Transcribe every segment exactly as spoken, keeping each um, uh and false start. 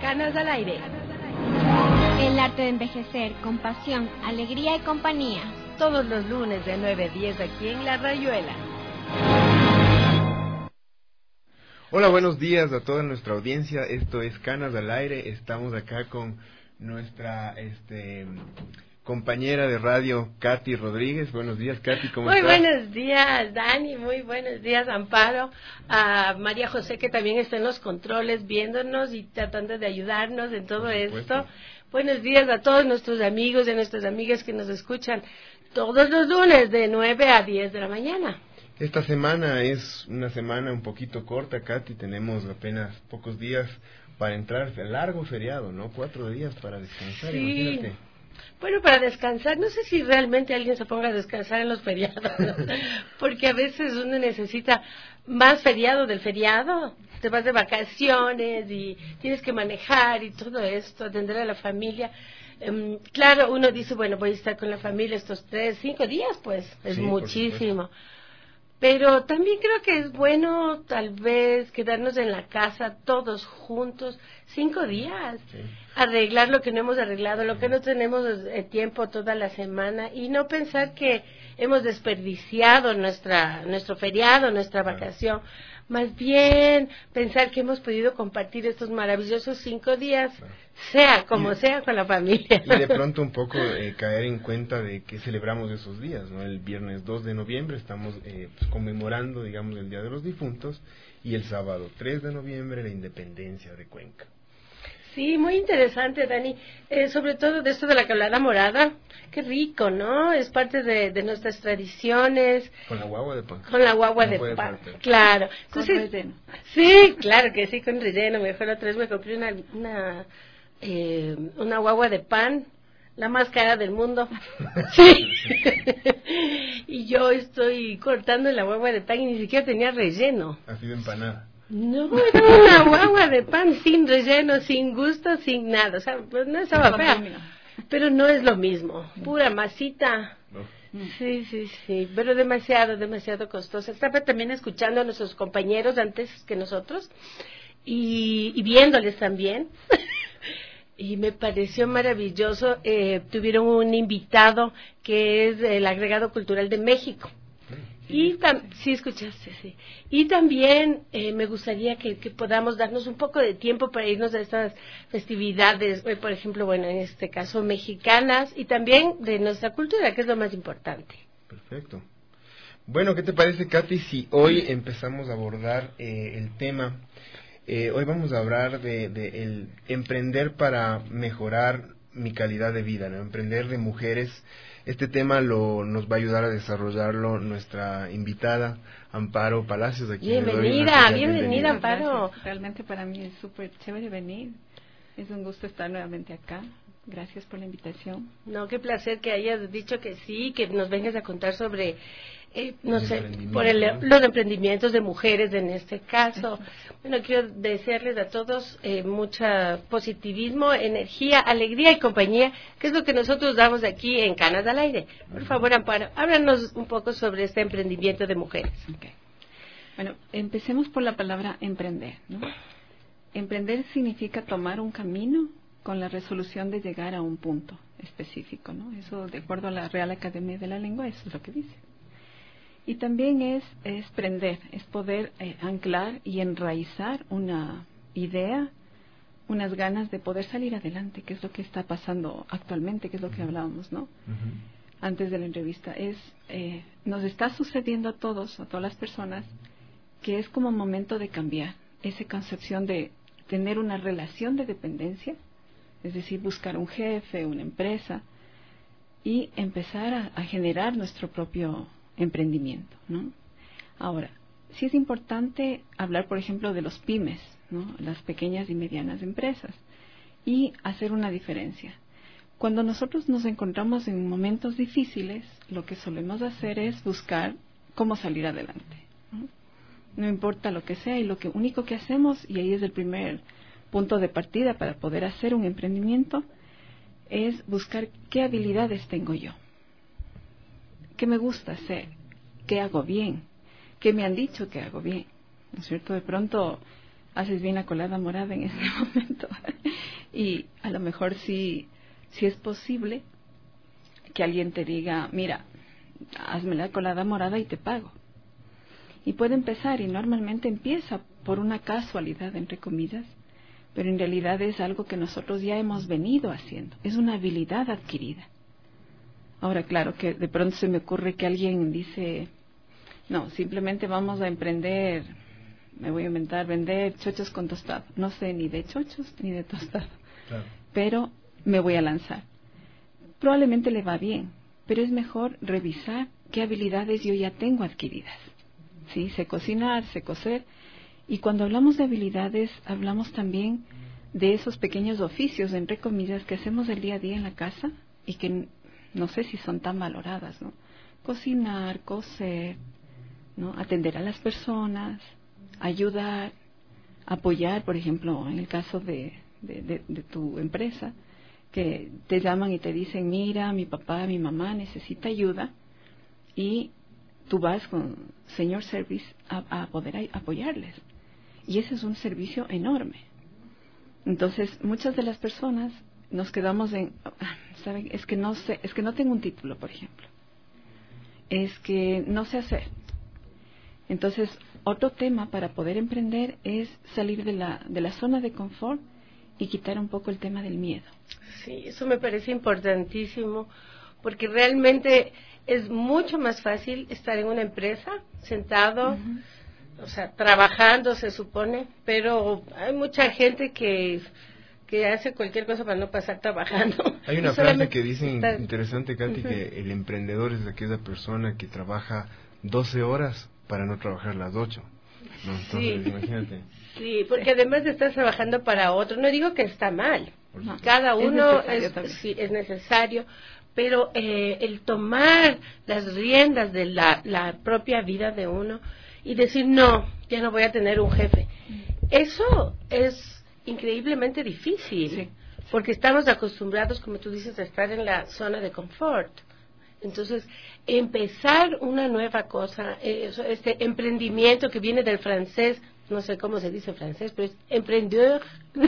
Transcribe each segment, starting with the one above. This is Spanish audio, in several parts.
Canas al aire. El arte de envejecer con pasión, alegría y compañía. Todos los lunes de nueve a diez aquí en La Rayuela. Hola, buenos días a toda nuestra audiencia. Esto es Canas al aire. Estamos acá con nuestra este compañera de radio, Katy Rodríguez. Buenos días, Katy, ¿cómo muy estás? Muy buenos días, Dani. Muy buenos días, Amparo. A María José, que también está en los controles, viéndonos y tratando de ayudarnos en todo esto. Buenos días a todos nuestros amigos y a nuestras amigas que nos escuchan todos los lunes de nueve a diez de la mañana. Esta semana es una semana un poquito corta, Katy. Tenemos apenas pocos días para entrar. Largo feriado, ¿no? Cuatro días para descansar, sí. Imagínate. Bueno, para descansar, no sé si realmente alguien se ponga a descansar en los feriados, ¿no? Porque a veces uno necesita más feriado del feriado, te vas de vacaciones y tienes que manejar y todo esto, atender a la familia. Um, claro, uno dice, bueno, voy a estar con la familia estos tres, cinco días, pues, es sí, muchísimo. Pero también creo que es bueno tal vez quedarnos en la casa todos juntos cinco días, sí. Arreglar lo que no hemos arreglado, lo que no tenemos eh, tiempo toda la semana y no pensar que hemos desperdiciado nuestra nuestro feriado, nuestra vacación. Más bien pensar que hemos podido compartir estos maravillosos cinco días, sea como y, sea, con la familia. Y de pronto un poco eh, caer en cuenta de que celebramos esos días, ¿no? El viernes dos de noviembre estamos eh, pues, conmemorando, digamos, el Día de los Difuntos, y el sábado tres de noviembre la independencia de Cuenca. Sí, muy interesante, Dani, eh, sobre todo de esto de la cablada morada, qué rico, ¿no? Es parte de, de nuestras tradiciones. Con la guagua de pan. Con la guagua de pan, pan, claro. Entonces, con relleno. Sí, claro que sí, con relleno. Mejor otra vez me compré una, una, eh, una guagua de pan, la más cara del mundo. Sí. Y yo estoy cortando la guagua de pan y ni siquiera tenía relleno. Así de empanada. No, era una guagua de pan sin relleno, sin gusto, sin nada. O sea, pues no estaba fea, pero no es lo mismo. Pura masita. No. Sí, sí, sí, pero demasiado, demasiado costosa. Estaba también escuchando a nuestros compañeros antes que nosotros y, y viéndoles también. Y me pareció maravilloso. Eh, tuvieron un invitado que es el agregado cultural de México. Y tam- sí, escuchaste, sí. Y también eh, me gustaría que, que podamos darnos un poco de tiempo para irnos a estas festividades, eh, por ejemplo, bueno, en este caso mexicanas y también de nuestra cultura, que es lo más importante. Perfecto. Bueno, ¿qué te parece, Katy, si hoy empezamos a abordar eh, el tema? Eh, hoy vamos a hablar de, de el emprender para mejorar mi calidad de vida, ¿no? Emprender de mujeres. Este tema lo nos va a ayudar a desarrollarlo nuestra invitada, Amparo Palacios. Aquí bienvenida, bienvenida, Amparo. Gracias. Realmente para mí es súper chévere venir. Es un gusto estar nuevamente acá. Gracias por la invitación. No, qué placer que hayas dicho que sí, que nos vengas a contar sobre, eh, no sé, por el, los emprendimientos de mujeres en este caso. Bueno, quiero desearles a todos eh, mucha positivismo, energía, alegría y compañía, que es lo que nosotros damos aquí en Canas al Aire. Por favor, Amparo, háblanos un poco sobre este emprendimiento de mujeres. Okay. Bueno, empecemos por la palabra emprender, ¿no? Emprender significa tomar un camino con la resolución de llegar a un punto específico, ¿no? Eso, de acuerdo a la Real Academia de la Lengua, eso es lo que dice. Y también es, es prender, es poder eh, anclar y enraizar una idea, unas ganas de poder salir adelante, que es lo que está pasando actualmente, que es lo que hablábamos, ¿no? Uh-huh. Antes de la entrevista. Es, eh, nos está sucediendo a todos, a todas las personas, que es como momento de cambiar esa concepción de tener una relación de dependencia, es decir, buscar un jefe, una empresa, y empezar a, a generar nuestro propio emprendimiento, ¿no? Ahora, sí es importante hablar, por ejemplo, de los pymes, ¿no? Las pequeñas y medianas empresas, y hacer una diferencia. Cuando nosotros nos encontramos en momentos difíciles, lo que solemos hacer es buscar cómo salir adelante, ¿no? No importa lo que sea, y lo que único que hacemos, y ahí es el primer punto de partida para poder hacer un emprendimiento, es buscar qué habilidades tengo yo, qué me gusta hacer, qué hago bien, qué me han dicho que hago bien, ¿no es cierto? De pronto haces bien la colada morada en este momento. Y a lo mejor sí, sí es posible que alguien te diga, mira, hazme la colada morada y te pago. Y puede empezar, y normalmente empieza por una casualidad, entre comillas, pero en realidad es algo que nosotros ya hemos venido haciendo, es una habilidad adquirida. Ahora, claro, que de pronto se me ocurre que alguien dice, no, simplemente vamos a emprender, me voy a inventar, vender chochos con tostado. No sé ni de chochos ni de tostado, claro, pero me voy a lanzar. Probablemente le va bien, pero es mejor revisar qué habilidades yo ya tengo adquiridas. Sí, sé cocinar, sé coser, y cuando hablamos de habilidades, hablamos también de esos pequeños oficios, entre comillas, que hacemos el día a día en la casa y que no sé si son tan valoradas, ¿no? Cocinar, coser, ¿no? Atender a las personas, ayudar, apoyar, por ejemplo, en el caso de, de, de, de tu empresa, que te llaman y te dicen, mira, mi papá, mi mamá necesita ayuda, y tú vas con Señor Service a, a poder a, apoyarles. Y ese es un servicio enorme. Entonces, muchas de las personas nos quedamos en, ¿saben? Es que no sé, es que no tengo un título, por ejemplo. Es que no sé hacer. Entonces, otro tema para poder emprender es salir de la, de la zona de confort y quitar un poco el tema del miedo. Sí, eso me parece importantísimo, porque realmente es mucho más fácil estar en una empresa, sentado, uh-huh, o sea, trabajando, se supone, pero hay mucha gente que, que hace cualquier cosa para no pasar trabajando. Hay una frase que dice está... interesante, Katy, uh-huh, que el emprendedor es aquella persona que trabaja doce horas para no trabajar las ocho. ¿No? Entonces, sí, imagínate. Sí, porque además de estar trabajando para otro, no digo que está mal, no, cada uno es, es, sí, es necesario, pero eh, el tomar las riendas de la, la propia vida de uno y decir, no, ya no voy a tener un jefe, eso es increíblemente difícil, sí, porque estamos acostumbrados, como tú dices, a estar en la zona de confort. Entonces, empezar una nueva cosa, eh, este emprendimiento que viene del francés, no sé cómo se dice francés, pero es emprendedor,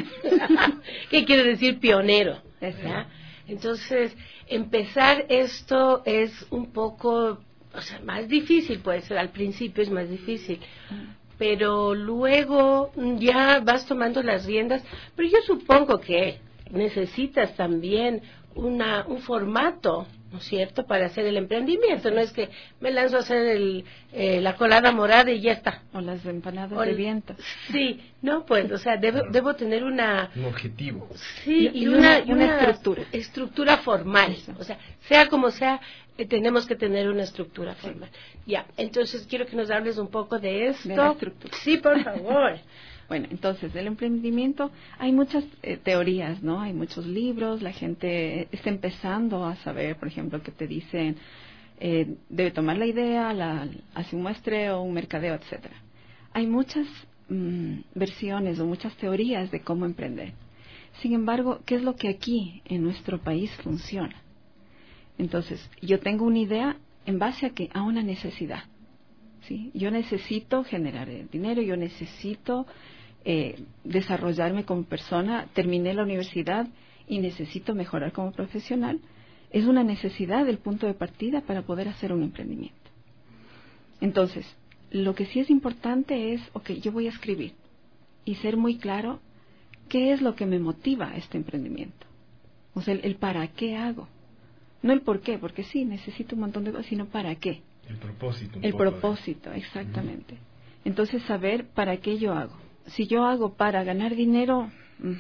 que quiere decir pionero, ¿verdad? Entonces, empezar esto es un poco, o sea, más difícil puede ser, al principio es más difícil, pero luego ya vas tomando las riendas, pero yo supongo que necesitas también una, un formato, ¿no es cierto?, para hacer el emprendimiento. No es que me lanzo a hacer el, eh, la colada morada y ya está. O las empanadas o el, de viento. Sí, no, pues, o sea, debo, debo tener una... Un objetivo. Sí, y, y, una, una, y una, una estructura. estructura formal. Eso. O sea, sea como sea, eh, tenemos que tener una estructura formal. Sí. Ya, entonces quiero que nos hables un poco de esto. De la estructura. Sí, por favor. Bueno, entonces, del emprendimiento hay muchas eh, teorías, ¿no? Hay muchos libros, la gente está empezando a saber, por ejemplo, que te dicen, eh, debe tomar la idea, la, hace un muestreo, un mercadeo, etcétera. Hay muchas mm, versiones o muchas teorías de cómo emprender. Sin embargo, ¿qué es lo que aquí, en nuestro país, funciona? Entonces, yo tengo una idea en base a que a una necesidad, ¿sí? Yo necesito generar dinero, yo necesito eh, desarrollarme como persona, terminé la universidad y necesito mejorar como profesional. Es una necesidad el punto de partida para poder hacer un emprendimiento. Entonces, lo que sí es importante es, ok, yo voy a escribir y ser muy claro qué es lo que me motiva a este emprendimiento. O sea, el, el para qué hago. No el por qué, porque sí, necesito un montón de cosas, sino para qué. El propósito. El propósito, de... exactamente. Uh-huh. Entonces, saber para qué yo hago. Si yo hago para ganar dinero,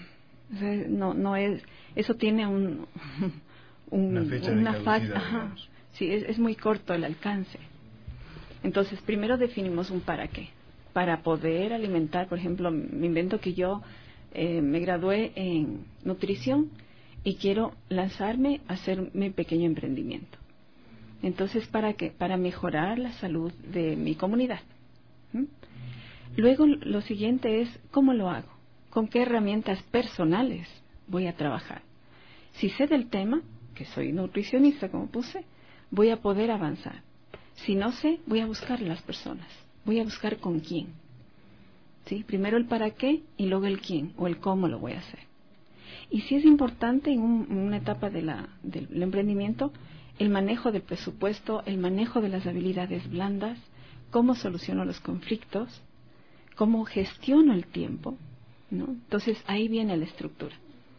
no no es, eso tiene un, un una fecha una de caducidad, ajá, sí, es, es muy corto el alcance. Entonces, primero definimos un para qué. Para poder alimentar, por ejemplo, me invento que yo eh, me gradué en nutrición y quiero lanzarme a hacer mi pequeño emprendimiento. Entonces, ¿para qué? Para mejorar la salud de mi comunidad. ¿Mm? Luego, lo siguiente es, ¿cómo lo hago? ¿Con qué herramientas personales voy a trabajar? Si sé del tema, que soy nutricionista, como puse, voy a poder avanzar. Si no sé, voy a buscar a las personas. Voy a buscar con quién. ¿sí? Primero el para qué y luego el quién o el cómo lo voy a hacer. Y sí es importante en, un, en una etapa de la, del emprendimiento el manejo del presupuesto, el manejo de las habilidades blandas, cómo soluciono los conflictos, cómo gestiono el tiempo, ¿no? Entonces ahí viene la estructura.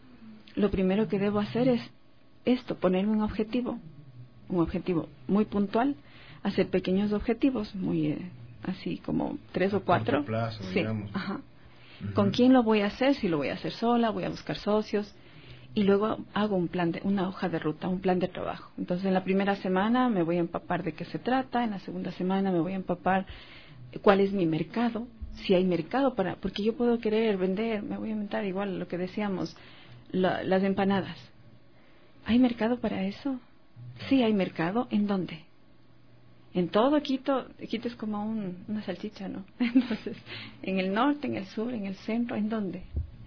Lo primero que debo hacer es esto, ponerme un objetivo, un objetivo muy puntual, hacer pequeños objetivos, muy eh, así como tres o cuatro. Plazo, sí, digamos. ajá. Uh-huh. ¿Con quién lo voy a hacer? Si lo voy a hacer sola, voy a buscar socios y luego hago un plan de, una hoja de ruta, un plan de trabajo. Entonces en la primera semana me voy a empapar de qué se trata, en la segunda semana me voy a empapar cuál es mi mercado, si hay mercado para, porque yo puedo querer vender, me voy a inventar igual lo que decíamos, la, las empanadas. ¿Hay mercado para eso? Sí, hay mercado. ¿En dónde? En todo Quito. Quito es como un, una salchicha, ¿no? Entonces, en el norte, en el sur, en el centro, ¿en dónde?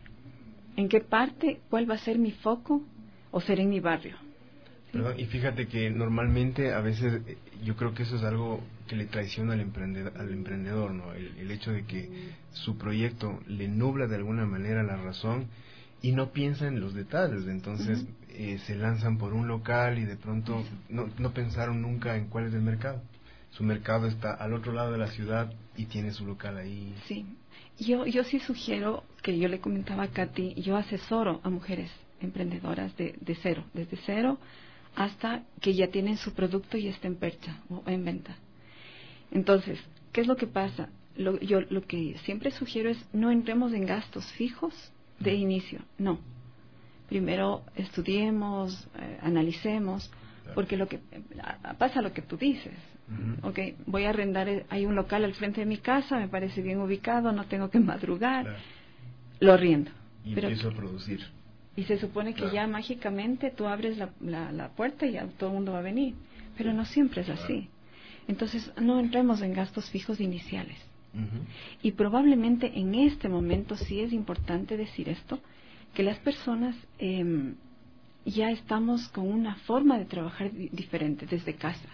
¿En qué parte? ¿Cuál va a ser mi foco? ¿O será en mi barrio? ¿Sí? Perdón, y fíjate que normalmente a veces yo creo que eso es algo que le traiciona al emprendedor, al emprendedor, ¿no? El, el hecho de que su proyecto le nubla de alguna manera la razón y no piensa en los detalles. Entonces uh-huh. eh, se lanzan por un local y de pronto no, no pensaron nunca en cuál es el mercado. Su mercado está al otro lado de la ciudad y tiene su local ahí. Sí, yo, yo sí sugiero, que yo le comentaba a Katy, yo asesoro a mujeres emprendedoras de, de cero, desde cero hasta que ya tienen su producto y está en percha o en venta. Entonces, ¿qué es lo que pasa? Lo, yo lo que siempre sugiero es no entremos en gastos fijos de inicio, no. Primero estudiemos, eh, analicemos, porque lo que pasa lo que tú dices. Uh-huh. Okay, voy a arrendar, hay un local al frente de mi casa, me parece bien ubicado, no tengo que madrugar, claro. Lo arriendo. Y pero, empiezo a producir. Y se supone que claro. Ya mágicamente tú abres la, la, la puerta y ya todo el mundo va a venir, pero sí. No siempre es claro. Así. Entonces no entremos en gastos fijos iniciales. Uh-huh. Y probablemente en este momento sí es importante decir esto, que las personas eh, ya estamos con una forma de trabajar di- diferente desde casa.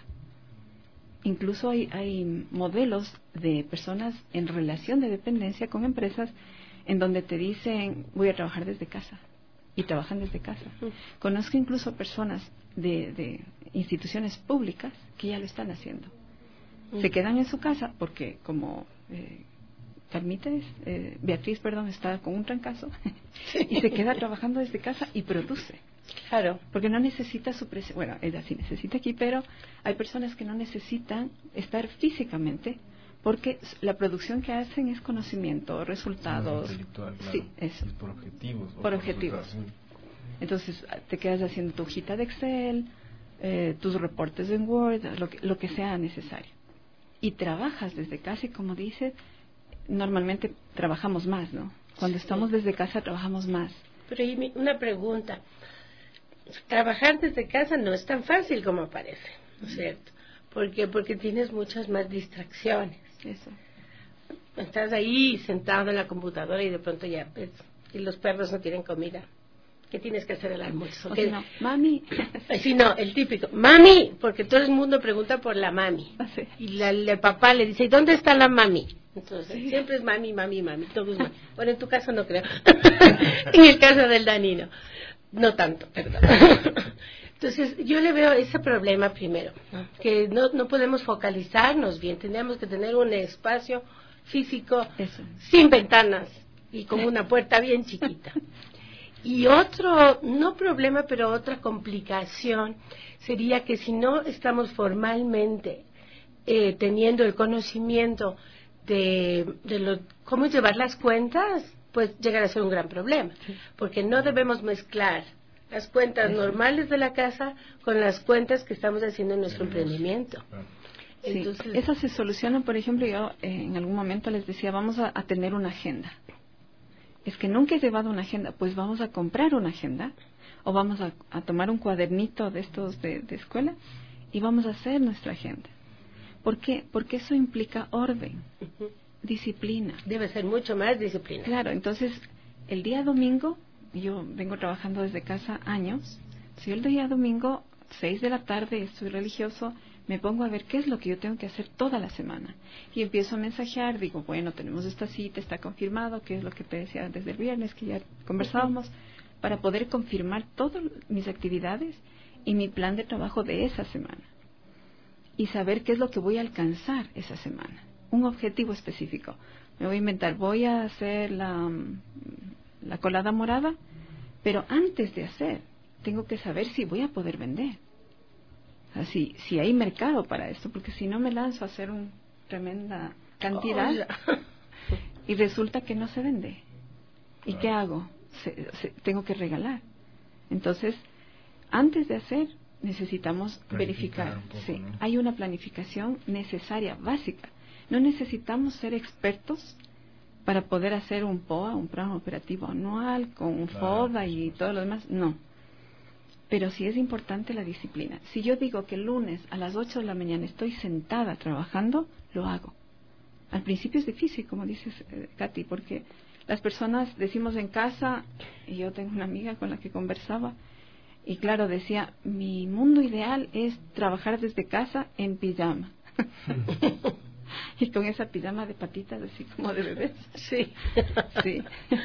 Incluso hay, hay modelos de personas en relación de dependencia con empresas en donde te dicen voy a trabajar desde casa y trabajan desde casa. Uh-huh. Conozco incluso personas de, de instituciones públicas que ya lo están haciendo. Uh-huh. Se quedan en su casa porque como eh, Carmita es, eh, Beatriz, perdón, está con un trancazo y se queda trabajando desde casa y produce. Claro, porque no necesita su presencia, bueno, ella sí necesita aquí, pero hay personas que no necesitan estar físicamente porque la producción que hacen es conocimiento, resultados. Intelectual, claro. Sí, eso. Es por objetivos. Por objetivos. Sí. Entonces te quedas haciendo tu hojita de Excel, eh, tus reportes en Word, lo que, lo que sea necesario. Y trabajas desde casa y como dices, normalmente trabajamos más, ¿no? Cuando sí. Estamos desde casa trabajamos más. Pero y una pregunta. Trabajar desde casa no es tan fácil como parece, ¿no es cierto? ¿Por qué? Porque tienes muchas más distracciones. Eso. Estás ahí sentado en la computadora y de pronto ya, pues, y los perros no tienen comida. ¿Qué tienes que hacer el almuerzo? O si no, mami. Sí, no, el típico, mami, porque todo el mundo pregunta por la mami. Sí. Y la, el papá le dice, ¿y dónde está la mami? Entonces, sí. Siempre es mami, mami, mami, todo es mami. Bueno, en tu caso no creo. En el caso del Danino. No tanto, perdón. Entonces, yo le veo ese problema primero, ¿no? Que no, no podemos focalizarnos bien, tendríamos que tener un espacio físico Eso. Sin ventanas y con una puerta bien chiquita. Y otro, no problema, pero otra complicación sería que si no estamos formalmente eh, teniendo el conocimiento de, de lo, cómo llevar las cuentas, pues llegar a ser un gran problema, porque no debemos mezclar las cuentas normales de la casa con las cuentas que estamos haciendo en nuestro emprendimiento. Sí, entonces, eso se soluciona, por ejemplo, yo eh, en algún momento les decía, vamos a, a tener una agenda. Es que nunca he llevado una agenda, pues vamos a comprar una agenda o vamos a, a tomar un cuadernito de estos de, de escuela y vamos a hacer nuestra agenda. ¿Por qué? Porque eso implica orden. Uh-huh. Disciplina. Debe ser mucho más disciplina. Claro, entonces el día domingo, yo vengo trabajando desde casa años, si el día domingo, seis de la tarde, estoy religioso, me pongo a ver qué es lo que yo tengo que hacer toda la semana. Y empiezo a mensajear, digo, bueno, tenemos esta cita, está confirmado, que es lo que te decía desde el viernes, que ya conversábamos, uh-huh. para poder confirmar todas mis actividades y mi plan de trabajo de esa semana. Y saber qué es lo que voy a alcanzar esa semana. Un objetivo específico. Me voy a inventar, voy a hacer la, la colada morada, pero antes de hacer, tengo que saber si voy a poder vender. Así, si hay mercado para esto, porque si no me lanzo a hacer una tremenda cantidad oh, y resulta que no se vende. ¿Y qué hago? Se, se, tengo que regalar. Entonces, antes de hacer, necesitamos verificar. Poco, sí, ¿no? Hay una planificación necesaria, básica. No necesitamos ser expertos para poder hacer un P O A, un programa operativo anual, con un claro. FODA y todo lo demás. No. Pero sí es importante la disciplina. Si yo digo que el lunes a las ocho de la mañana estoy sentada trabajando, lo hago. Al principio es difícil, como dices, eh, Katy, porque las personas decimos en casa, y yo tengo una amiga con la que conversaba, y claro, decía, mi mundo ideal es trabajar desde casa en pijama. Y con esa pijama de patitas, así como de bebés. Sí. Sí.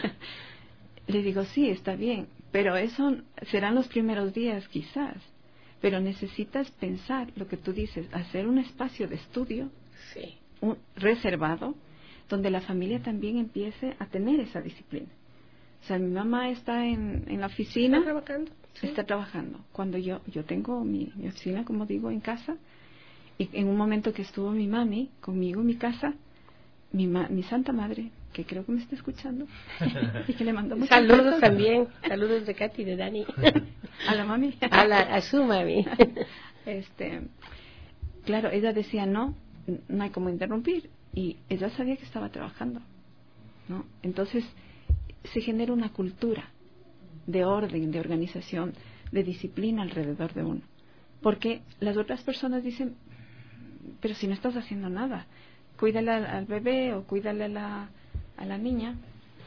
Le digo, sí, está bien, pero eso serán los primeros días quizás, pero necesitas pensar lo que tú dices, hacer un espacio de estudio sí. un, reservado, donde la familia también empiece a tener esa disciplina. O sea, mi mamá está en, en la oficina, está trabajando, sí. está trabajando. Cuando yo yo tengo mi, mi oficina, como digo, en casa, y en un momento que estuvo mi mami conmigo en mi casa, mi, ma, mi santa madre, que creo que me está escuchando, y que le mando muchos saludos besos. también, saludos de Katy y de Dani. A la mami. A, la, a su mami. Este, claro, ella decía, no, no hay como interrumpir, y ella sabía que estaba trabajando, ¿no? Entonces, se genera una cultura de orden, de organización, de disciplina alrededor de uno. Porque las otras personas dicen, pero si no estás haciendo nada, cuídale al, al bebé o cuídale a la, a la niña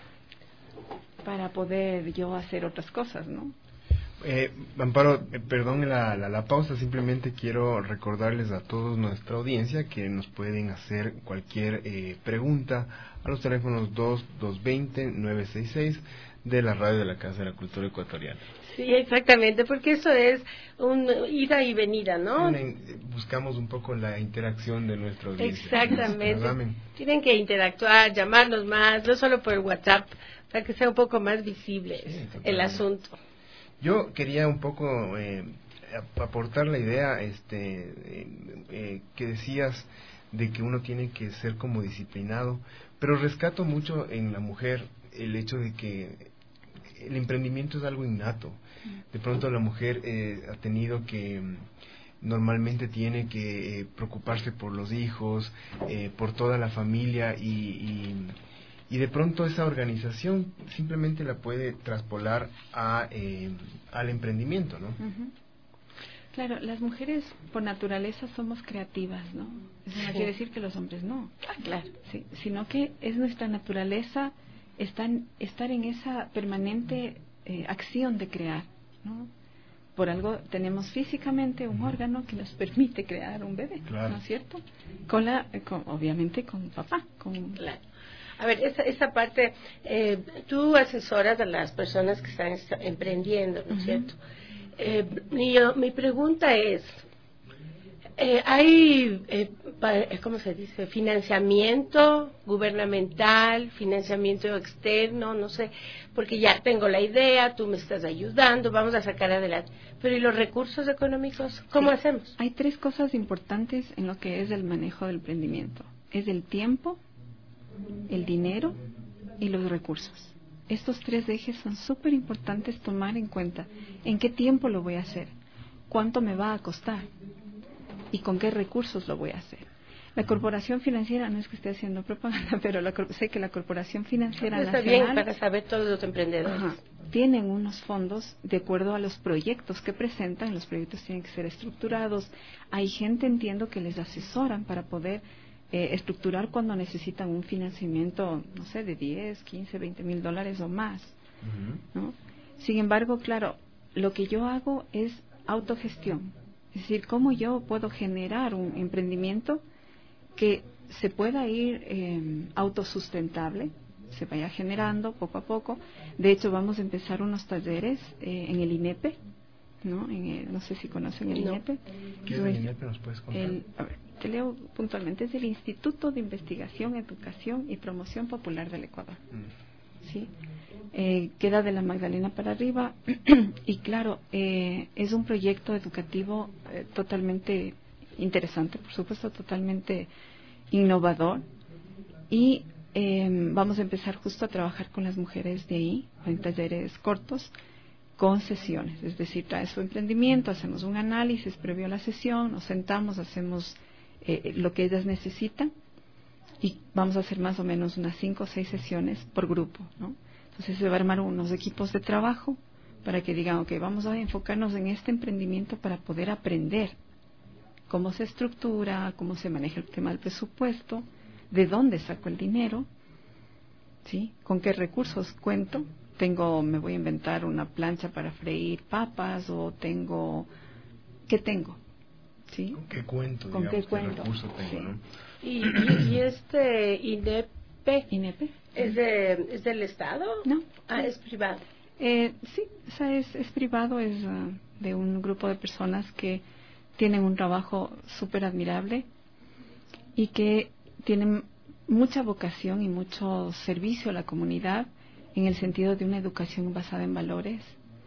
para poder yo hacer otras cosas, ¿no? Eh, Amparo, eh, perdón la, la, la pausa, simplemente quiero recordarles a todos nuestra audiencia que nos pueden hacer cualquier eh, pregunta a los teléfonos dos dos dos cero nueve seis seis de la radio de la Casa de la Cultura Ecuatoriana. Sí, exactamente, porque eso es un ida y venida, ¿no? Una, buscamos un poco la interacción de nuestra audiencia. Exactamente. Tienen que interactuar, llamarnos más, no solo por el WhatsApp, para que sea un poco más visible sí, el asunto. Yo quería un poco eh, aportar la idea este, eh, eh, que decías de que uno tiene que ser como disciplinado, pero rescato mucho en la mujer el hecho de que el emprendimiento es algo innato. De pronto la mujer eh, ha tenido que, normalmente tiene que eh, preocuparse por los hijos, eh, por toda la familia y... y Y de pronto esa organización simplemente la puede traspolar a, eh, al emprendimiento, ¿no? Uh-huh. Claro, las mujeres por naturaleza somos creativas, ¿no? Eso no quiere decir que los hombres no. Ah, claro. Sí, sino que es nuestra naturaleza estar, estar en esa permanente eh, acción de crear, ¿no? Por algo tenemos físicamente un órgano que nos permite crear un bebé, claro. ¿No es cierto? Con la, con, obviamente con papá, con... Claro. A ver, esa, esa parte, eh, tú asesoras a las personas que están est- emprendiendo, ¿no es uh-huh. cierto? Eh, mi, mi pregunta es, eh, ¿hay, eh, pa, cómo se dice, financiamiento gubernamental, financiamiento externo, no sé, porque ya tengo la idea, tú me estás ayudando, vamos a sacar adelante, pero ¿y los recursos económicos? ¿Cómo sí. hacemos? Hay tres cosas importantes en lo que es el manejo del emprendimiento. Es el tiempo, el dinero y los recursos. Estos tres ejes son súper importantes tomar en cuenta. ¿En qué tiempo lo voy a hacer? ¿Cuánto me va a costar? ¿Y con qué recursos lo voy a hacer? La corporación financiera, no es que esté haciendo propaganda, pero la, sé que la corporación financiera está nacional... bien para saber todos los emprendedores. Ajá, tienen unos fondos de acuerdo a los proyectos que presentan. Los proyectos tienen que ser estructurados. Hay gente, entiendo, que les asesoran para poder... Eh, estructurar cuando necesitan un financiamiento, no sé, de diez, quince, veinte mil dólares o más, uh-huh. ¿no? Sin embargo, claro, lo que yo hago es autogestión, Es decir, cómo yo puedo generar un emprendimiento que se pueda ir eh, autosustentable, se vaya generando poco a poco. De hecho, vamos a empezar unos talleres eh, en el INEPE, ¿no? En el, no sé si conocen el no. INEPE. ¿Qué es el INEPE? ¿Nos puedes contar? El, a ver, te leo puntualmente. Es el Instituto de Investigación, Educación y Promoción Popular del Ecuador. Mm. ¿Sí? Eh, queda de la Magdalena para arriba y claro, eh, es un proyecto educativo eh, totalmente interesante, por supuesto, totalmente innovador, y eh, vamos a empezar justo a trabajar con las mujeres de ahí en talleres cortos con sesiones, es decir, trae su emprendimiento, hacemos un análisis previo a la sesión, nos sentamos, hacemos eh, lo que ellas necesitan y vamos a hacer más o menos unas cinco o seis sesiones por grupo, ¿no? Entonces se va a armar unos equipos de trabajo para que digan, ok, vamos a enfocarnos en este emprendimiento para poder aprender cómo se estructura, cómo se maneja el tema del presupuesto, de dónde saco el dinero, ¿sí? Con qué recursos cuento. Tengo, me voy a inventar una plancha para freír papas o tengo, ¿qué tengo? ¿Sí? ¿Con qué cuento? ¿Con digamos, qué cuento? ¿Qué recurso tengo, Sí. ¿no? Y, y, y este INEPE, ¿INEPE? ¿Es, de, ¿Es del Estado? No. Ah, es privado. Eh, sí, o sea, es, es privado, es uh, de un grupo de personas que tienen un trabajo súper admirable y que tienen mucha vocación y mucho servicio a la comunidad en el sentido de una educación basada en valores.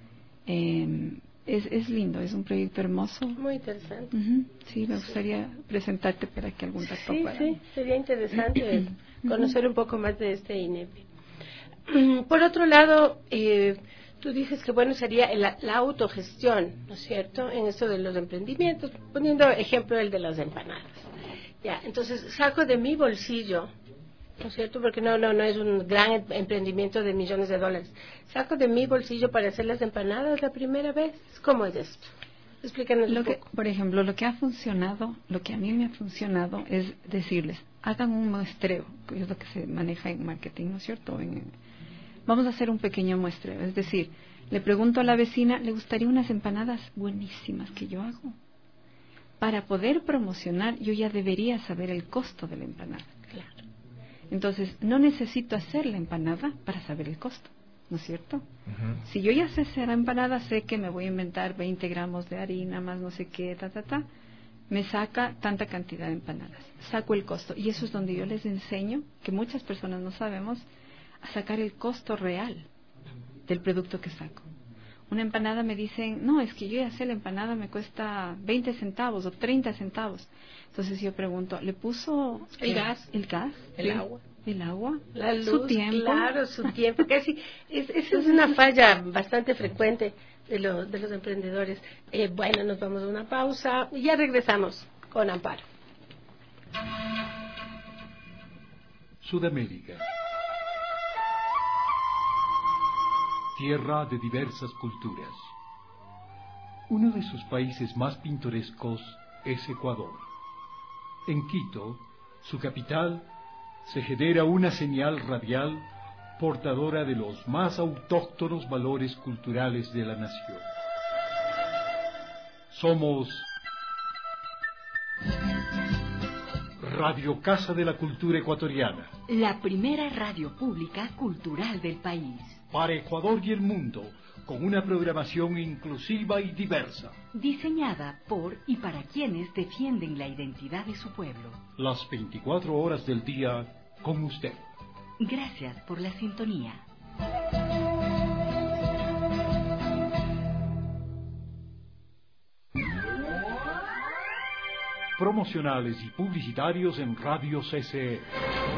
Eh, es, es lindo, es un proyecto hermoso. Muy interesante. Uh-huh. Sí, me gustaría presentarte para que algún dato Sí, pueda. sí, sería interesante conocer un poco más de este INEPE. Por otro lado, eh, tú dices que bueno sería la, la autogestión, ¿no es cierto?, en esto de los emprendimientos, poniendo ejemplo el de las empanadas. Ya, entonces saco de mi bolsillo, ¿no es cierto?, porque no, no, no es un gran emprendimiento de millones de dólares. Saco de mi bolsillo para hacer las empanadas la primera vez. ¿Cómo es esto? Explícanos lo un que, poco. Por ejemplo, lo que ha funcionado, lo que a mí me ha funcionado es decirles, hagan un muestreo, que es lo que se maneja en marketing, ¿no es cierto? En, vamos a hacer un pequeño muestreo, es decir, le pregunto a la vecina, ¿le gustaría unas empanadas buenísimas que yo hago? Para poder promocionar, yo ya debería saber el costo de la empanada. Claro. Entonces, no necesito hacer la empanada para saber el costo, ¿no es cierto? Uh-huh. Si yo ya sé hacer la empanada, sé que me voy a inventar veinte gramos de harina, más no sé qué, ta, ta, ta, me saca tanta cantidad de empanadas. Saco el costo. Y eso es donde yo les enseño, que muchas personas no sabemos, a sacar el costo real del producto que saco. Una empanada me dicen, no, es que yo ya sé, la empanada me cuesta veinte centavos o treinta centavos. Entonces yo pregunto, ¿le puso el gas? ¿El gas? El ¿Sí? agua. El agua, la luz, su tiempo. Claro, su tiempo. Casi, es, esa es una falla bastante frecuente de, lo, de los emprendedores. Eh, bueno, nos vamos a una pausa y ya regresamos con Amparo. Sudamérica. Tierra de diversas culturas. Uno de sus países más pintorescos es Ecuador. En Quito, su capital, se genera una señal radial portadora de los más autóctonos valores culturales de la nación. Somos Radio Casa de la Cultura Ecuatoriana, la primera radio pública cultural del país. Para Ecuador y el mundo, con una programación inclusiva y diversa. Diseñada por y para quienes defienden la identidad de su pueblo. Las veinticuatro horas del día con usted. Gracias por la sintonía. Promocionales y publicitarios en Radio C C E.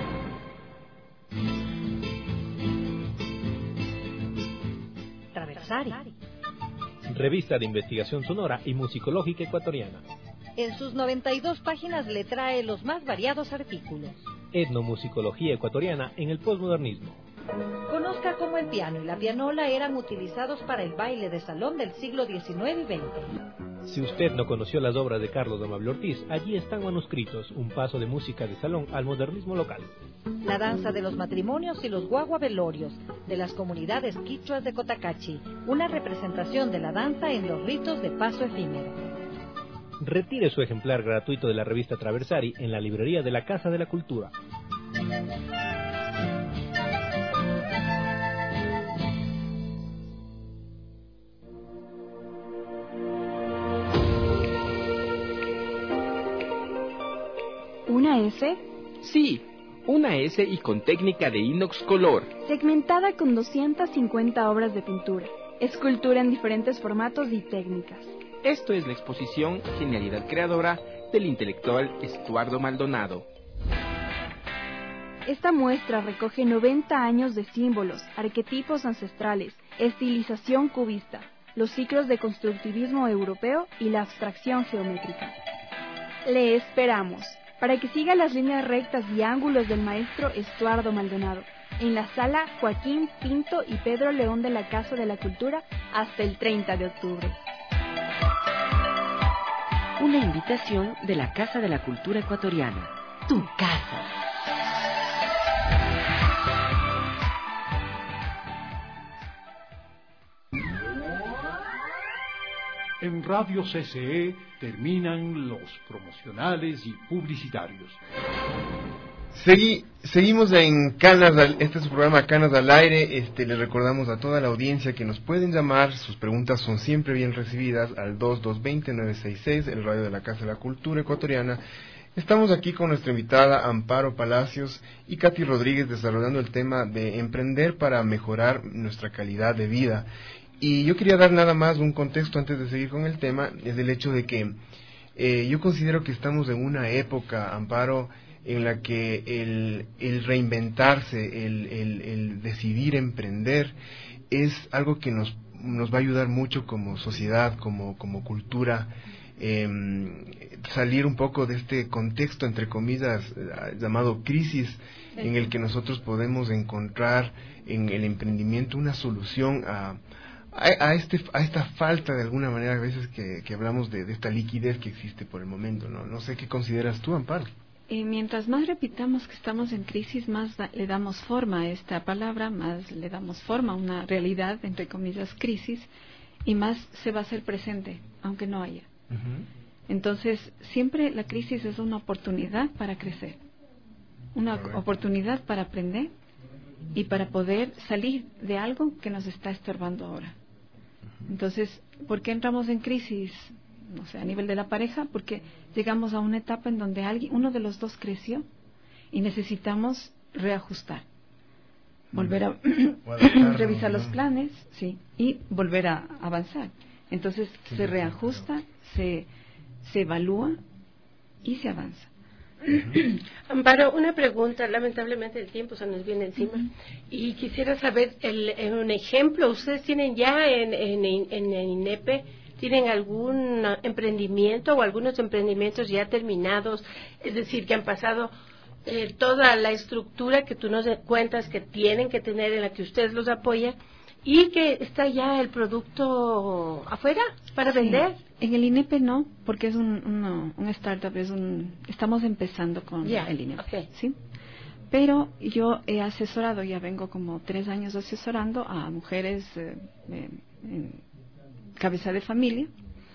Traversari. Revista de investigación sonora y musicológica ecuatoriana. En sus noventa y dos páginas le trae los más variados artículos. Etnomusicología ecuatoriana en el posmodernismo. Conozca cómo el piano y la pianola eran utilizados para el baile de salón del siglo diecinueve y veinte. Si usted no conoció las obras de Carlos Amable Ortiz, allí están manuscritos, un paso de música de salón al modernismo local. La danza de los matrimonios y los guaguavelorios de las comunidades quichuas de Cotacachi, una representación de la danza en los ritos de paso efímero. Retire su ejemplar gratuito de la revista Traversari en la librería de la Casa de la Cultura. ¿Una S? Sí, una S y con técnica de inox color. Segmentada con doscientas cincuenta obras de pintura. Escultura en diferentes formatos y técnicas. Esto es la exposición Genialidad Creadora del intelectual Estuardo Maldonado. Esta muestra recoge noventa años de símbolos, arquetipos ancestrales, estilización cubista, los ciclos de constructivismo europeo y la abstracción geométrica. Le esperamos para que siga las líneas rectas y ángulos del maestro Estuardo Maldonado en la sala Joaquín Pinto y Pedro León de la Casa de la Cultura hasta el treinta de octubre. Una invitación de la Casa de la Cultura Ecuatoriana. Tu casa. En Radio C C E terminan los promocionales y publicitarios. Segui, seguimos en Canas, al, este es su programa Canas al Aire. Este, les recordamos a toda la audiencia que nos pueden llamar, sus preguntas son siempre bien recibidas al dos dos dos cero nueve seis seis, el radio de la Casa de la Cultura Ecuatoriana. Estamos aquí con nuestra invitada Amparo Palacios y Katy Rodríguez desarrollando el tema de emprender para mejorar nuestra calidad de vida. Y yo quería dar nada más un contexto antes de seguir con el tema, es el hecho de que eh, yo considero que estamos en una época, Amparo, en la que el, el reinventarse, el, el, el decidir emprender, es algo que nos, nos va a ayudar mucho como sociedad, como, como cultura, eh, salir un poco de este contexto, entre comillas, llamado crisis, en el que nosotros podemos encontrar en el emprendimiento una solución a A, a, este, a esta falta de alguna manera a veces que, que hablamos de, de esta liquidez que existe por el momento, ¿no? No sé qué consideras tú, Amparo. Eh, mientras más repitamos que estamos en crisis, más da, le damos forma a esta palabra, más le damos forma a una realidad, entre comillas, crisis, y más se va a hacer presente, aunque no haya. Uh-huh. Entonces, siempre la crisis es una oportunidad para crecer, una oportunidad para aprender y para poder salir de algo que nos está estorbando ahora. Entonces, ¿por qué entramos en crisis? No sé, a nivel de la pareja, porque llegamos a una etapa en donde alguien, uno de los dos creció y necesitamos reajustar, volver a revisar los planes, sí, y volver a avanzar. Entonces, se reajusta, se, se evalúa y se avanza. Amparo, una pregunta, lamentablemente el tiempo se nos viene encima, uh-huh. y quisiera saber el, un ejemplo. Ustedes tienen ya en, en, en el INEPE, ¿tienen algún emprendimiento o algunos emprendimientos ya terminados? Es decir, que han pasado eh, toda la estructura que tú nos cuentas que tienen que tener, en la que ustedes los apoyan, y que está ya el producto afuera para sí. vender. En el INEPE no, porque es un, un, un startup, es un, estamos empezando con yeah. el INEPE, okay. ¿sí? Pero yo he asesorado, ya vengo como tres años asesorando a mujeres eh, en, en cabeza de familia,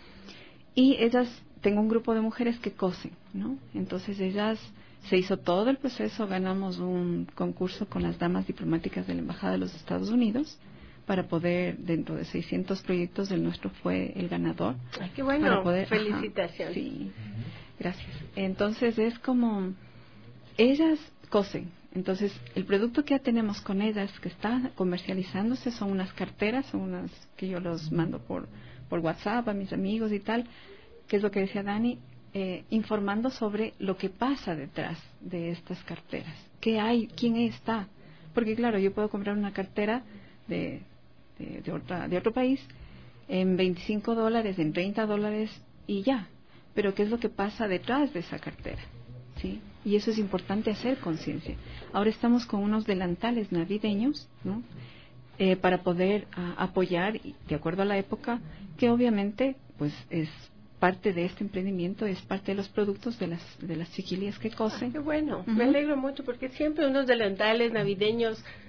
y ellas, tengo un grupo de mujeres que cosen, ¿no? Entonces ellas, se hizo todo el proceso, ganamos un concurso con las damas diplomáticas de la Embajada de los Estados Unidos, para poder, dentro de seiscientos proyectos, el nuestro fue el ganador. Ay, qué bueno, para poder, felicitaciones. Ajá, sí, gracias. Entonces es como, ellas cosen, entonces el producto que ya tenemos con ellas, que está comercializándose, son unas carteras, son unas que yo los mando por, por WhatsApp a mis amigos y tal, que es lo que decía Dani, eh, informando sobre lo que pasa detrás de estas carteras, qué hay, quién está, porque claro, yo puedo comprar una cartera de De, de, otra, de otro país en veinticinco dólares, en treinta dólares y ya, pero ¿qué es lo que pasa detrás de esa cartera? ¿Sí? Y eso es importante hacer conciencia. Ahora estamos con unos delantales navideños, ¿no? Eh, para poder a, apoyar, de acuerdo a la época, que obviamente pues es parte de este emprendimiento, es parte de los productos de las de las chiquillas que cosen. Ah, qué bueno, uh-huh. Me alegro mucho porque siempre unos delantales navideños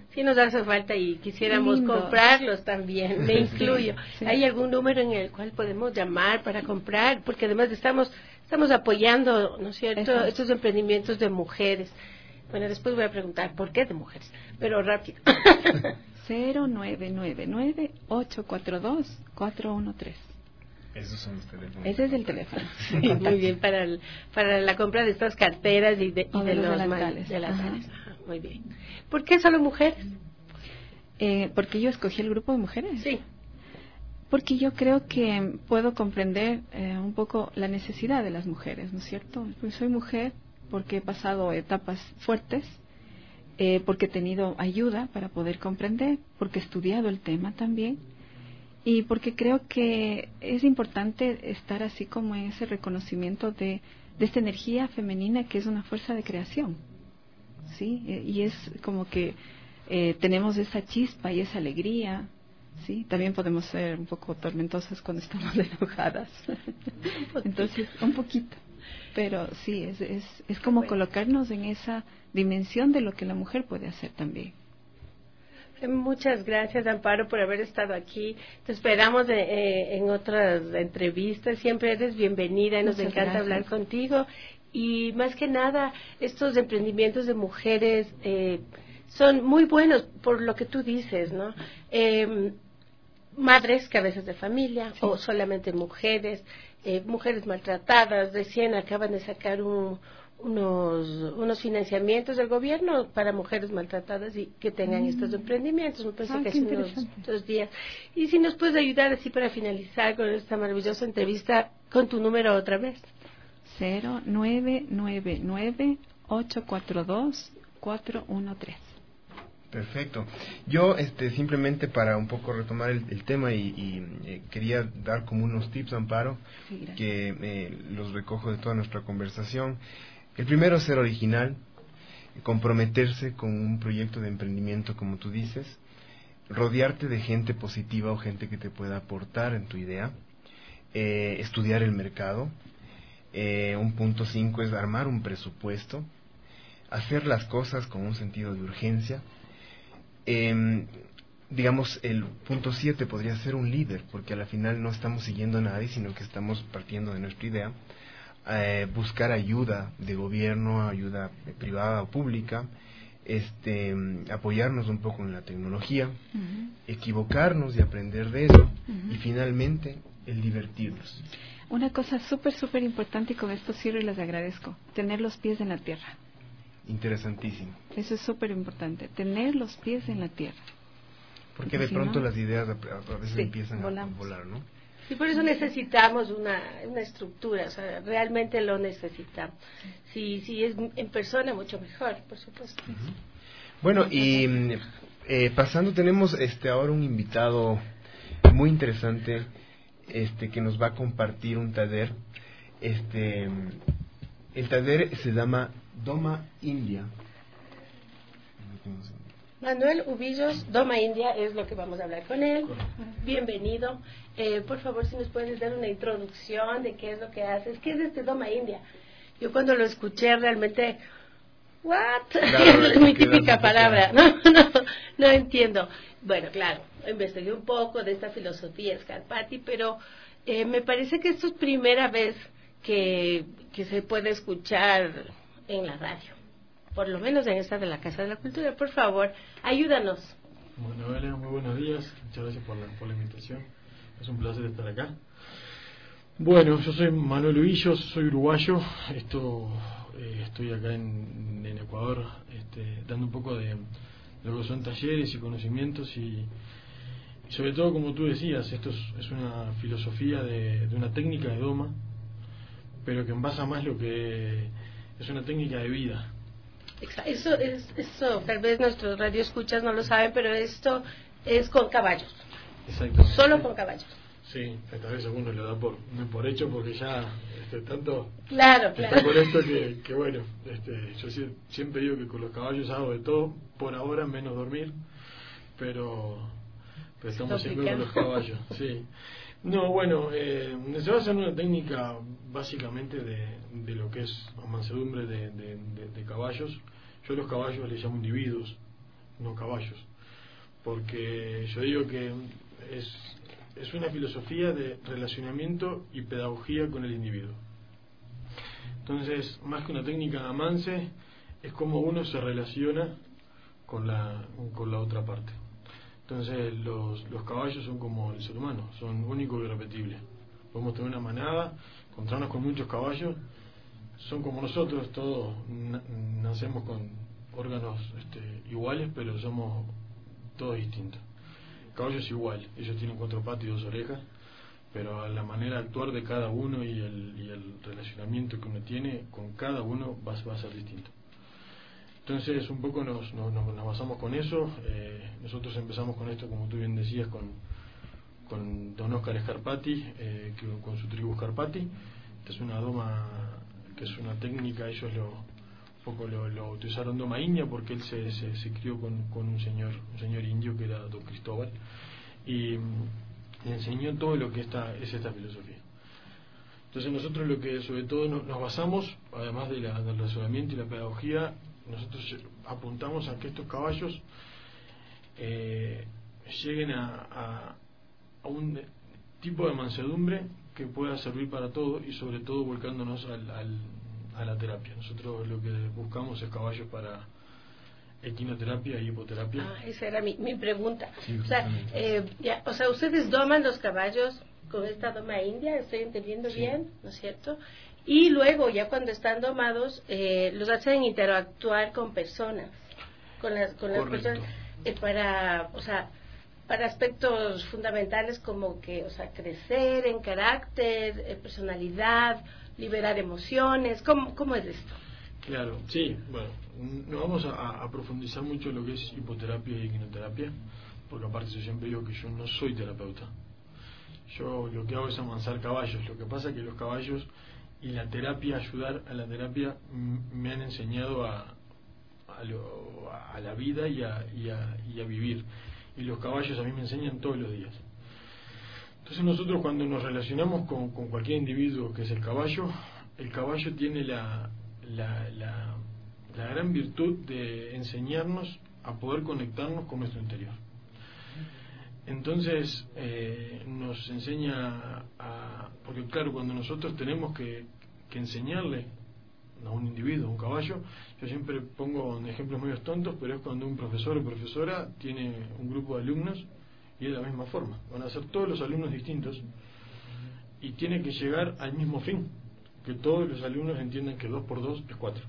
sí nos hace falta y quisiéramos Lindo. comprarlos también, me incluyo. Sí. ¿Hay algún número en el cual podemos llamar para comprar? Porque además estamos estamos apoyando, ¿no es cierto?, Eso. estos emprendimientos de mujeres. Bueno, después voy a preguntar por qué de mujeres, pero rápido. cero nueve nueve nueve, ocho cuatro dos, cuatro uno tres. Esos son los teléfonos. Ese es el teléfono. Sí, muy bien, para el, para la compra de estas carteras y de, y de, de los delantales. delantales. Ajá, muy bien. ¿Por qué solo mujeres? Eh, porque yo escogí el grupo de mujeres. Sí. Porque yo creo que puedo comprender eh, un poco la necesidad de las mujeres, ¿no es cierto? Pues soy mujer porque he pasado etapas fuertes, eh, porque he tenido ayuda para poder comprender, porque he estudiado el tema también, y porque creo que es importante estar así como en ese reconocimiento de, de esta energía femenina que es una fuerza de creación, ¿sí? Y es como que eh, tenemos esa chispa y esa alegría, ¿sí? También podemos ser un poco tormentosas cuando estamos enojadas. Entonces, un poquito. Pero sí, es, es, es como colocarnos en esa dimensión de lo que la mujer puede hacer también. Muchas gracias, Amparo, por haber estado aquí. Te esperamos eh, en otras entrevistas. Siempre eres bienvenida y nos Muchas encanta gracias. hablar contigo. Y más que nada, estos emprendimientos de mujeres eh, son muy buenos por lo que tú dices, ¿no? Eh, madres, cabezas de familia, sí. o solamente mujeres, eh, mujeres maltratadas, recién acaban de sacar un, unos, unos financiamientos del gobierno para mujeres maltratadas y que tengan mm. estos emprendimientos, me parece ah, que hace unos dos días. Y si nos puedes ayudar así para finalizar con esta maravillosa entrevista, con tu número otra vez. cero nueve nueve nueve, ocho cuatro dos, cuatro uno tres. Perfecto. Yo este simplemente para un poco retomar el, el tema y, y eh, quería dar como unos tips, Amparo, sí, que eh, los recojo de toda nuestra conversación. El primero es ser original, comprometerse con un proyecto de emprendimiento como tú dices, rodearte de gente positiva o gente que te pueda aportar en tu idea, eh, estudiar el mercado. Eh, un punto cinco es armar un presupuesto, hacer las cosas con un sentido de urgencia. Eh, digamos, el punto siete podría ser un líder, porque a la final no estamos siguiendo a nadie, sino que estamos partiendo de nuestra idea. Eh, buscar ayuda de gobierno, ayuda privada o pública, este, apoyarnos un poco en la tecnología, uh-huh. equivocarnos y aprender de eso, uh-huh. y finalmente el divertirnos. Una cosa súper, súper importante, y con esto cierro y les agradezco, tener los pies en la tierra. Interesantísimo. Eso es súper importante, tener los pies en la tierra. Porque, Porque de pronto no, las ideas a, a veces sí, empiezan volamos. a volar, ¿no? Y por eso necesitamos una, una estructura, o sea, realmente lo necesitamos. Si, si es en persona, mucho mejor, por supuesto. Uh-huh. Bueno, y eh, pasando, tenemos este ahora un invitado muy interesante este que nos va a compartir un taller. Este, el taller se llama Doma India. Manuel Ubillos, Doma India, es lo que vamos a hablar con él. Bienvenido. Eh, por favor, si nos puedes dar una introducción de qué es lo que haces. ¿Qué es este Doma India? Yo cuando lo escuché realmente, ¿what? Claro, es muy típica palabra. No, no, no entiendo. Bueno, claro, investigué un poco de esta filosofía Scarpati, pero eh, me parece que esto es primera vez que, que se puede escuchar en la radio. Por lo menos en esta de la Casa de la Cultura. Por favor, ayúdanos. Bueno, Elena, muy buenos días. Muchas gracias por la, por la invitación. Es un placer estar acá. Bueno, yo soy Manuel Ubillos, soy uruguayo. Esto, eh, estoy acá en, en Ecuador este, dando un poco de lo que son talleres y conocimientos y, y sobre todo, como tú decías, esto es, es una filosofía de, de una técnica de doma, pero que envasa más lo que es una técnica de vida. Eso es, eso, tal vez nuestros radioescuchas no lo saben, pero esto es con caballos. Exacto. Solo con caballos. Sí, tal vez alguno lo da por por hecho porque ya este, tanto claro, claro. está por esto que, que bueno, este, yo siempre digo que con los caballos hago de todo, por ahora menos dormir, pero, pero estamos siempre con los caballos. Sí. No, bueno, eh, se basa en una técnica básicamente de, de lo que es mansedumbre de, de, de, de caballos. Yo a los caballos les llamo individuos, no caballos, porque yo digo que es, es una filosofía de relacionamiento y pedagogía con el individuo. Entonces, más que una técnica de amance, es como uno se relaciona con la, con la otra parte. Entonces, los, los caballos son como el ser humano, son únicos y irrepetibles. Podemos tener una manada, encontrarnos con muchos caballos, son como nosotros, todos nacemos con órganos este, iguales, pero somos todos distintos. El caballo es igual, ellos tienen cuatro patas y dos orejas, pero la manera de actuar de cada uno y el, y el relacionamiento que uno tiene con cada uno va, va a ser distinto. Entonces un poco nos, nos, nos basamos con eso. Eh, nosotros empezamos con esto, como tú bien decías, con, con don Oscar Scarpati, eh, que, con su tribu Scarpati. Esta es una doma que es una técnica, ellos lo un poco lo, lo utilizaron doma india porque él se, se, se crió con, con un señor un señor indio que era don Cristóbal y le enseñó todo lo que esta, es esta filosofía. Entonces nosotros lo que sobre todo nos, nos basamos, además de la, del razonamiento y la pedagogía, nosotros apuntamos a que estos caballos eh, lleguen a, a, a un tipo de mansedumbre que pueda servir para todo y sobre todo volcándonos al, al, a la terapia. Nosotros lo que buscamos es caballos para equinoterapia y hipoterapia. Ah, esa era mi, mi pregunta. Sí, o, sea, eh, ya, o sea, ustedes doman los caballos con esta doma india, estoy entendiendo sí. bien, ¿no es cierto? Y luego, ya cuando están domados, eh, los hacen interactuar con personas, con las, con las personas, eh, para, o sea, para aspectos fundamentales como que, o sea, crecer en carácter, eh, personalidad, liberar emociones. ¿Cómo, cómo es esto? Claro, sí, bueno, no vamos a, a profundizar mucho en lo que es hipoterapia y equinoterapia, porque aparte yo siempre digo que yo no soy terapeuta. Yo lo que hago es amansar caballos. Lo que pasa es que los caballos y la terapia, ayudar a la terapia, me han enseñado a, a, lo, a la vida y a, y, a, y a vivir. Y los caballos a mí me enseñan todos los días. Entonces nosotros cuando nos relacionamos con, con cualquier individuo que es el caballo, el caballo tiene la, la, la, la gran virtud de enseñarnos a poder conectarnos con nuestro interior. Entonces eh, nos enseña a... Porque claro, cuando nosotros tenemos que, que enseñarle a un individuo, a un caballo, yo siempre pongo ejemplos medio tontos, pero es cuando un profesor o profesora tiene un grupo de alumnos y es de la misma forma. Van a ser todos los alumnos distintos y tiene que llegar al mismo fin, que todos los alumnos entiendan que dos por dos es cuatro.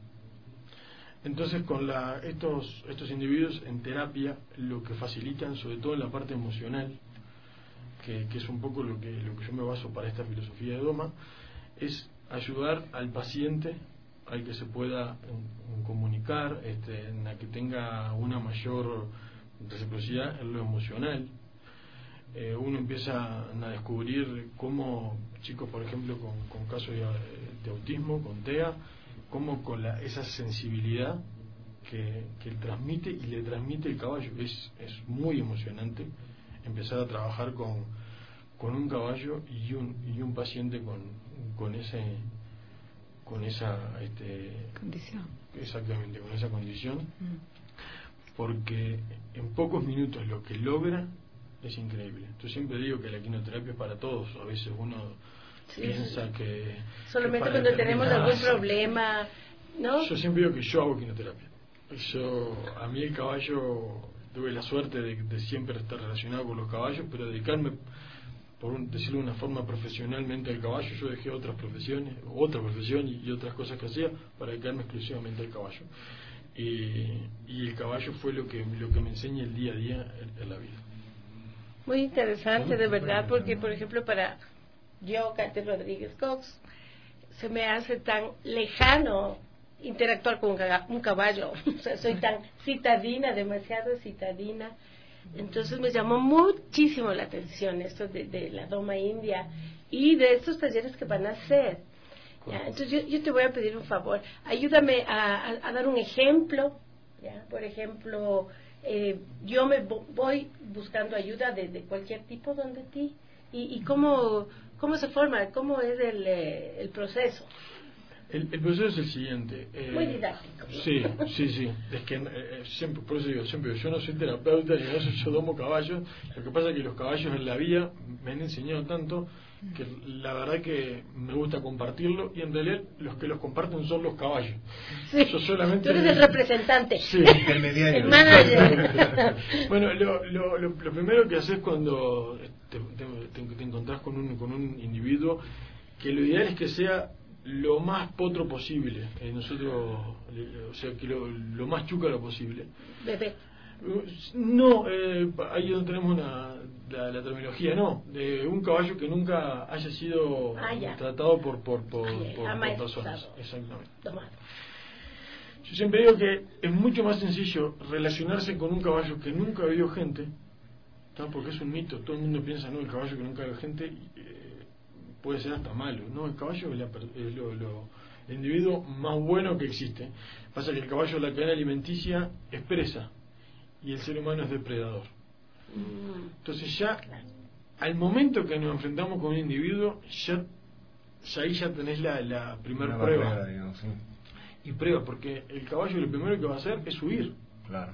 Entonces con la, estos, estos individuos en terapia lo que facilitan, sobre todo en la parte emocional, que, que es un poco lo que, lo que yo me baso para esta filosofía de Doma, es ayudar al paciente al que se pueda en, en comunicar, este, en la que tenga una mayor reciprocidad en lo emocional. Eh, uno empieza a descubrir cómo chicos, por ejemplo, con, con casos de, de autismo, con T E A, cómo con la, esa sensibilidad que, que transmite y le transmite el caballo. Es, es muy emocionante empezar a trabajar con, con un caballo y un, y un paciente con, con ese con esa este, condición. Exactamente, con esa condición. Mm. Porque en pocos minutos lo que logra es increíble. Yo siempre digo que la equinoterapia es para todos. A veces uno sí, piensa que... Solamente que cuando tenemos algún problema, ¿no? Yo siempre digo que yo hago equinoterapia. Yo, a mí el caballo, tuve la suerte de, de siempre estar relacionado con los caballos, pero dedicarme, por un, decirlo de una forma, profesionalmente al caballo. Yo dejé otras profesiones, otra profesión y, y otras cosas que hacía para dedicarme exclusivamente al caballo. Y, y el caballo fue lo que, lo que me enseña el día a día en, en la vida. Muy interesante, de verdad, porque, por ejemplo, para yo, Katy Rodríguez Cox, se me hace tan lejano interactuar con un caballo. O sea, soy tan citadina, demasiado citadina. Entonces me llamó muchísimo la atención esto de, de la doma india y de estos talleres que van a hacer. ¿Ya? Entonces yo, yo te voy a pedir un favor, ayúdame a, a, a dar un ejemplo. ¿Ya? Por ejemplo, eh, yo me voy buscando ayuda de, de cualquier tipo donde ti y, y cómo, cómo se forma, cómo es el, eh, el proceso. El, el proceso es el siguiente. Eh, Muy didáctico. Sí, sí, sí. Es que eh, siempre, por eso digo, siempre yo no soy terapeuta, yo no soy, yo domo caballos. Lo que pasa es que los caballos en la vida me han enseñado tanto que la verdad que me gusta compartirlo, y en realidad los que los comparten son los caballos. Sí. Yo solamente... Tú eres el representante. Sí, intermediario. El manager. Bueno, lo, lo, lo, lo primero que haces cuando te, te, te encontrás con un, con un individuo, que lo ideal es que sea lo más potro posible, eh, nosotros, o sea, que lo, lo más chúcaro posible. Bebé. No, eh, ahí donde tenemos una, la, la terminología, no, de un caballo que nunca haya sido ah, tratado por por por, ah, por, por personas. Exactamente. Tomado. Yo siempre digo que es mucho más sencillo relacionarse con un caballo que nunca vio gente, ¿tá? Porque es un mito, todo el mundo piensa, no, el caballo que nunca vio gente eh, puede ser hasta malo, no, el caballo es, la, es lo, lo, el individuo más bueno que existe. Pasa que el caballo, la cadena alimenticia, es presa y el ser humano es depredador. Entonces ya al momento que nos enfrentamos con un individuo, ya, ya ahí ya tenés la, la primera prueba. Barrera, digamos, sí. Y prueba, porque el caballo lo primero que va a hacer es huir. Claro.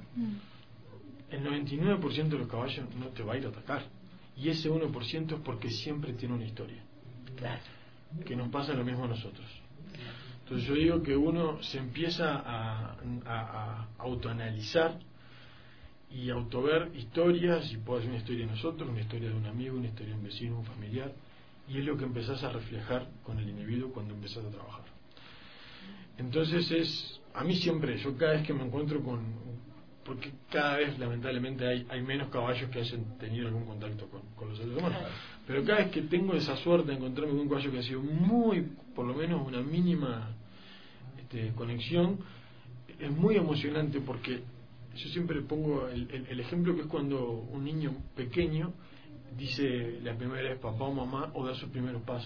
El noventa y nueve por ciento de los caballos no te va a ir a atacar, y ese uno por ciento es porque siempre tiene una historia. Claro. Que nos pasa lo mismo a nosotros. Entonces yo digo que uno se empieza a, a, a autoanalizar y autover historias, y puede ser una historia de nosotros, una historia de un amigo, una historia de un vecino, un familiar, y es lo que empezás a reflejar con el individuo cuando empezás a trabajar. Entonces es, a mí siempre, yo cada vez que me encuentro con, porque cada vez lamentablemente hay, hay menos caballos que hayan tenido algún contacto con, con los seres humanos, pero cada vez que tengo esa suerte de encontrarme con un caballo que ha sido muy, por lo menos una mínima este, conexión, es muy emocionante, porque yo siempre pongo el, el, el ejemplo que es cuando un niño pequeño dice la primera vez papá o mamá, o da sus primeros pasos.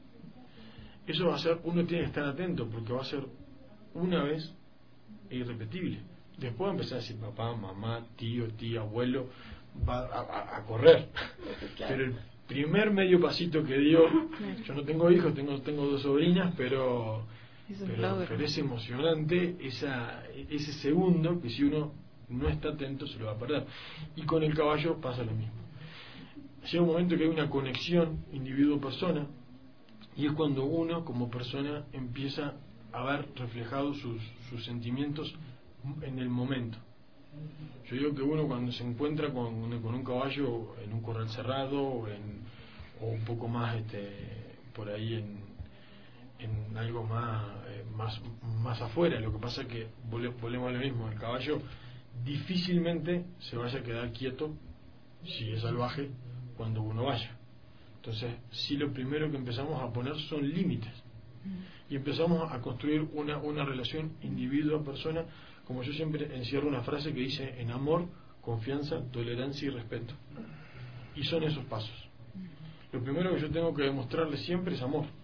Eso va a ser, uno tiene que estar atento, porque va a ser una vez e irrepetible. Después va a empezar a decir papá, mamá, tío, tía, abuelo, va a, a, a correr. Pero el primer medio pasito que dio, yo no tengo hijos, tengo tengo dos sobrinas, pero pero, pero es emocionante esa ese segundo que si uno no está atento se lo va a perder. Y con el caballo pasa lo mismo. Llega un momento que hay una conexión individuo-persona, y es cuando uno como persona empieza a ver reflejados sus, sus sentimientos en el momento. Yo digo que uno cuando se encuentra con, con un caballo en un corral cerrado, o, en, o un poco más este, por ahí en, en algo más, eh, más más afuera, lo que pasa es que volvemos a lo mismo, el caballo difícilmente se vaya a quedar quieto si es salvaje cuando uno vaya. Entonces, sí, lo primero que empezamos a poner son límites, y empezamos a construir una, una relación individuo a persona, como yo siempre encierro una frase que dice: en amor, confianza, tolerancia y respeto. Y son esos pasos. Lo primero que yo tengo que demostrarle siempre es amor.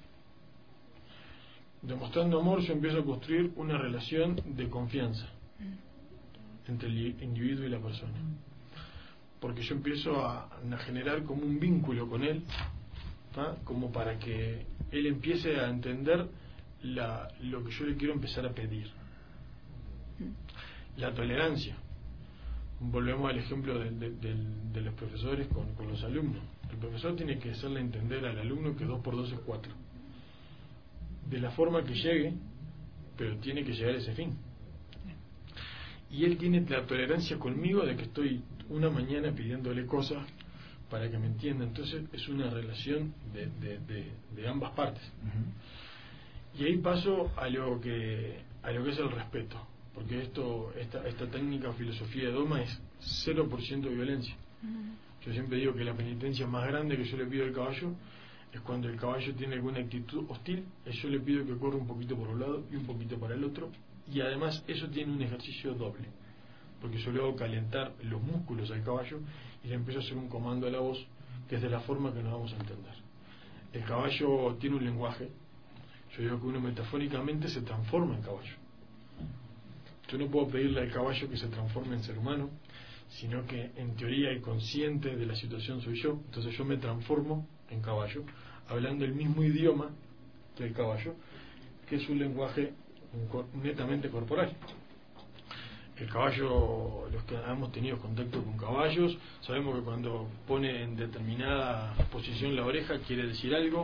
Demostrando amor, yo empiezo a construir una relación de confianza entre el individuo y la persona, porque yo empiezo a, a generar como un vínculo con él, ¿tá? Como para que él empiece a entender la, lo que yo le quiero empezar a pedir. La tolerancia, volvemos al ejemplo de, de, de, de los profesores con, con los alumnos. El profesor tiene que hacerle entender al alumno que dos por dos es cuatro, de la forma que llegue, pero tiene que llegar a ese fin. Y él tiene la tolerancia conmigo de que estoy una mañana pidiéndole cosas para que me entienda. Entonces es una relación de, de, de, de ambas partes. Uh-huh. Y ahí paso a lo que a lo que es el respeto, porque esto esta, esta técnica o filosofía de doma es cero por ciento de violencia. Uh-huh. Yo siempre digo que la penitencia más grande que yo le pido al caballo es cuando el caballo tiene alguna actitud hostil, yo le pido que corra un poquito por un lado y un poquito para el otro, y además eso tiene un ejercicio doble, porque yo le hago calentar los músculos al caballo y le empiezo a hacer un comando a la voz, que es de la forma que nos vamos a entender. El caballo tiene un lenguaje. Yo digo que uno metafóricamente se transforma en caballo. Yo no puedo pedirle al caballo que se transforme en ser humano, sino que en teoría y consciente de la situación soy yo. Entonces yo me transformo en caballo, hablando el mismo idioma que el caballo, que es un lenguaje netamente corporal. El caballo, los que hemos tenido contacto con caballos, sabemos que cuando pone en determinada posición la oreja quiere decir algo,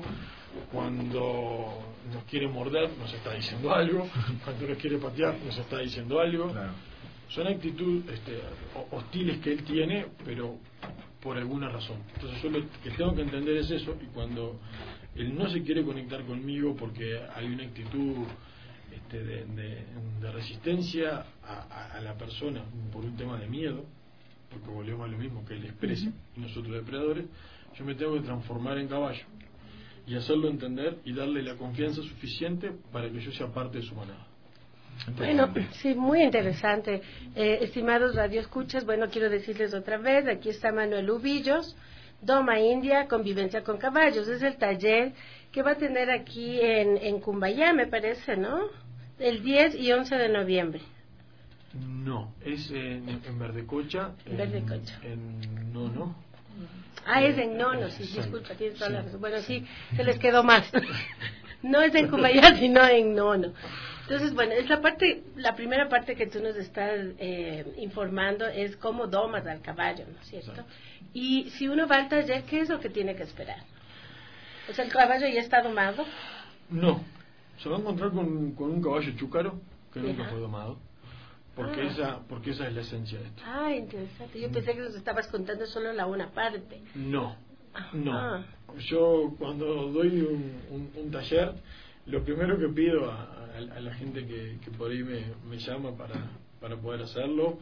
cuando nos quiere morder nos está diciendo algo, cuando nos quiere patear nos está diciendo algo. Claro. Son actitudes este, hostiles que él tiene, pero por alguna razón. Entonces yo lo que tengo que entender es eso, y cuando él no se quiere conectar conmigo porque hay una actitud este, de, de, de resistencia a, a, a la persona por un tema de miedo, porque volvemos a lo mismo, que él expresa, uh-huh. y nosotros depredadores, yo me tengo que transformar en caballo y hacerlo entender y darle la confianza suficiente para que yo sea parte de su manada. Bueno, sí, muy interesante. Eh, estimados radioescuchas, bueno, quiero decirles otra vez, aquí está Manuel Ubillos, Doma India, Convivencia con Caballos. Es el taller que va a tener aquí en, en Cumbayá, me parece, ¿no? El diez y once de noviembre. No, es en, en Verdecocha. En Verdecocha. En Nono. Ah, es en Nono, sí, disculpa, tienes toda la razón. Bueno, sí, se les quedó más. No es en Cumbayá, sino en Nono. Entonces, bueno, es la parte, la primera parte que tú nos estás eh, informando es cómo domas al caballo, ¿no es cierto? Exacto. Y si uno va al taller, ¿qué es lo que tiene que esperar? O sea, ¿el caballo ya está domado? No, se va a encontrar con, con un caballo chúcaro que nunca Ajá. fue domado, porque ah. esa porque esa es la esencia de esto. Ah, interesante. Yo pensé que nos estabas contando solo la una parte. No, no. Yo cuando doy un, un, un taller, lo primero que pido a, a, a la gente que, que por ahí me, me llama para, para poder hacerlo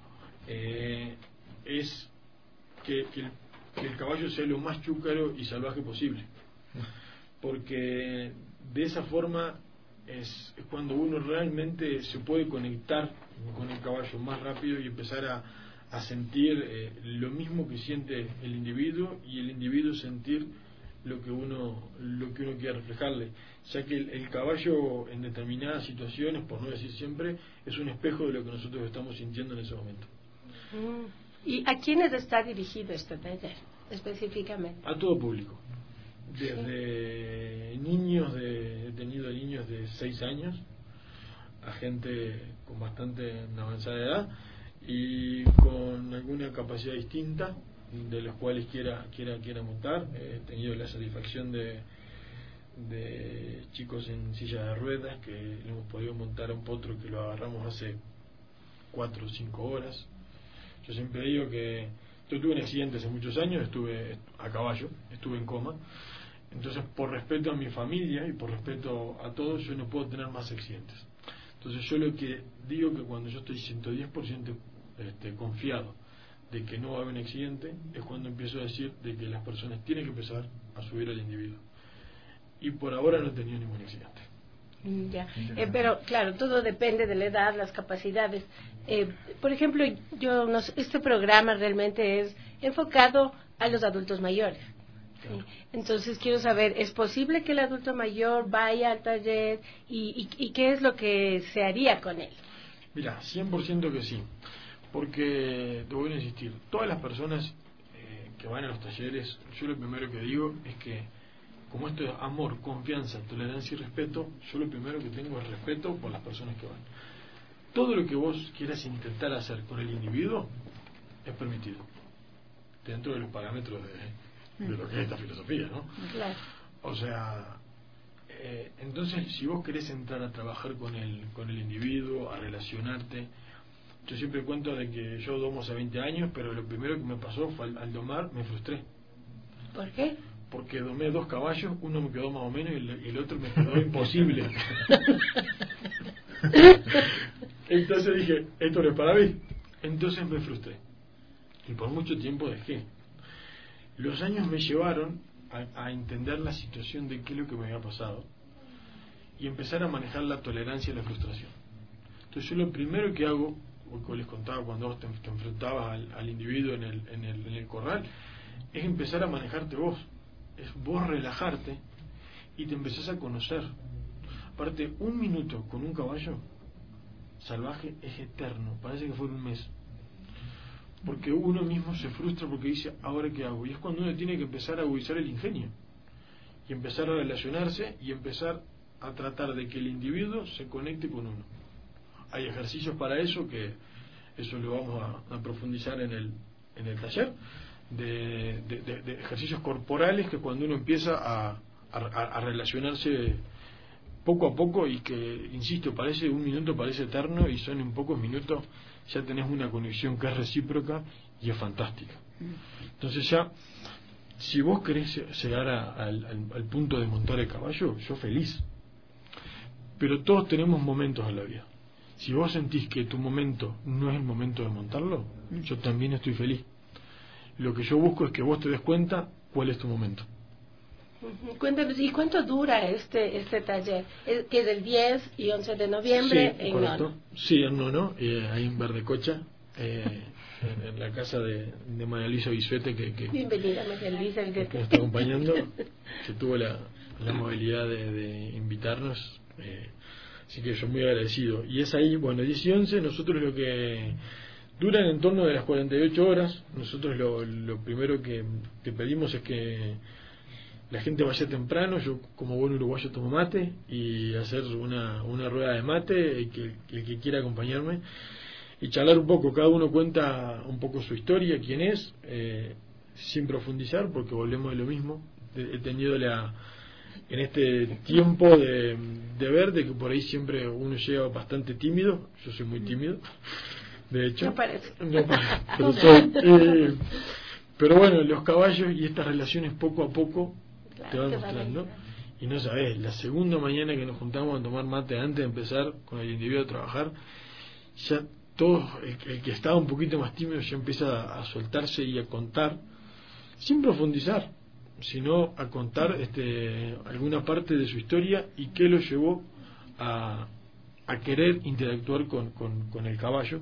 eh, es que, que, el, que el caballo sea lo más chúcaro y salvaje posible, porque de esa forma es, es cuando uno realmente se puede conectar con el caballo más rápido y empezar a, a sentir eh, lo mismo que siente el individuo, y el individuo sentir lo que uno lo que uno quiere reflejarle, ya que el, el caballo en determinadas situaciones, por no decir siempre, es un espejo de lo que nosotros estamos sintiendo en ese momento. Mm. ¿Y a quiénes está dirigido este taller específicamente? A todo público, desde sí. niños, de, he tenido niños de seis años a gente con bastante avanzada edad y con alguna capacidad distinta, de los cuales quiera quiera quiera montar. He tenido la satisfacción de de chicos en silla de ruedas que le hemos podido montar a un potro que lo agarramos hace cuatro o cinco horas. Yo siempre digo que yo tuve un accidente hace muchos años, estuve a caballo, estuve en coma, entonces por respeto a mi familia y por respeto a todos, yo no puedo tener más accidentes. Entonces yo lo que digo que cuando yo estoy ciento diez por ciento este, confiado de que no va a haber un accidente, es cuando empiezo a decir de que las personas tienen que empezar a subir al individuo. Y por ahora no he tenido ningún accidente. Ya, eh, pero claro, todo depende de la edad, las capacidades. Eh, por ejemplo, yo no sé, este programa realmente es enfocado a los adultos mayores. Claro. ¿Sí? Entonces quiero saber, ¿es posible que el adulto mayor vaya al taller y, y, y qué es lo que se haría con él? Mira, cien por ciento que sí. Porque, te voy a insistir, todas las personas eh, que van a los talleres, yo lo primero que digo es que, como esto es amor, confianza, tolerancia y respeto, yo lo primero que tengo es respeto por las personas que van. Todo lo que vos quieras intentar hacer con el individuo es permitido, dentro de los parámetros de, de lo que es esta filosofía, ¿no? Claro. O sea, eh, entonces, si vos querés entrar a trabajar con el, con el individuo, a relacionarte. Yo siempre cuento de que yo domo hace veinte años, pero lo primero que me pasó fue al, al domar me frustré. ¿Por qué? Porque domé dos caballos, uno me quedó más o menos y el, y el otro me quedó imposible. Entonces dije, esto no es para mí. Entonces me frustré. Y por mucho tiempo dejé. Los años me llevaron a, a entender la situación de qué es lo que me había pasado y empezar a manejar la tolerancia y la frustración. Entonces yo lo primero que hago, como les contaba cuando vos te, te enfrentabas al, al individuo en el, en, el, en el corral, es empezar a manejarte vos, es vos relajarte y te empezás a conocer. Aparte, un minuto con un caballo salvaje es eterno, parece que fue un mes, porque uno mismo se frustra porque dice, ¿ahora qué hago? Y es cuando uno tiene que empezar a agudizar el ingenio y empezar a relacionarse y empezar a tratar de que el individuo se conecte con uno. Hay ejercicios para eso, que eso lo vamos a, a profundizar en el, en el taller, de, de, de, de ejercicios corporales que cuando uno empieza a, a, a relacionarse poco a poco, y que, insisto, parece un minuto, parece eterno, y son en pocos minutos ya tenés una conexión que es recíproca y es fantástica. Entonces ya, si vos querés llegar a, al, al, al punto de montar el caballo, yo feliz. Pero todos tenemos momentos en la vida. Si vos sentís que tu momento no es el momento de montarlo, yo también estoy feliz. Lo que yo busco es que vos te des cuenta cuál es tu momento. Cuéntanos, ¿y cuánto dura este este taller? Es, que es del diez y once de noviembre sí, en correcto. Nono. Sí, en Nono, eh, ahí en Verdecocha, eh, en, en la casa de, de María Luisa Bisuete, que, que, Bienvenida, María Luisa, que nos está acompañando, que tuvo la, la amabilidad de, de invitarnos. Eh, así que yo muy agradecido. Y es ahí, bueno, diez y once, nosotros lo que duran en torno de las cuarenta y ocho horas. Nosotros lo, lo primero que, que pedimos es que la gente vaya temprano. Yo, como buen uruguayo, tomo mate, y hacer una, una rueda de mate, y que el que quiera acompañarme, y charlar un poco. Cada uno cuenta un poco su historia, quién es, eh, sin profundizar, porque volvemos a lo mismo. He tenido la, en este tiempo de, de ver, de que por ahí siempre uno llega bastante tímido. Yo soy muy tímido, de hecho. No parece. No parece, pero soy, eh, pero bueno, los caballos y estas relaciones poco a poco te van mostrando, y no sabes, la segunda mañana que nos juntamos a tomar mate antes de empezar con el individuo a trabajar, ya todo el, el que estaba un poquito más tímido ya empieza a, a soltarse y a contar, sin profundizar, sino a contar este alguna parte de su historia y qué lo llevó a, a querer interactuar con, con, con el caballo.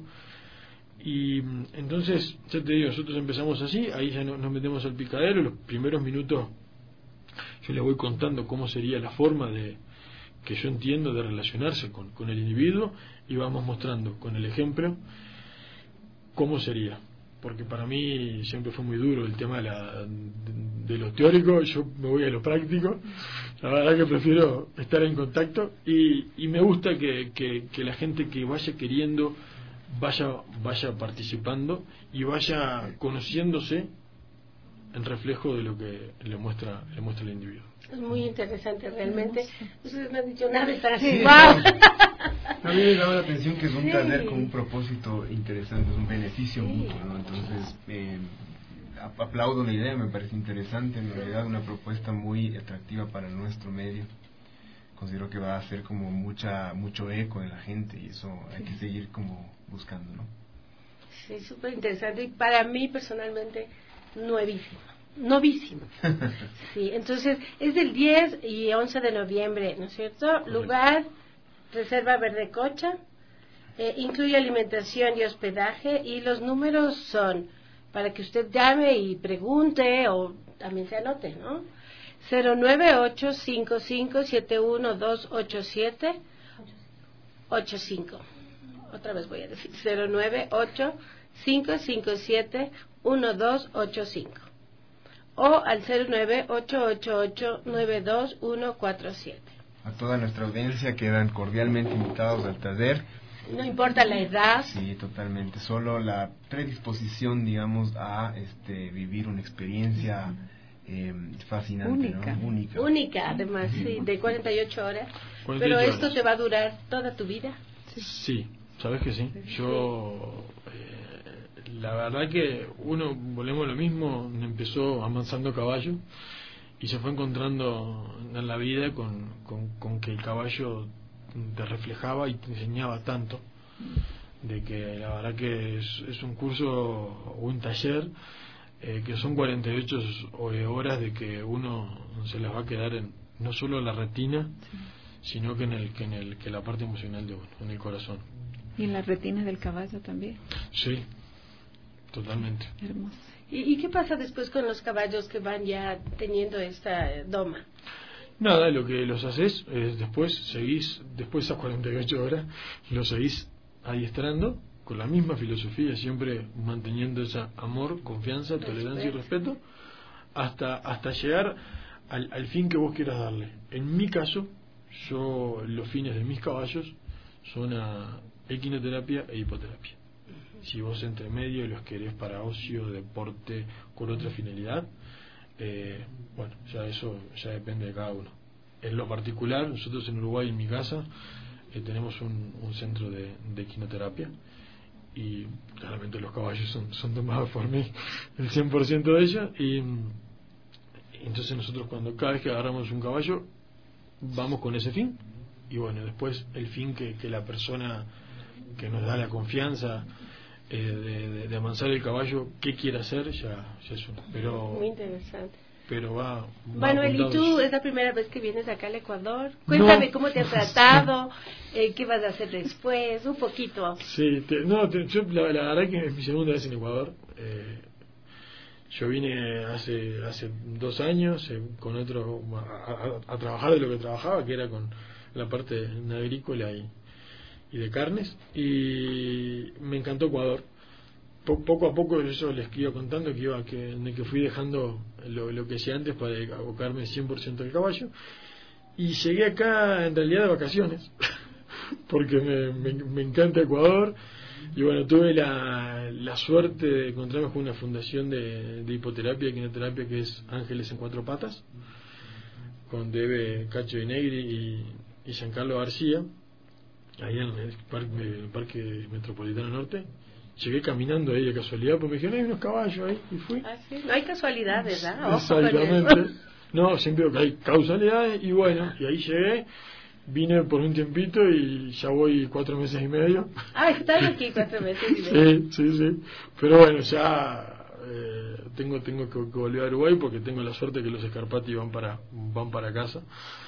Y entonces, ya te digo, nosotros empezamos así, ahí ya no, nos metemos al picadero. Los primeros minutos yo les voy contando cómo sería la forma de que yo entiendo de relacionarse con, con el individuo, y vamos mostrando con el ejemplo cómo sería, porque para mí siempre fue muy duro el tema de, la, de, de lo teórico. Yo me voy a lo práctico, la verdad que prefiero estar en contacto, y, y me gusta que, que, que la gente que vaya queriendo vaya vaya participando y vaya conociéndose en reflejo de lo que le muestra le muestra el individuo. Es muy interesante realmente. Ustedes no han dicho nada, están así. Sí, ¡Wow! A mí me llama la atención que es un Sí. taller con un propósito interesante, es un beneficio Sí. mutuo, ¿no? Entonces, eh, aplaudo la idea, me parece interesante, en realidad una propuesta muy atractiva para nuestro medio. Considero que va a hacer como mucha mucho eco en la gente, y eso hay que seguir como buscando, ¿no? Sí, súper interesante, y para mí personalmente nuevísimo, novísimo. Sí, entonces es del diez y once de noviembre, ¿no es cierto? Correcto. Lugar, Reserva Verdecocha, eh, incluye alimentación y hospedaje, y los números son para que usted llame y pregunte, o también se anote, ¿no? cero nueve ocho cinco cinco siete uno dos ocho siete ocho cinco. Otra vez voy a decir cero nueve ocho cinco cinco siete uno dos ocho cinco, o al cero nueve ocho ocho ocho nueve dos uno cuatro siete. A toda nuestra audiencia quedan cordialmente invitados al taller. No importa la edad. Sí, totalmente. Solo la predisposición, digamos, a este vivir una experiencia eh, fascinante, única. ¿no? Única. Única, además, sí, de cuarenta y ocho horas. cuarenta y ocho Pero esto horas. te va a durar toda tu vida. Sí, sabes que sí. Yo, eh, la verdad que uno, volvemos a lo mismo, empezó amansando a caballo y se fue encontrando en la vida con, con, con que el caballo te reflejaba y te enseñaba tanto, de que la verdad que es, es un curso o un taller eh, que son cuarenta y ocho horas de que uno se las va a quedar en no solo en la retina, sí, sino que en el que en el que la parte emocional de uno, en el corazón. Y en las retinas del caballo también. Sí, totalmente. Hermoso. ¿Y, ¿Y qué pasa después con los caballos que van ya teniendo esta doma? Nada, lo que los haces es después seguís, después de esas cuarenta y ocho horas, los seguís adiestrando con la misma filosofía, siempre manteniendo ese amor, confianza, tolerancia y respeto, hasta hasta llegar al, al fin que vos quieras darle. En mi caso, yo los fines de mis caballos son a equinoterapia e hipoterapia. Si vos entre medio los querés para ocio, deporte, con otra finalidad, eh, bueno, ya eso ya depende de cada uno. En lo particular, nosotros en Uruguay, en mi casa, eh, tenemos un, un centro de, de equinoterapia, y claramente los caballos son, son tomados por mí, el cien por ciento de ellos, y, y entonces nosotros cuando cada vez que agarramos un caballo, vamos con ese fin, y bueno, después el fin que, que la persona que nos da la confianza eh, de, de, de amansar el caballo, qué quiere hacer, ya, ya es uno. Pero, muy interesante. Pero va, va Manuel, ¿y tú es la primera vez que vienes acá al Ecuador? Cuéntame no. cómo te has tratado, eh, qué vas a hacer después, un poquito. Sí, te, no, te, yo la, la verdad que es mi segunda vez en Ecuador. Eh, yo vine hace hace dos años eh, con otro a, a, a trabajar de lo que trabajaba, que era con la parte agrícola y, y de carnes, y me encantó Ecuador. Poco a poco yo les iba contando que iba que, que fui dejando lo, lo que hacía antes para abocarme cien por ciento al caballo, y llegué acá en realidad de vacaciones porque me, me, me encanta Ecuador, y bueno, tuve la, la suerte de encontrarme con una fundación de, de hipoterapia y equinoterapia que es Ángeles en Cuatro Patas, con Debe Cacho de Negri y, y Giancarlo García, ahí en el parque, el parque Metropolitano Norte. Llegué caminando ahí de casualidad, porque me dijeron, hay unos caballos ahí, y fui. ¿Ah, sí? No hay casualidad, ¿verdad? Exactamente. No, siempre que hay causalidades, y bueno, y ahí llegué, vine por un tiempito y ya voy cuatro meses y medio. Ah, estás aquí cuatro meses y medio. Sí, sí, sí. Pero bueno, ya eh, tengo tengo que, que volver a Uruguay, porque tengo la suerte que los Scarpati van para van para casa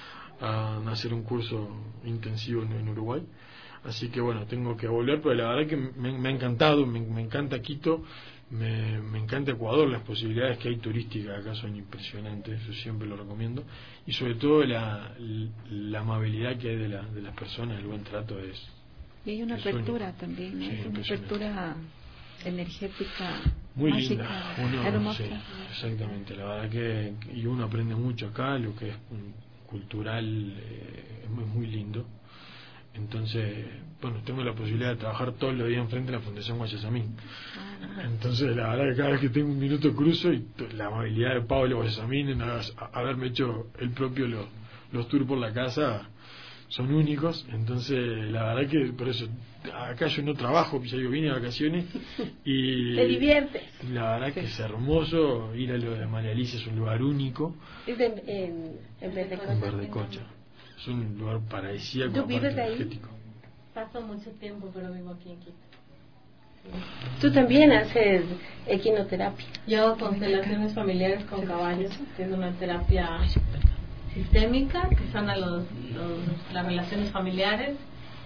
a hacer un curso intensivo en, en Uruguay. Así que bueno, tengo que volver, pero la verdad que me, me ha encantado, me, me encanta Quito, me, me encanta Ecuador, las posibilidades que hay turísticas acá son impresionantes, yo siempre lo recomiendo, y sobre todo la, la amabilidad que hay de, la, de las personas, el buen trato es... Y hay una apertura único. También, ¿no? Sí, es una apertura energética muy mágica, linda, uno, hermosa. Sí, exactamente, la verdad que y uno aprende mucho acá, lo que es cultural eh, es muy, muy lindo. Entonces, bueno, tengo la posibilidad de trabajar todos los días enfrente de la Fundación Guayasamín. Entonces, la verdad que cada vez que tengo un minuto cruzo, y la amabilidad de Pablo Guayasamín en haberme hecho el propio los, los tours por la casa son únicos. Entonces, la verdad que por eso, acá yo no trabajo, ya yo vine de vacaciones y... ¿Te diviertes? La verdad sí. que es hermoso, ir a lo de María Alicia es un lugar único. Es en, en, en Verdecocha. En Verdecocha. Es un lugar paradisíaco. ¿Tú vives ahí? Energético. Paso mucho tiempo, pero vivo aquí en Quito. Sí. ¿Tú también haces equinoterapia? Yo constelaciones familiares con caballos, que es una terapia sistémica que sana los, los, las relaciones familiares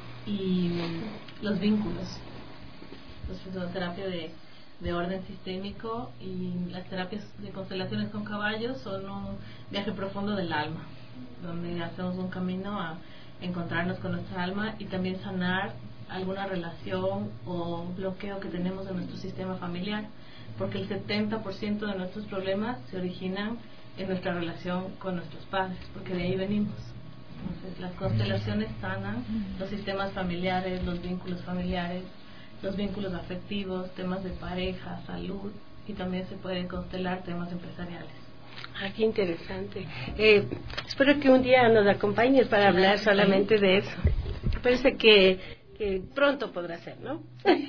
y los vínculos. Entonces es una terapia de, de orden sistémico, y las terapias de constelaciones con caballos son un viaje profundo del alma, donde hacemos un camino a encontrarnos con nuestra alma y también sanar alguna relación o bloqueo que tenemos en nuestro sistema familiar, porque el setenta por ciento de nuestros problemas se originan en nuestra relación con nuestros padres, porque de ahí venimos. Entonces las constelaciones sanan los sistemas familiares, los vínculos familiares, los vínculos afectivos, temas de pareja, salud, y también se pueden constelar temas empresariales. Ah, qué interesante. Eh, espero que un día nos acompañes para hablar solamente de eso. Me parece que, que pronto podrá ser, ¿no?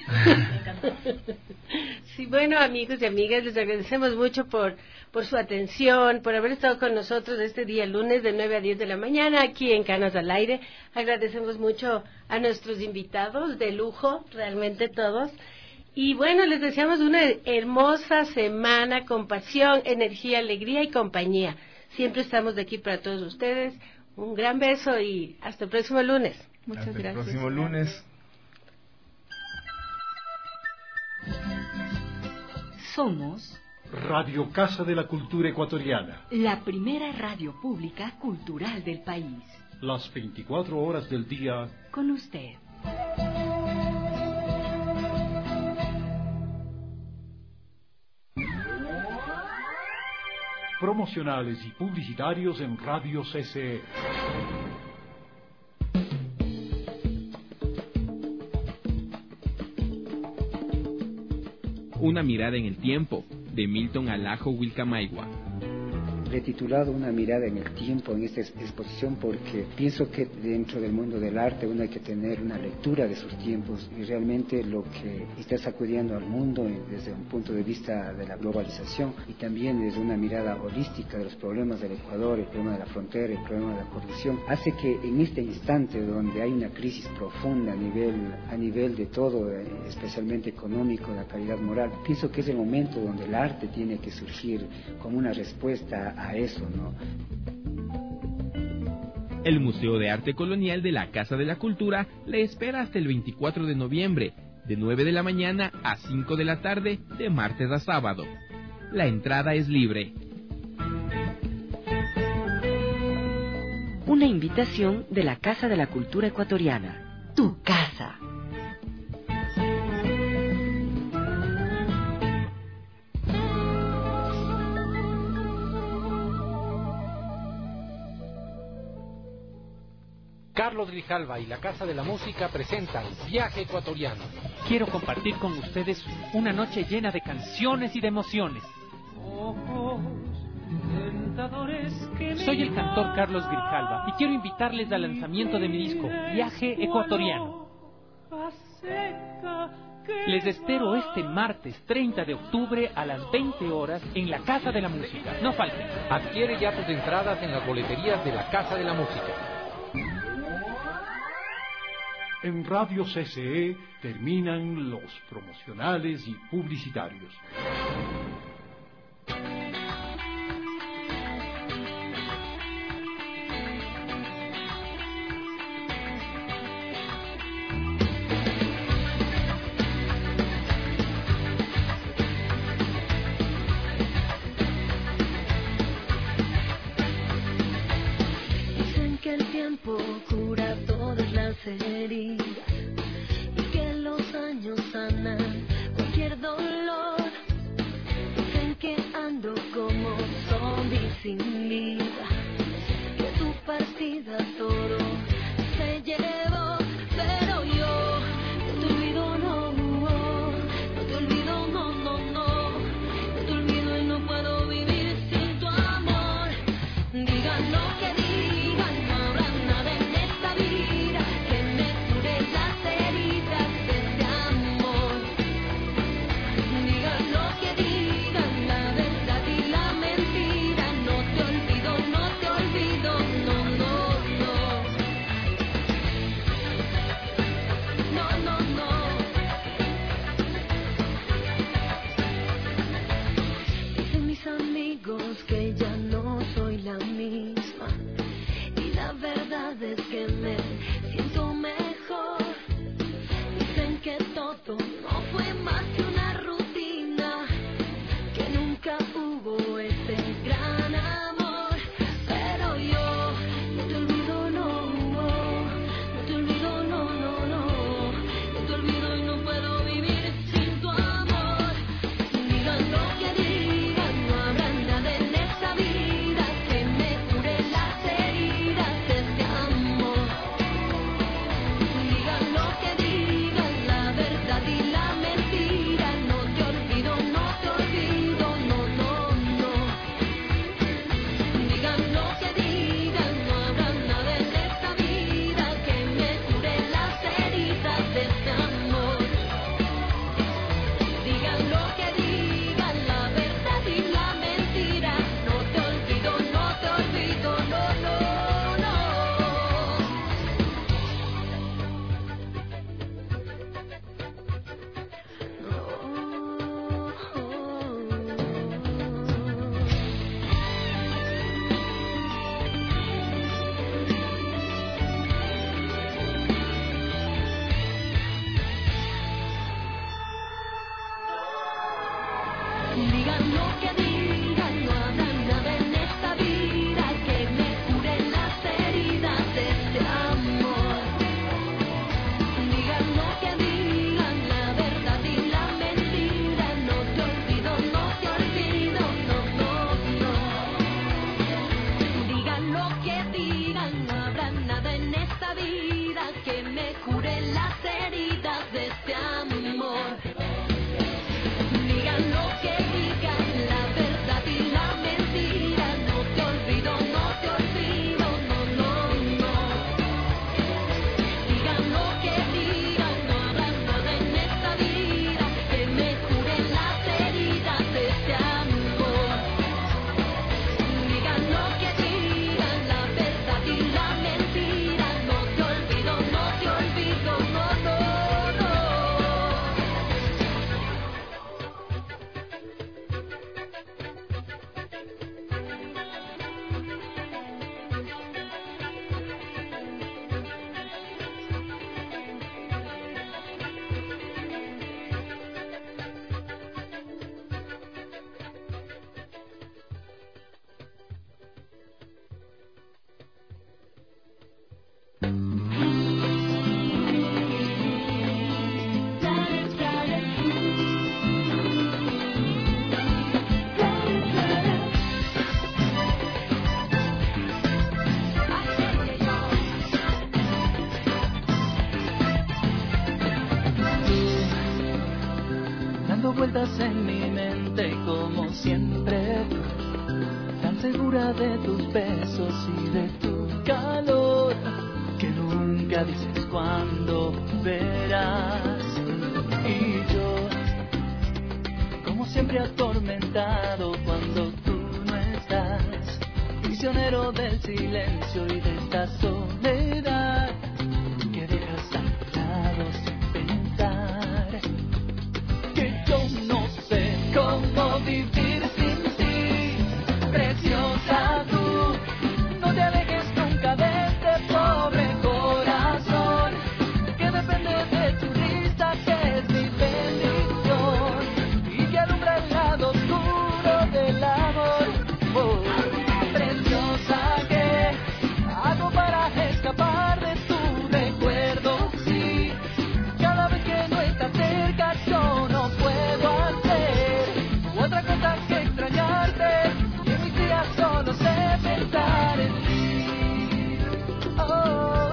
Sí, bueno, amigos y amigas, les agradecemos mucho por, por su atención, por haber estado con nosotros este día lunes de nueve a diez de la mañana aquí en Canas al Aire. Agradecemos mucho a nuestros invitados de lujo, realmente todos. Y bueno, les deseamos una hermosa semana con pasión, energía, alegría y compañía. Siempre estamos de aquí para todos ustedes. Un gran beso y hasta el próximo lunes. Muchas hasta gracias. el próximo lunes. Somos Radio Casa de la Cultura Ecuatoriana, la primera radio pública cultural del país. Las veinticuatro horas del día con usted. Promocionales y publicitarios en Radio C C E. Una mirada en el tiempo, de Milton Alajo Wilcamaigua. Le he titulado Una mirada en el tiempo en esta exposición porque pienso que dentro del mundo del arte uno hay que tener una lectura de sus tiempos y realmente lo que está sacudiendo al mundo desde un punto de vista de la globalización y también desde una mirada holística de los problemas del Ecuador, el problema de la frontera, el problema de la corrupción, hace que en este instante donde hay una crisis profunda a nivel, a nivel de todo, especialmente económico, la calidad moral, pienso que es el momento donde el arte tiene que surgir como una respuesta a eso, ¿no? El Museo de Arte Colonial de la Casa de la Cultura le espera hasta el veinticuatro de noviembre, de nueve de la mañana a cinco de la tarde, de martes a sábado. La entrada es libre. Una invitación de la Casa de la Cultura Ecuatoriana. Tu casa. Carlos Grijalva y la Casa de la Música presentan Viaje Ecuatoriano. Quiero compartir con ustedes una noche llena de canciones y de emociones. Soy el cantor Carlos Grijalva y quiero invitarles al lanzamiento de mi disco Viaje Ecuatoriano. Les espero este martes treinta de octubre a las veinte horas en la Casa de la Música. No falten. Adquiere ya tus entradas en las boleterías de la Casa de la Música. En Radio C C E terminan los promocionales y publicitarios. Dicen que el tiempo cura todas las heridas y que los años sanan cualquier dolor. Dicen que ando como zombie sin vida, que tu partida todo se llevó, pero yo no te olvido, no, no te olvido, no, no, no, no te olvido y no puedo vivir sin tu amor. Digan lo que digan, no habrá nada en esta vida que me cure la frescura de tus besos y de tu calor, que nunca dices cuándo verás. Y yo, como siempre atormentado cuando tú no estás, prisionero del silencio y de esta soledad que dejas a tu lado sin pensar, que yo no sé cómo vivir sin ti, preciosa tú, no te alejes nunca de este pobre corazón, que depende de tu risa, que es mi bendición, y que alumbra el lado oscuro del amor. Oh. Escapar de tu recuerdo, sí. Cada vez que no estás cerca yo no puedo hacer otra cosa que extrañarte, y en mis días solo sé pensar en ti. Oh.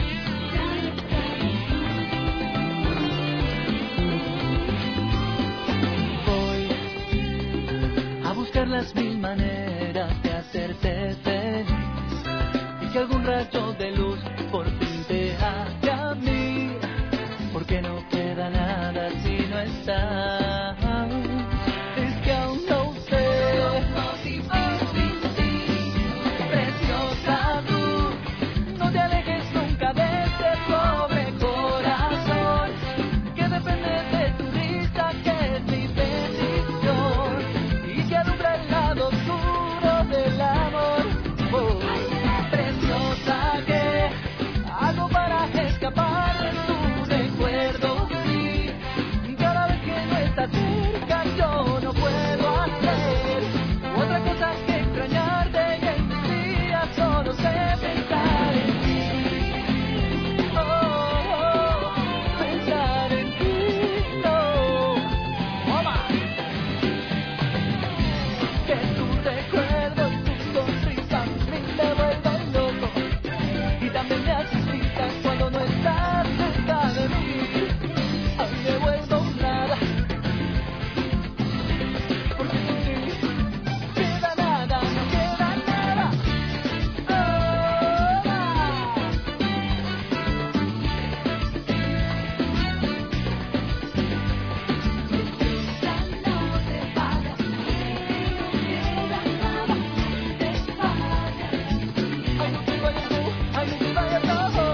Voy a buscar las mil maneras de hacerte feliz, que algún rayo de luz por fin te haga a mí, porque no queda nada si no estás. Es que aún no sé preciosa tú, no te alejes nunca de este pobre corazón, que depende de tu risa, que es mi bendición, y que alumbra el lado oscuro del amor. Oh. Escapar de tu recuerdo, sí. Cada vez que no estás cerca yo no puedo hacer otra cosa que extrañarte, y en mis días solo sé pensar en ti. Oh, oh, pensar en ti, no. Toma. Que tu recuerdo y tu sonrisa a mí me vuelven loco, y también me haces cuando no estás cerca de mí, a mí me vuelvo nada, porque sin ti queda nada, no queda nada. Ay, no te vayas tú, ay, no te vayas tú.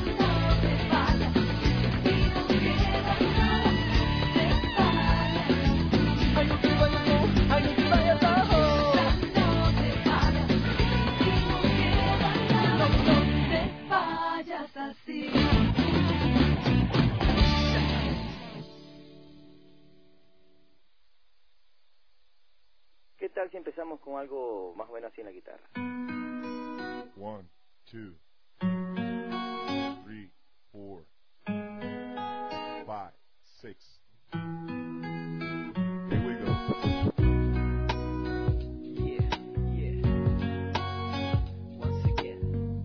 ¿Qué tal si empezamos con algo más bueno así en la guitarra? One, two, three, four, five, six. Here we go. Yeah, yeah. Once again.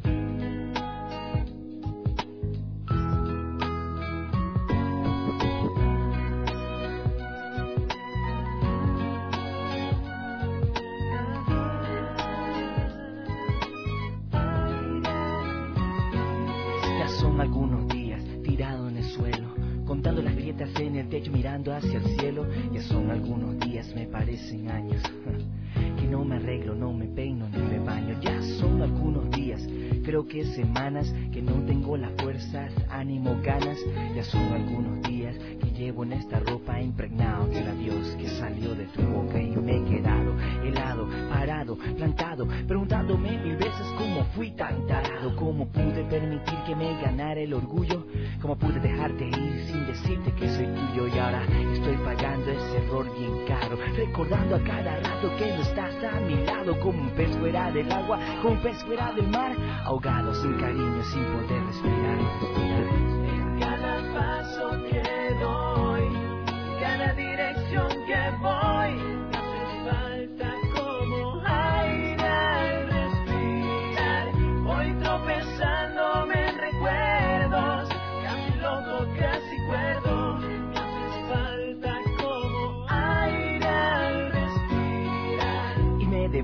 Ya son algunos días tirado en el suelo, contando las grietas en el techo, mirando hacia el cielo. Ya son algunos días, me parecen años, que no me arreglo, no me peino ni me baño. Ya son algunos días, creo que semanas, que no tengo las fuerzas, ánimo, ganas. Ya son algunos días que llevo en esta ropa impregnado del adiós que salió de tu boca, y me he quedado helado, parado, plantado, preguntándome mil veces cómo fui tan tarado, cómo pude permitir que me ganara el orgullo, cómo pude dejarte ir sin decirte que soy tuyo. Y ahora estoy pagando ese error bien caro, recordando a cada rato que no estás a mi lado, como un pez fuera del agua, como un pez fuera del mar, ahogado, sin cariño, sin poder respirar, respirar. En cada paso que doy, en cada dirección que voy, me hace falta como aire al respirar. Voy tropezándome en recuerdos, casi loco, casi cuerdo. Me hace falta como aire al respirar. Y me debato entre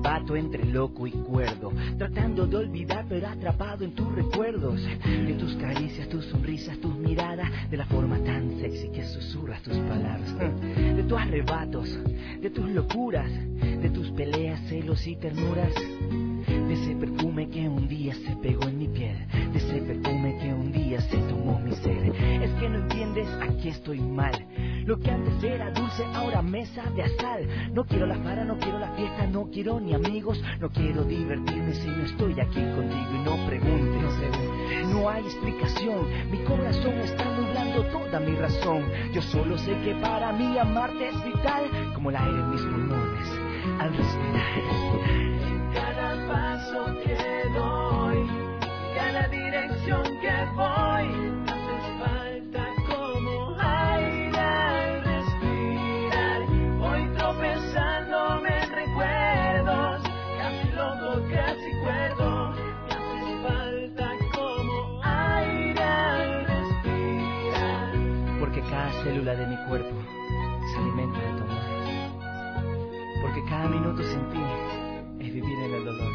entre loco y cuerdo, tratando de olvidar pero atrapado en tus recuerdos, de tus caricias, tus sonrisas, tus miradas, de la forma tan sexy que susurras tus palabras, de tus arrebatos, de tus locuras, de tus peleas, celos y ternuras, de ese perfume que un día se pegó en mi piel, de ese perfume que un día se tomó mi ser. Es que no entiendes, aquí estoy mal. Lo que antes era dulce ahora me sabe a sal. No quiero la farra, no quiero la fiesta, no quiero ni amigos, no quiero divertirme si no estoy aquí contigo. Y no preguntes, no, preguntes. No hay explicación, mi corazón está nublando toda mi razón. Yo solo sé que para mí amarte es vital, como el aire en mis pulmones al respirar. Cada paso que doy, cada dirección que voy, haces falta como aire al respirar. Voy tropezándome en recuerdos, casi loco, casi cuerdo. Me haces falta como aire al respirar. Porque cada célula de mi cuerpo se alimenta de tu amor. Porque cada minuto sin ti es vivir en el dolor.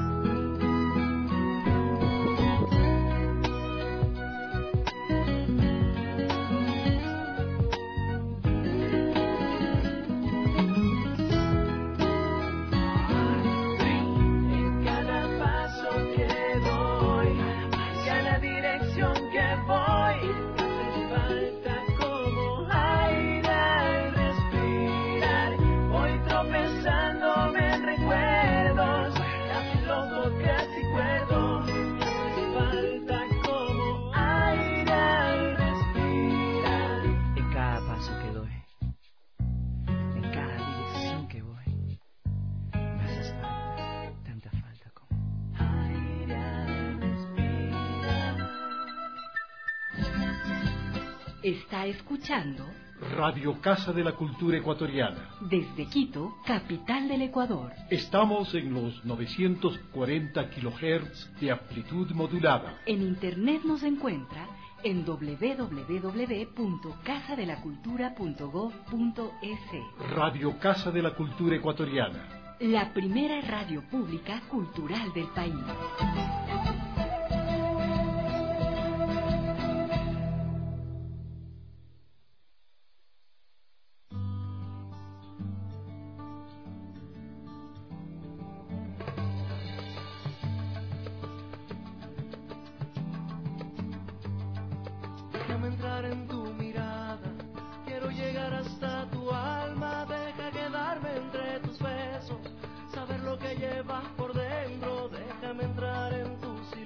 En cada paso que doy, cada dirección que voy, hace falta como aire al respirar. Voy tropezándome en recuerdos, casi loco, casi cuerdo. Me hace falta como aire al respirar. En cada paso que doy, en cada dirección que voy, me haces falta, tanta falta como aire al respirar. Está escuchando Radio Casa de la Cultura Ecuatoriana. desde Quito, capital del Ecuador. Estamos en los novecientos cuarenta kilohertz de amplitud modulada. En internet nos encuentra en doble u doble u doble u punto casa de la cultura punto gob punto es. Radio Casa de la Cultura Ecuatoriana. La primera radio pública cultural del país. Déjame entrar en tu mirada, quiero llegar hasta tu alma, deja quedarme entre tus besos, saber lo que llevas por dentro, déjame entrar en tu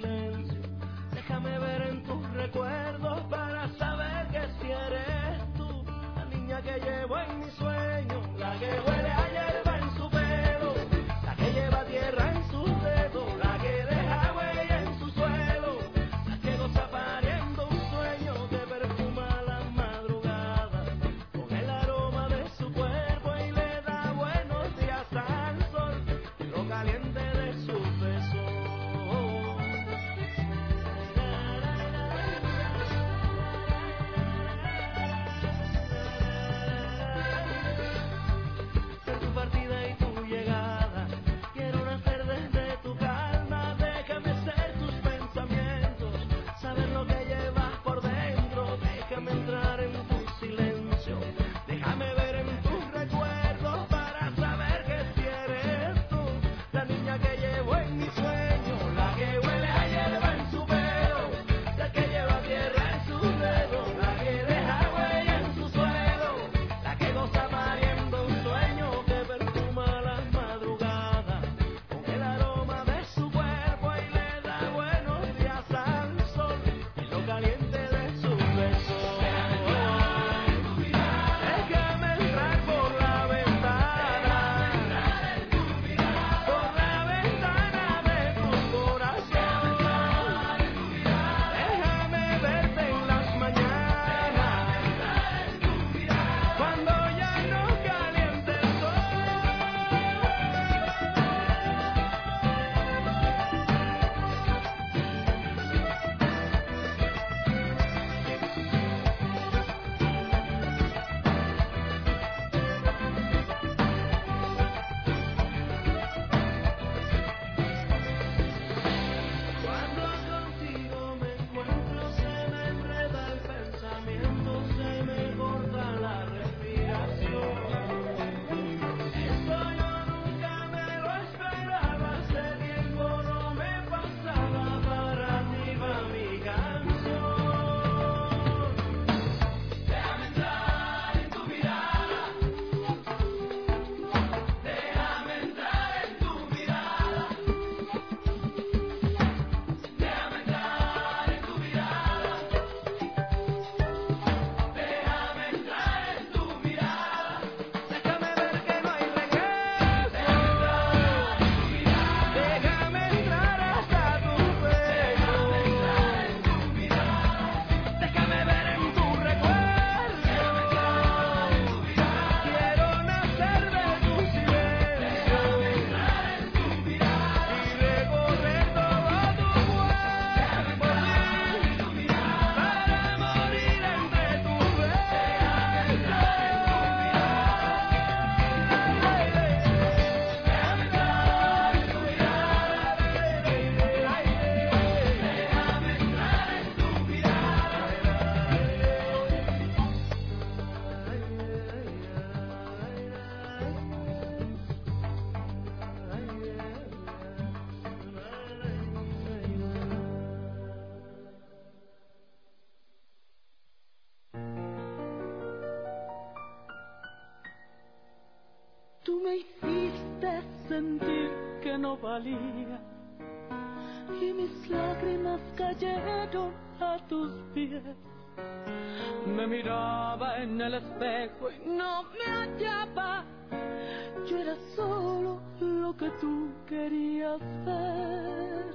sentir que no valía y mis lágrimas cayeron a tus pies. Me miraba en el espejo y no me hallaba. Yo era solo lo que tú querías ver.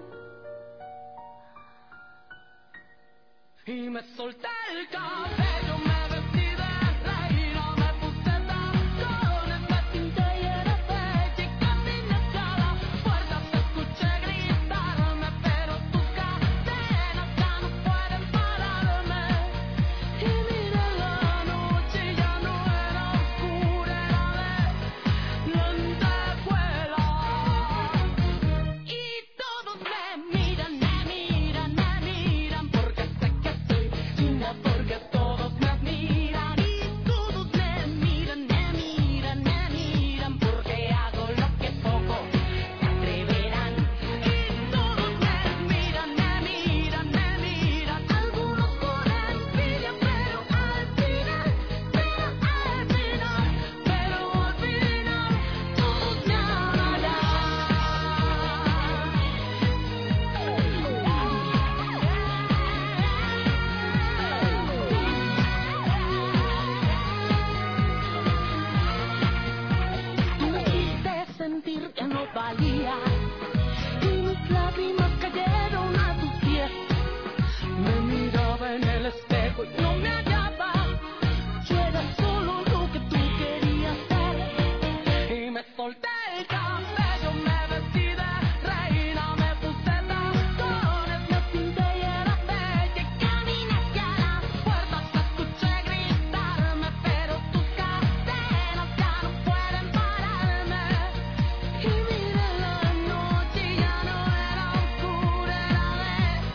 Y me solté el cabello, me vestí de reina, me puse tacones, me pinté y era bella y caminé hacia la puerta. Te escuché gritarme, pero tus cadenas ya no pueden pararme. Y mira la noche, ya no era oscura, era de lentejuela. Y todos me miran, me miran, me miran, porque sé que soy linda, porque todos me admiran. Y todos me miran, me miran, me miran, porque hago lo que pocos se atreverán. Y todos me miran, me miran, me miran, algunos con envidia, pero al final, pero al final, pero al final, todos me amarán. Me hiciste sentir que no valía y mis lágrimas cayeron a tus pies. Me miraba en el espejo y no me hallaba. Yo era solo lo que tú querías ser. Y me solté el cabello, me vestí de reina, me puse tacones, me pinté y era bella y caminé hacia la puerta. Te escuché gritarme, pero tus cadenas ya no pueden pararme. Y mira la noche, ya no era oscura, era de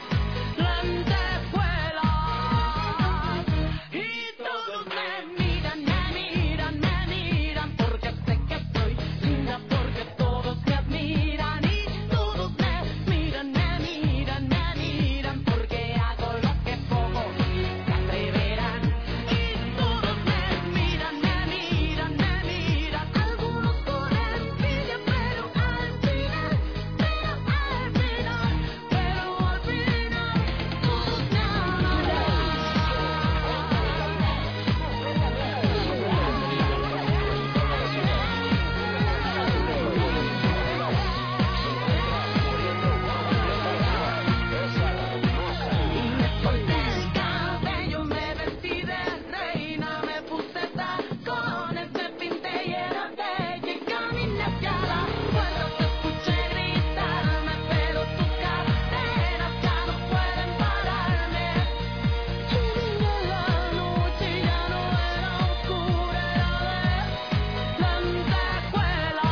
lentejuelas. Y todos me miran, me miran, me miran, porque sé que soy linda, porque todos me admiran. Y todos me miran, me miran, me miran, porque hago lo que pocos se atreverán. Y todos me miran, me miran, me miran, algunos con envidia, pero al final, pero al final, pero al final, todos me solté el cabello, me vestí de reina, me puse tacones, me pinté y era bella y caminé hacia la puerta. Te escuché gritarme, pero tus cadenas ya no pueden pararme. Y mira la noche, ya no era oscura, era de lentejuelas.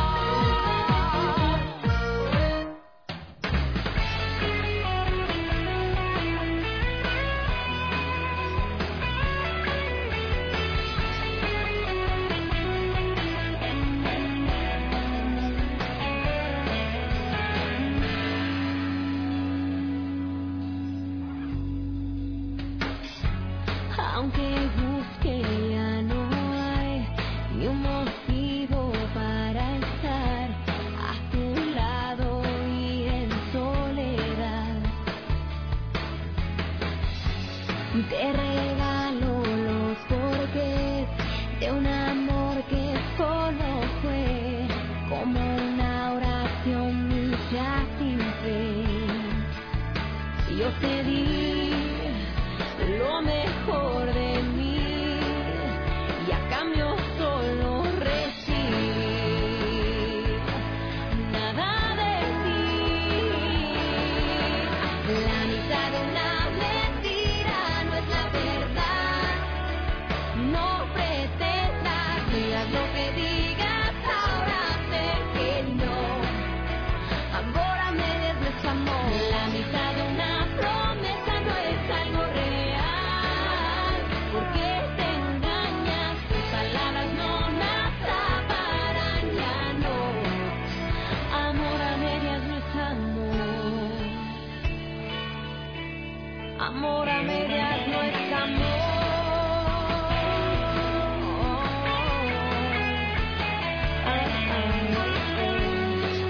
Aunque busque ya no hay ni un motivo para estar a tu lado y en soledad. Te regalo los porqués de un amor que solo fue como una oración ya sin fe. Yo te di lo mejor de mí y a cambio solo recibí nada de ti. La mitad de una mentira no es la verdad. No pretendas, digas lo que digas, ahora sé que no. Amor a medias no es amor. La mitad de una promesa no es algo real. Porque te engañas, tus palabras no me atraparán, ya no. Amor a medias no es amor. Amor a medias no es amor. Ah, ah, ah.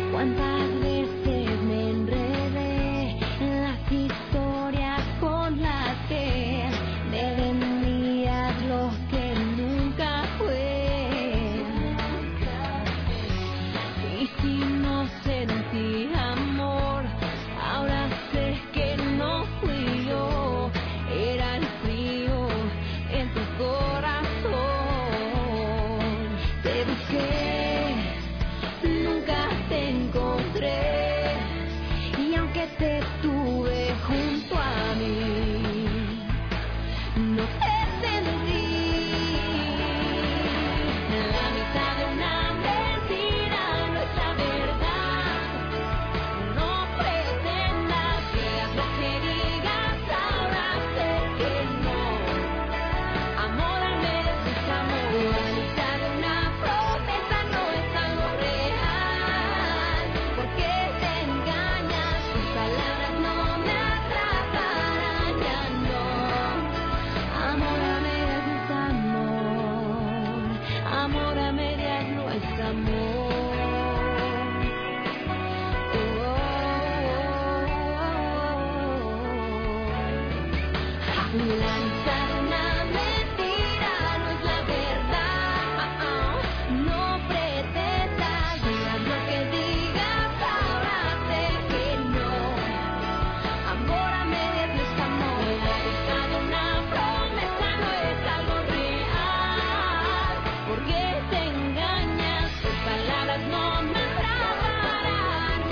Lanzar una mentira no es la verdad. No pretendas, digas lo que digas, ahora sé que no. Amor a medias no es amor. Realizar una promesa no es algo real. Porque te engañas, tus palabras no me atraparán.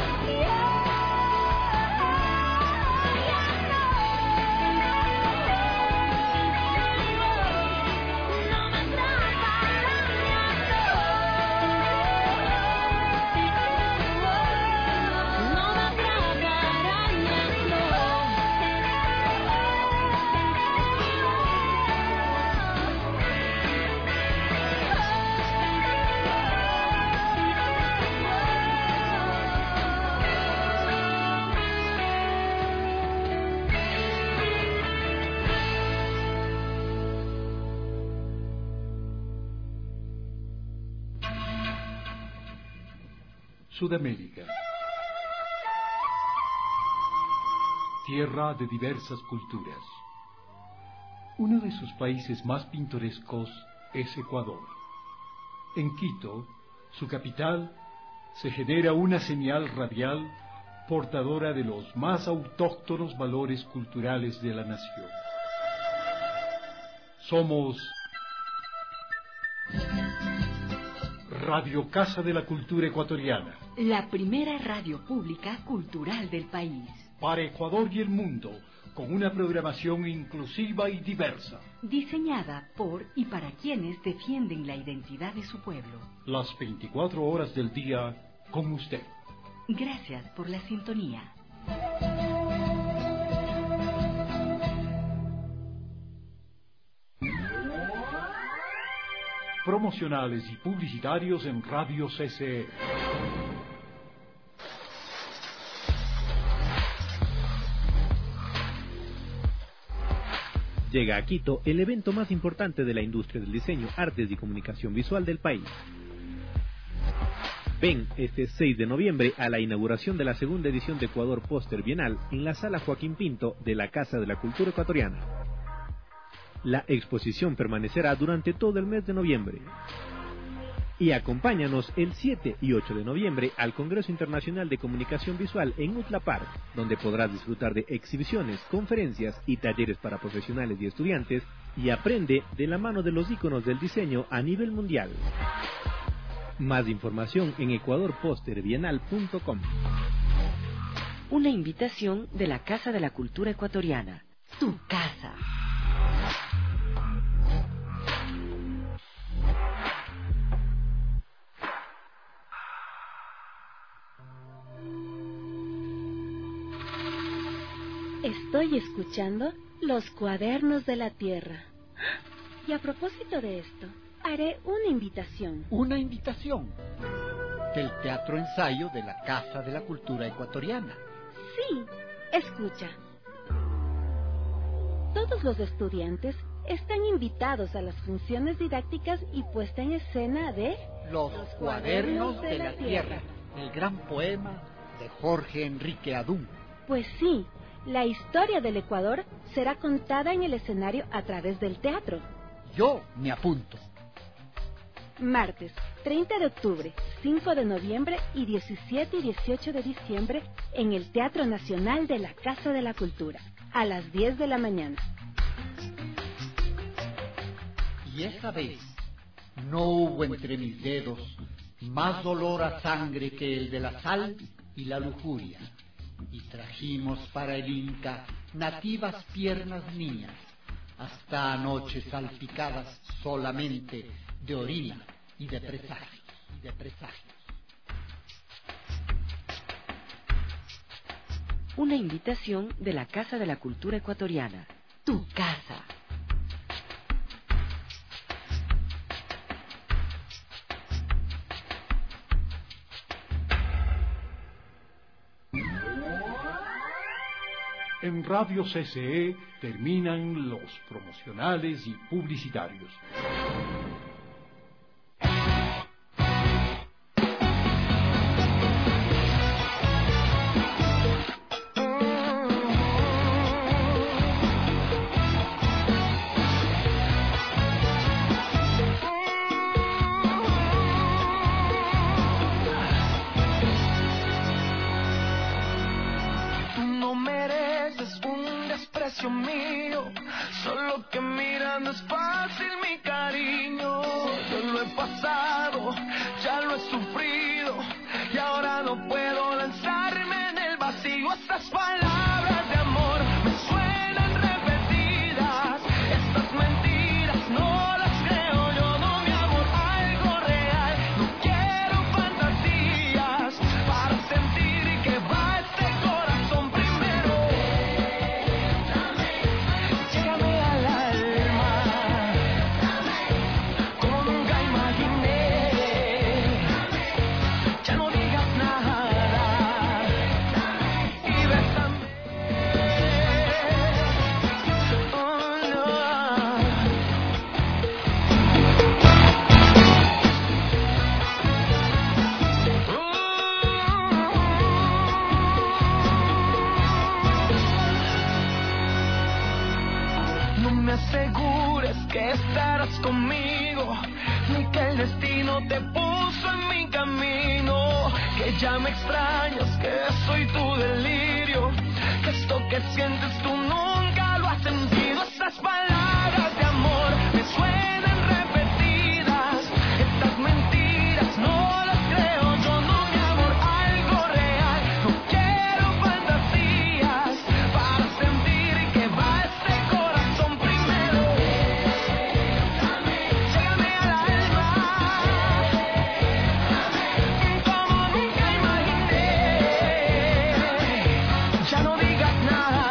Sudamérica. Tierra de diversas culturas. Uno de sus países más pintorescos es Ecuador. En Quito, su capital, se genera una señal radial portadora de los más autóctonos valores culturales de la nación. Somos Radio Casa de la Cultura Ecuatoriana. La primera radio pública cultural del país. Para Ecuador y el mundo, con una programación inclusiva y diversa. Diseñada por y para quienes defienden la identidad de su pueblo. Las veinticuatro horas del día con usted. Gracias por la sintonía. Promocionales y publicitarios en Radio C C E. Llega a Quito el evento más importante de la industria del diseño, artes y comunicación visual del país. Ven este seis de noviembre a la inauguración de la segunda edición de Ecuador Póster Bienal en la Sala Joaquín Pinto de la Casa de la Cultura Ecuatoriana. La exposición permanecerá durante todo el mes de noviembre. Y acompáñanos el siete y ocho de noviembre al Congreso Internacional de Comunicación Visual en Utla Park, donde podrás disfrutar de exhibiciones, conferencias y talleres para profesionales y estudiantes, y aprende de la mano de los íconos del diseño a nivel mundial. Más información en ecuador póster bienal punto com. Una invitación de la Casa de la Cultura Ecuatoriana. Tu casa. Estoy escuchando Los Cuadernos de la Tierra. Y a propósito de esto, haré una invitación. ¿Una invitación? Del Teatro Ensayo de la Casa de la Cultura Ecuatoriana. Sí, escucha. Todos los estudiantes están invitados a las funciones didácticas y puesta en escena de Los, los Cuadernos, Cuadernos de, de la, la Tierra, Tierra, el gran poema de Jorge Enrique Adún. Pues sí, la historia del Ecuador será contada en el escenario a través del teatro. Yo me apunto. Martes, treinta de octubre, cinco de noviembre y diecisiete y dieciocho de diciembre en el Teatro Nacional de la Casa de la Cultura, a las diez de la mañana. Y esa vez no hubo entre mis dedos más olor a sangre que el de la sal y la lujuria. Y trajimos para el Inca nativas piernas niñas, hasta anoche salpicadas solamente de orina y de presagios, y de presagios. Una invitación de la Casa de la Cultura Ecuatoriana. Tu casa. En Radio C C E terminan los promocionales y publicitarios. no mereces un desprecio mío, solo que mirando es fácil mi cariño. Yo lo he pasado, ya lo he sufrido, y ahora no puedo lanzarme en el vacío. Estas palabras de amor me suenan repetidas, estas mentiras no las creo yo, no mi amor, algo real. No quiero fantasías para sentir que va este corazón primero. Llégame al alma como nunca imaginé. Ya no digas nada y bésame. Oh, no. No me asegures que estarás conmigo, ni que el destino te puso en mi camino, que ya me extrañas, que soy tu delirio, que esto que sientes tú nunca lo has sentido. Esas palabras de amor me suenan repetidas, estas mentiras no las creo yo, no mi amor, algo real. No quiero fantasías para sentir que va este corazón primero. Llégame al alma como nunca imaginé. Ya no digas nada,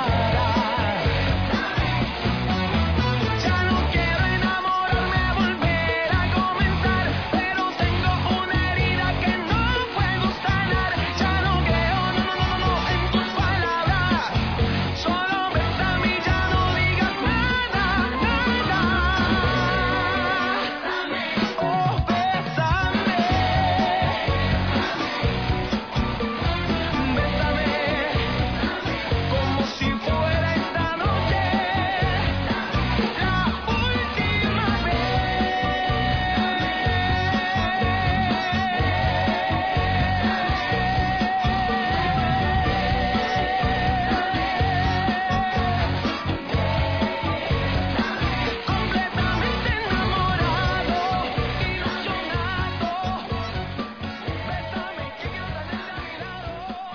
ya no quiero enamorarme, volver a comenzar, pero tengo una herida que no puedo sanar. Ya no creo, no, no, no, no, en tus palabras, solo bésame y ya no digas nada, nada. Oh, bésame, bésame, como si fuera esta noche la última completamente enamorado, ilusionado. Bésame, que quiero tenerte a mi lado.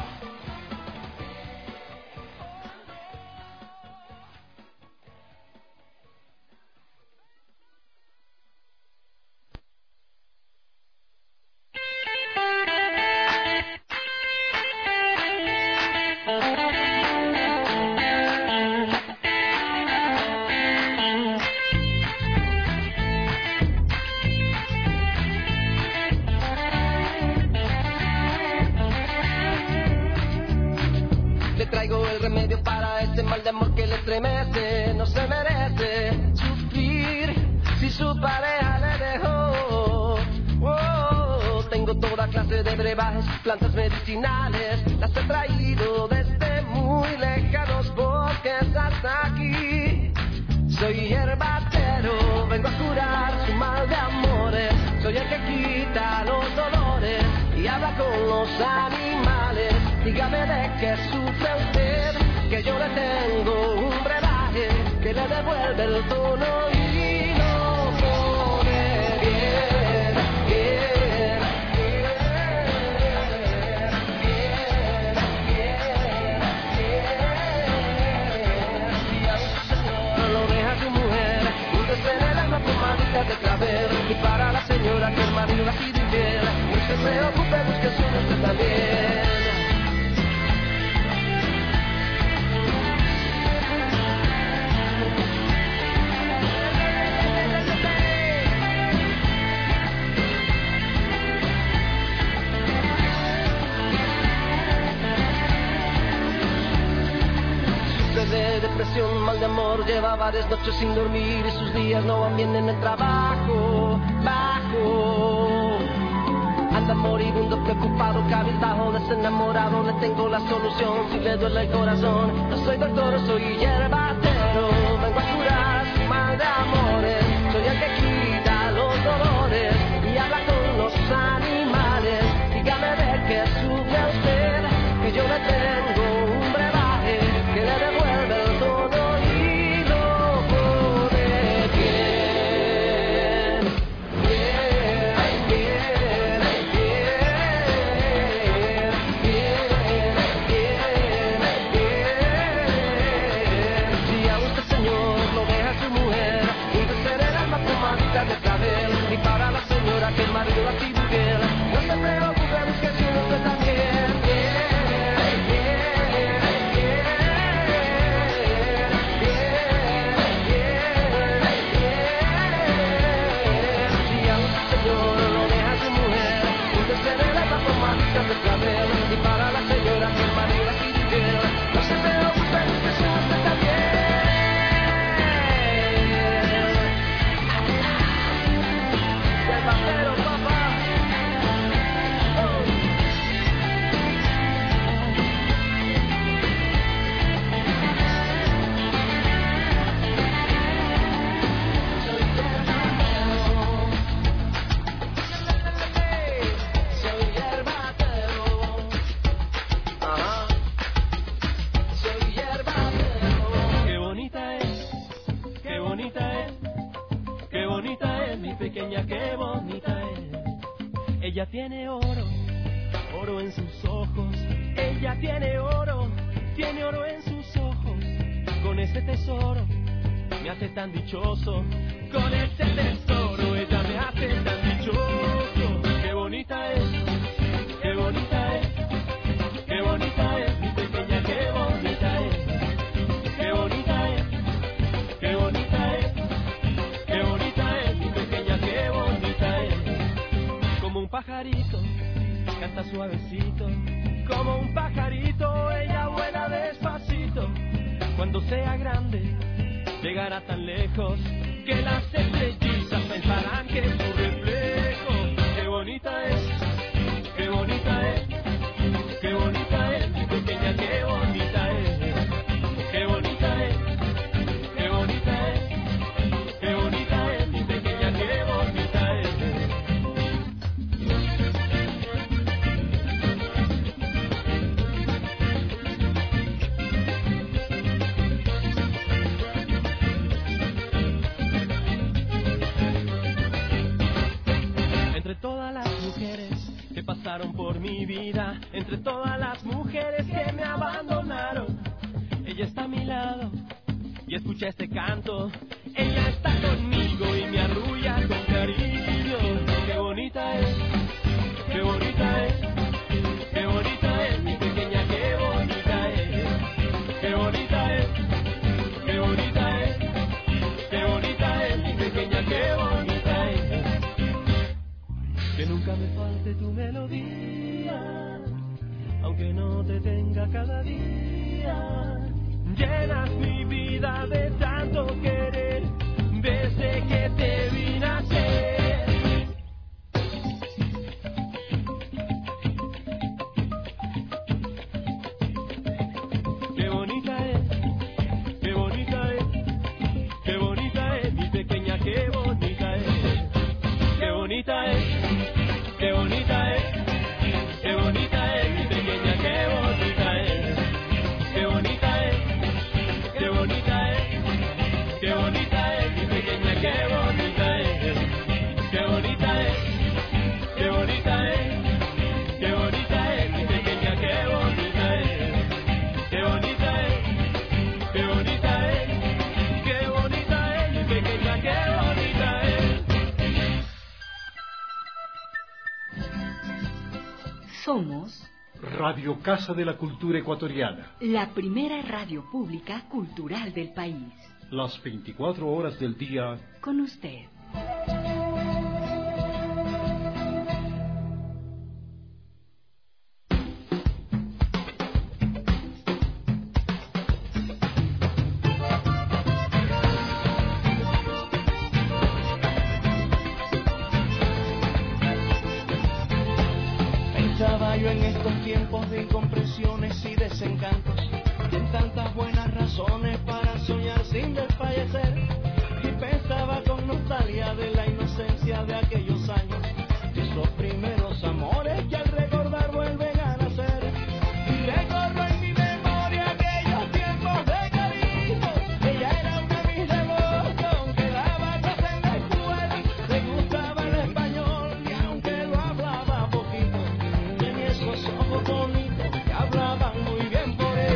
Le traigo el remedio para ese mal de amor que le estremece. No se merece sufrir si su pareja le dejó. Oh, tengo toda clase de brebajes, plantas medicinales, las he traído desde muy lejanos bosques hasta aquí. Soy hierbatero, vengo a curar su mal de amores. Soy el que quita los dolores y habla con los animales. Dígame de qué sufre usted, que yo le tengo un brebaje que le devuelve el tono y no pone bien, bien, bien, bien, bien, bien. Si a un señor no lo deja su mujer, úntese en el alma pomadita de clavel. Y para la señora que el marido ha sido infiel, no se preocupe, busque suyo usted también. De depresión, mal de amor, lleva varias noches sin dormir y sus días no van bien en el trabajo, bajo. Anda moribundo, preocupado, cabizbajo, desenamorado, le tengo la solución si le duele el corazón. No soy doctor, soy hierbatero, vengo a curar su mal de amores. Soy el que quita los dolores y habla con los animales. Dígame de qué sufre usted, que yo le tengo un brebaje Ella tiene oro, oro en sus ojos. Ella tiene oro, tiene oro en sus ojos. Con ese tesoro me hace tan dichoso. Con ese tesoro ella me hace tan dichoso. Qué bonita es, qué bonita es, qué bonita es mi pequeña, qué bonita es, qué bonita es, qué bonita es, qué bonita es mi pequeña, qué bonita es. Como un pajarito, canta suavecito, como un pajarito, ella vuela despacito. Cuando sea grande, llegará tan lejos que las estrellitas pensarán que es su reflejo. Qué bonita es, qué bonita es, qué bonita es mi pequeña, qué bonita es, qué bonita es, qué bonita es, qué bonita es mi pequeña, qué bonita es. Entre todas las mujeres que pasaron por mi vida, entre todas las mujeres que me abandonaron, ella está a mi lado y escucha este canto. Ella está conmigo y me arrulla con cariño. Qué bonita es, qué bonita es, qué bonita es mi pequeña, qué bonita es, qué bonita es, qué bonita es, qué bonita es mi pequeña, qué bonita es. Que nunca me falte tu melodía, aunque no te tenga cada día. Llenas mi vida de tanto querer, desde que te vi nacer. Qué bonita es, qué bonita es, qué bonita es mi pequeña, qué bonita es, qué bonita es, qué bonita es, qué bonita es mi pequeña, qué bonita es, qué bonita es, qué bonita es, qué bonita es mi pequeña, qué bonita es, qué bonita es, qué bonita es, qué bonita es mi pequeña, qué bonita es, qué bonita es, qué bonita es, qué bonita es mi pequeña, qué bonita es. Somos Radio Casa de la Cultura Ecuatoriana. la primera radio pública cultural del país. Las veinticuatro horas del día. Con usted. Pensaba yo en estos tiempos de incomprensiones y desencantos, en tantas buenas razones para soñar sin desfallecer, y pensaba con nostalgia de la inocencia de aquellos años, de esos primeros amores que al recordar vuelven a nacer. Y recorro en mi memoria aquellos tiempos de cariño. Ella era una mis devoción que daba clase en la escuela, le gustaba el español y aunque lo hablaba poquito, tenía esos ojos bonitos que hablaban muy bien por él.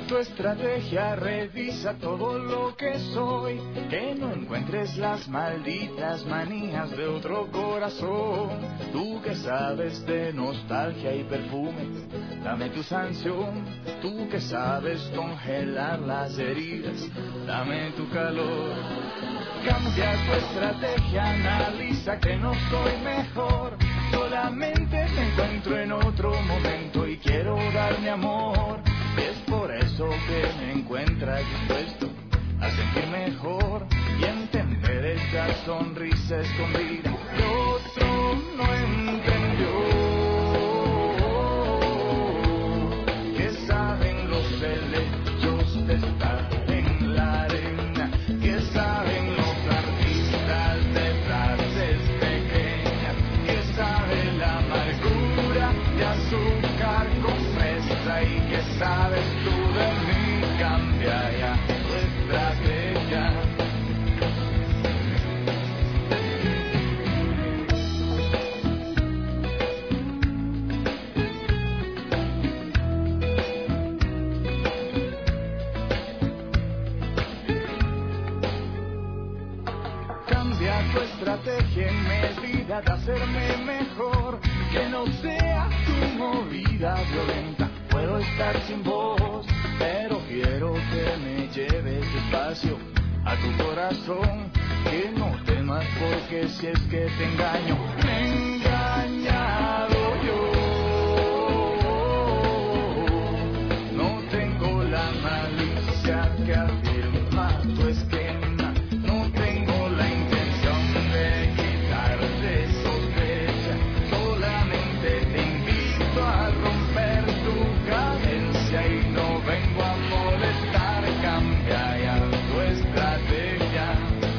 tu estrategia, revisa todo lo que soy, que no encuentres las malditas manías de otro corazón. Tú que sabes de nostalgia y perfume, dame tu sanción. Tú que sabes congelar las heridas, dame tu calor. Cambia tu estrategia, analiza que no soy mejor, solamente me encuentro en otro momento y quiero dar mi amor. Es por eso que me encuentras dispuesto a sentir mejor y entender esa sonrisa escondida que otro no entendió. Que saben los helechos de estar en la arena, que saben los artistas de frases pequeñas, que sabe la amargura de azúcar con fresa y que sabes tú de mí. Cambia ya tu estrategia. Cambia tu estrategia en medida de hacerme mejor, que no sea tu movida violenta. Puedo estar sin voz, pero quiero que me lleves despacio a tu corazón. Que no temas porque si es que te engaño, me he engañado yo. No tengo la malicia que afirma tu esquema, no tengo la intención de quitarte sospecha, solamente te invito a romper tu cadencia y no vengo a molestar. Cambia ya tu estrategia.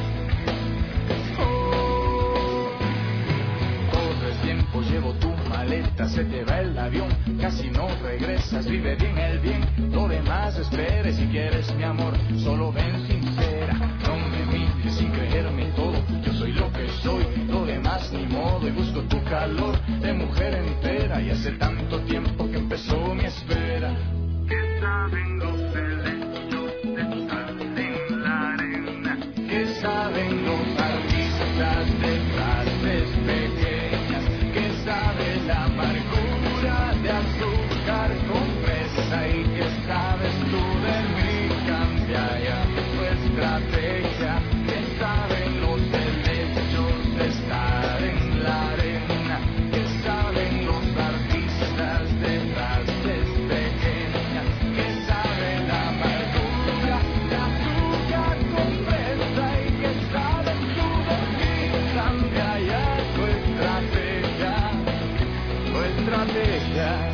Oh, todo el tiempo llevo tu maleta, se te va el avión, casi no regresas, vive bien el bien, lo demás esperes si quieres mi amor, solo ven sincera, no me mires sin creerme todo, yo soy lo que soy, lo demás ni modo, y busco tu calor de mujer entera, y hace tanto tiempo que empezó mi espera. ¿Qué saben los helechos de estar en la arena? ¿Qué saben los artistas de frases pequeñas? ¿Qué sabe la amargura de azúcar con fresa y qué sabes tú de mí? Cambia ya tu estrategia. ¿Qué saben los helechos de estar en la arena? ¿Qué saben los artistas de frases pequeñas? ¿Qué sabe la amargura de azúcar con fresa y qué sabes tú de mí? Cambia ya tu estrategia, tu estrategia.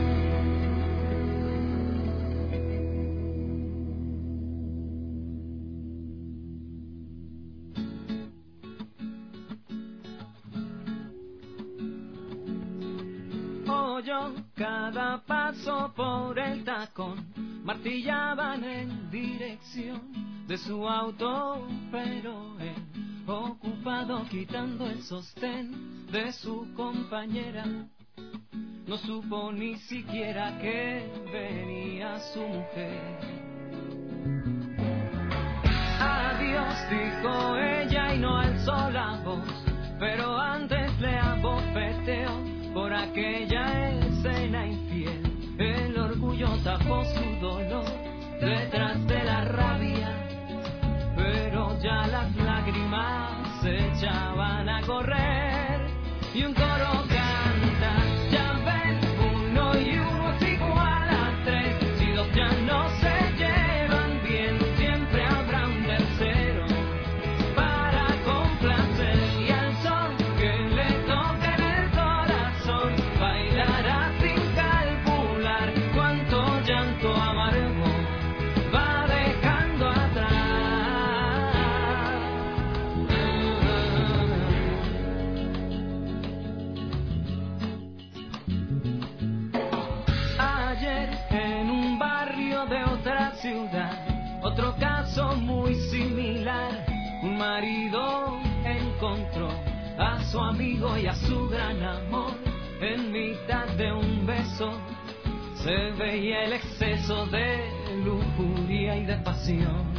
Oyó cada paso por el tacón, martillaban en dirección de su auto, pero él, ocupado quitando el sostén de su compañera, no supo ni siquiera que venía su mujer. Adiós, dijo ella y no alzó la voz, pero antes le abofeteó por aquella escena infiel. El orgullo tapó su dolor detrás de la rabia, pero ya las lágrimas se echaban a correr y un coro canta, ya ven, uno y uno es igual a tres, si dos ya no se llevan bien, siempre habrá un tercero para complacer, y al sol que le toca en el corazón bailará sin calcular cuánto llanto amargo va dejando atrás. Ayer en un barrio de otra ciudad, otro caso muy similar, un marido encontró a su amigo y a su gran amor en mitad de un beso, se veía el exceso de lujuria y de pasión.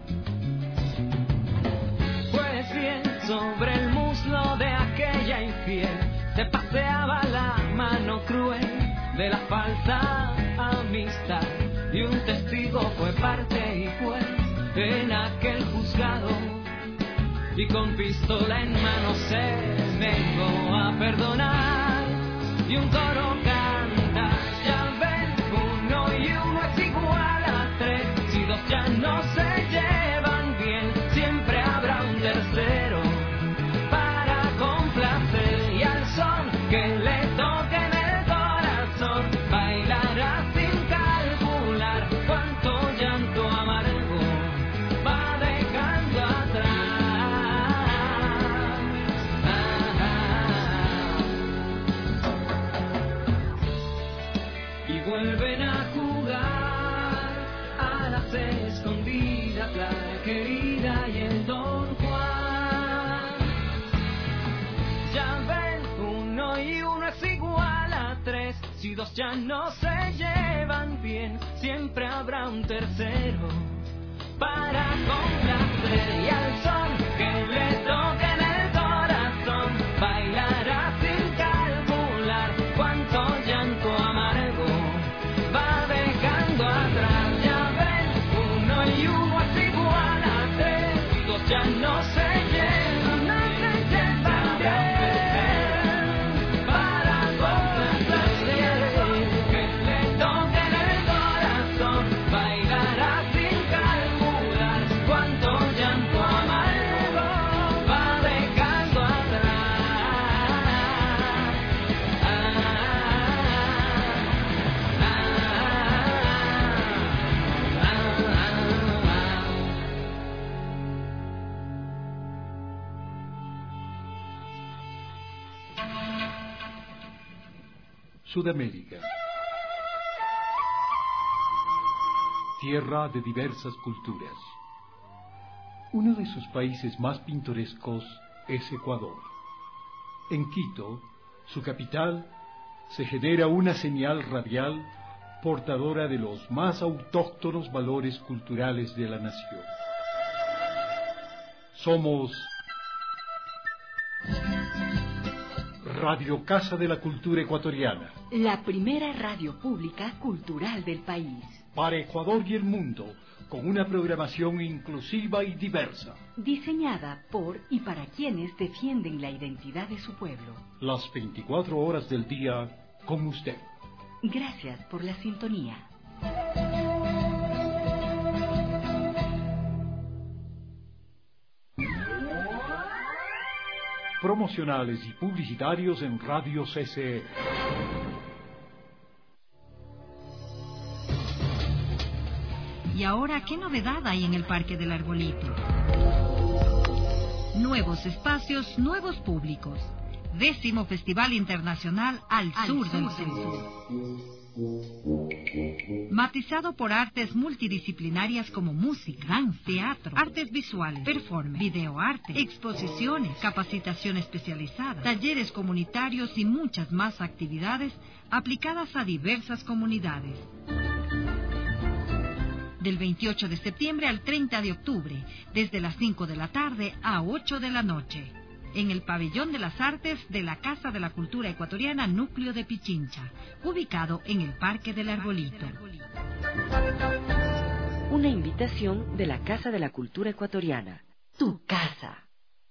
Pues bien, sobre el muslo de aquella infiel se paseaba la mano cruel de la falsa amistad, y un testigo fue parte y juez en aquel juzgado, y con pistola en mano se negó a perdonar, y un coro canta, ya ven, uno y uno es igual a tres, si dos ya no se llevan bien, siempre habrá un tercero para complacer, y al son que le toque en el corazón, bailará sin calcular cuánto llanto amargo va dejando atrás. Y vuelven a jugar a las escondidas la querida y el Don Juan. Ya ven, uno y uno es igual a tres, si dos ya no se llevan bien, siempre habrá un tercero para complacer, y al son que le toque en el corazón, bailará sin calcular cuánto llanto amargo va dejando atrás. Ya ven, uno y uno es igual a tres, y dos ya no se llevan, no se llevan bien, para complacer, y al son que le toque en el corazón, bailará sin calcular cuánto llanto amargo va dejando atrás. Sudamérica. Tierra de diversas culturas. Uno de sus países más pintorescos es Ecuador. En Quito, su capital, se genera una señal radial portadora de los más autóctonos valores culturales de la nación. Somos Radio Casa de la Cultura Ecuatoriana, la primera radio pública cultural del país. para Ecuador y el mundo, con una programación inclusiva y diversa. Diseñada por y para quienes defienden la identidad de su pueblo. Las veinticuatro horas del día con usted. Gracias por la sintonía. Promocionales y publicitarios en Radio C C E. Y ahora, ¿qué novedad hay en el Parque del Arbolito? Nuevos espacios, nuevos públicos. Décimo Festival Internacional Al, Al Sur, sur del Sur. Matizado por artes multidisciplinarias como música, danza, teatro, artes visuales, performance, videoarte, exposiciones, capacitación especializada, talleres comunitarios y muchas más actividades aplicadas a diversas comunidades. Del veintiocho de septiembre al treinta de octubre, desde las cinco de la tarde a ocho de la noche, en el Pabellón de las Artes de la Casa de la Cultura Ecuatoriana Núcleo de Pichincha, ubicado en el Parque del Arbolito. Una invitación de la Casa de la Cultura Ecuatoriana. Tu casa.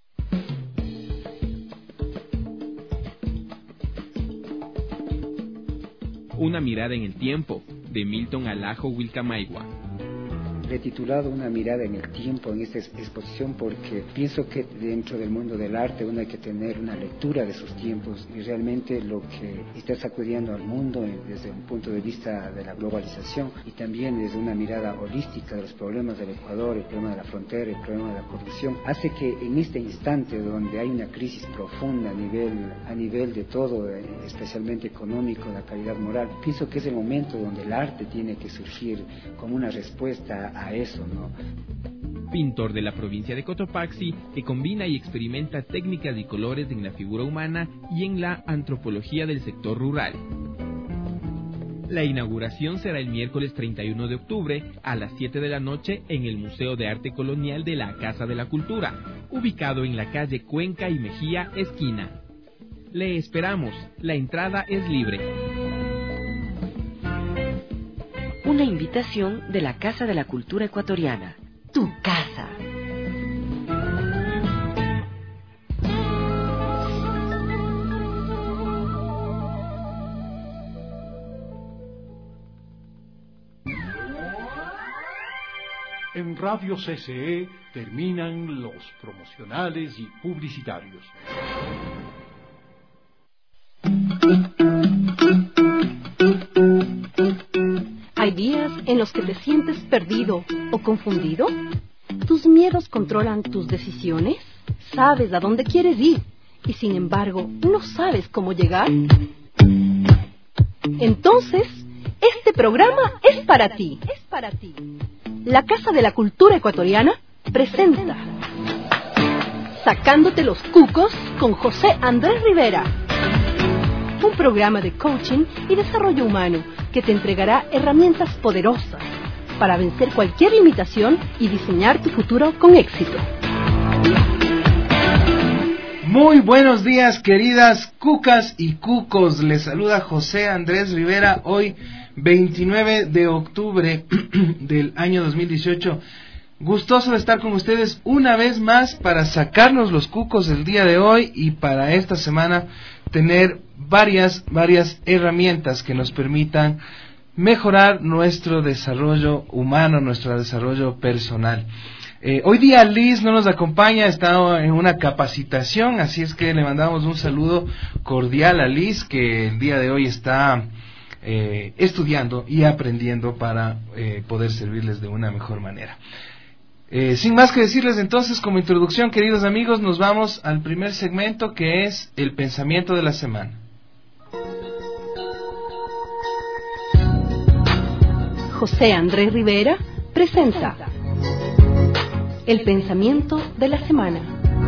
Una mirada en el tiempo, de Milton Alajo Wilcamaigua. Le he titulado Una mirada en el tiempo en esta exposición porque pienso que dentro del mundo del arte uno hay que tener una lectura de sus tiempos y realmente lo que está sacudiendo al mundo desde un punto de vista de la globalización y también desde una mirada holística de los problemas del Ecuador, el problema de la frontera, el problema de la corrupción, hace que en este instante donde hay una crisis profunda a nivel, a nivel de todo, especialmente económico, la calidad moral, pienso que es el momento donde el arte tiene que surgir como una respuesta a eso, ¿no? Pintor de la provincia de Cotopaxi, que combina y experimenta técnicas y colores en la figura humana y en la antropología del sector rural. La inauguración será el miércoles treinta y uno de octubre a las siete de la noche en el Museo de Arte Colonial de la Casa de la Cultura, ubicado en la calle Cuenca y Mejía, esquina. Le esperamos, la entrada es libre. Una invitación de la Casa de la Cultura Ecuatoriana. Tu casa. En Radio C C E terminan los promocionales y publicitarios. ¿Hay días en los que te sientes perdido o confundido? ¿Tus miedos controlan tus decisiones? ¿Sabes a dónde quieres ir y sin embargo no sabes cómo llegar? Entonces, este programa es para ti. Es para ti. La Casa de la Cultura Ecuatoriana presenta Sacándote los Cucos con José Andrés Rivera. Un programa de coaching y desarrollo humano que te entregará herramientas poderosas para vencer cualquier limitación y diseñar tu futuro con éxito. Muy buenos días, queridas cucas y cucos. Les saluda José Andrés Rivera, hoy veintinueve de octubre del año dos mil dieciocho. Gustoso de estar con ustedes una vez más para sacarnos los cucos del día de hoy y para esta semana tener varias, varias herramientas que nos permitan mejorar nuestro desarrollo humano, nuestro desarrollo personal. Eh, hoy día Liz no nos acompaña, está en una capacitación, así es que le mandamos un saludo cordial a Liz, que el día de hoy está eh, estudiando y aprendiendo para eh, poder servirles de una mejor manera. Eh, sin más que decirles entonces, como introducción, queridos amigos, nos vamos al primer segmento, que es el pensamiento de la semana. José Andrés Rivera presenta el pensamiento de la semana.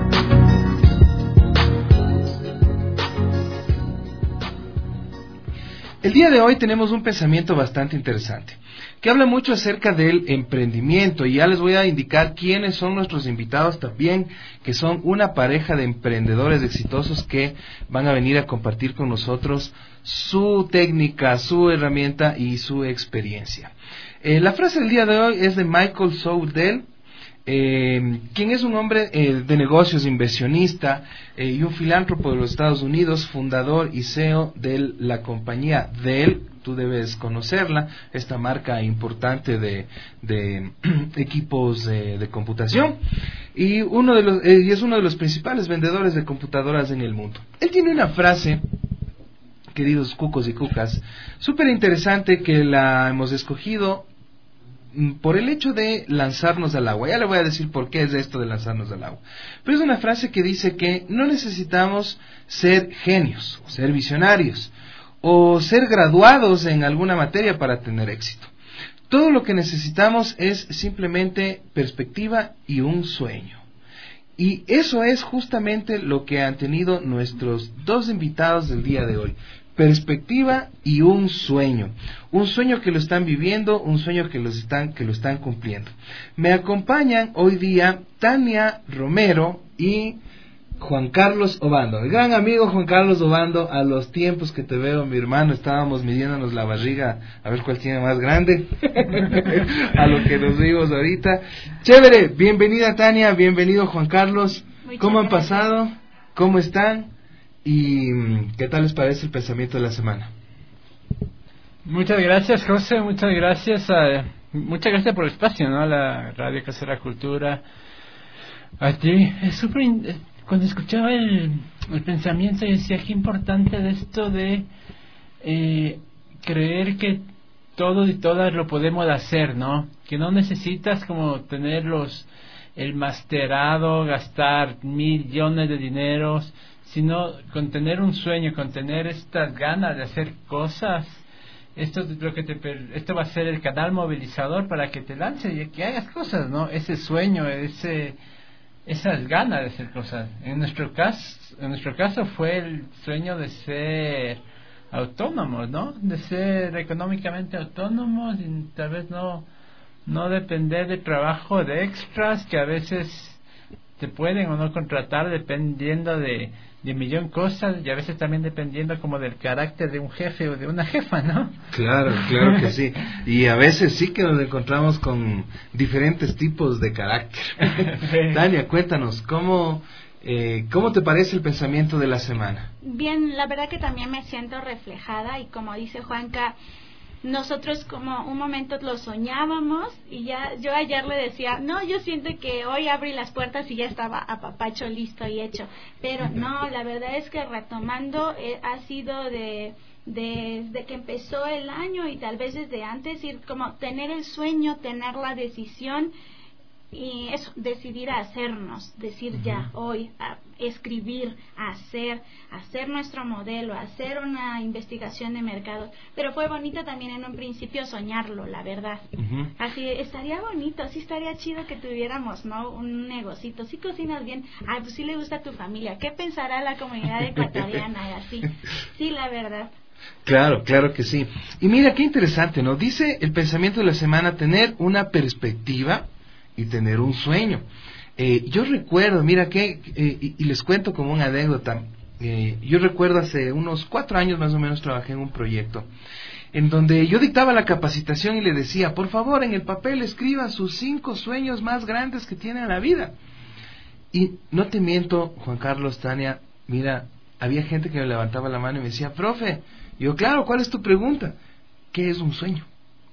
El día de hoy tenemos un pensamiento bastante interesante, que habla mucho acerca del emprendimiento, y ya les voy a indicar quiénes son nuestros invitados también, que son una pareja de emprendedores exitosos que van a venir a compartir con nosotros su técnica, su herramienta y su experiencia. Eh, la frase del día de hoy es de Michael Soudel, Eh, quien es un hombre eh, de negocios, inversionista eh, y un filántropo de los Estados Unidos, fundador y C E O de la compañía Dell. Tú debes conocerla, esta marca importante de, de equipos de, de computación, y uno de los eh, y es uno de los principales vendedores de computadoras en el mundo. Él tiene una frase, queridos cucos y cucas, súper interesante, que la hemos escogido por el hecho de lanzarnos al agua. Ya le voy a decir por qué es esto de lanzarnos al agua. Pero es una frase que dice que no necesitamos ser genios, o ser visionarios, o ser graduados en alguna materia para tener éxito. Todo lo que necesitamos es simplemente perspectiva y un sueño. Y eso es justamente lo que han tenido nuestros dos invitados del día de hoy. Perspectiva y un sueño, un sueño que lo están viviendo, un sueño que los están que lo están cumpliendo. Me acompañan hoy día Tania Romero y Juan Carlos Obando, el gran amigo Juan Carlos Obando. A los tiempos que te veo, mi hermano, estábamos midiéndonos la barriga a ver cuál tiene más grande a lo que nos vimos ahorita. Chévere, bienvenida Tania, bienvenido Juan Carlos. Muchas ¿Cómo han gracias. pasado? ¿Cómo están? ¿Y qué tal les parece el pensamiento de la semana? Muchas gracias, José, muchas gracias a, muchas gracias por el espacio, ¿no? A la Radio Casa de la Cultura, a ti. Es súper, cuando escuchaba el, el pensamiento, yo decía qué importante de esto de eh, creer que todos y todas lo podemos hacer, ¿no? Que no necesitas como tener los, el masterado, gastar millones de dineros, sino con tener un sueño, con tener estas ganas de hacer cosas. Esto es lo que te esto va a ser el canal movilizador para que te lances y que hagas cosas, ¿no? Ese sueño, ese esas ganas de hacer cosas. En nuestro caso, en nuestro caso fue el sueño de ser autónomos, ¿no? De ser económicamente autónomos y tal vez no, no depender de trabajo de extras que a veces te pueden o no contratar dependiendo de, de un millón cosas y a veces también dependiendo como del carácter de un jefe o de una jefa, ¿no? Claro, claro que sí. Y a veces sí que nos encontramos con diferentes tipos de carácter. Tania, cuéntanos, ¿cómo, eh, ¿cómo te parece el pensamiento de la semana? Bien, la verdad que también me siento reflejada y como dice Juanca, nosotros como un momento lo soñábamos y ya yo ayer le decía, no, yo siento que hoy abrí las puertas y ya estaba apapacho listo y hecho, pero no, la verdad es que retomando eh, ha sido de desde que empezó el año y tal vez desde antes, ir como tener el sueño, tener la decisión y eso, decidir a hacernos, decir uh-huh. ya, hoy, a escribir, a hacer, hacer nuestro modelo, hacer una investigación de mercado, pero fue bonito también en un principio soñarlo, la verdad. Uh-huh. Así, estaría bonito, sí estaría chido que tuviéramos, ¿no? Un negocito, sí cocinas bien, ay, pues sí le gusta a tu familia, ¿qué pensará la comunidad ecuatoriana? Y así, sí, la verdad. Claro, claro que sí. Y mira, qué interesante, ¿no? Dice el pensamiento de la semana, tener una perspectiva y tener un sueño. Eh, yo recuerdo, mira que, eh, y, y les cuento como una anécdota, eh, yo recuerdo hace unos cuatro años más o menos trabajé en un proyecto en donde yo dictaba la capacitación y le decía, por favor, en el papel escriba sus cinco sueños más grandes que tiene en la vida. Y no te miento, Juan Carlos, Tania, mira, había gente que me levantaba la mano y me decía, profe, y yo, claro, ¿cuál es tu pregunta? ¿Qué es un sueño?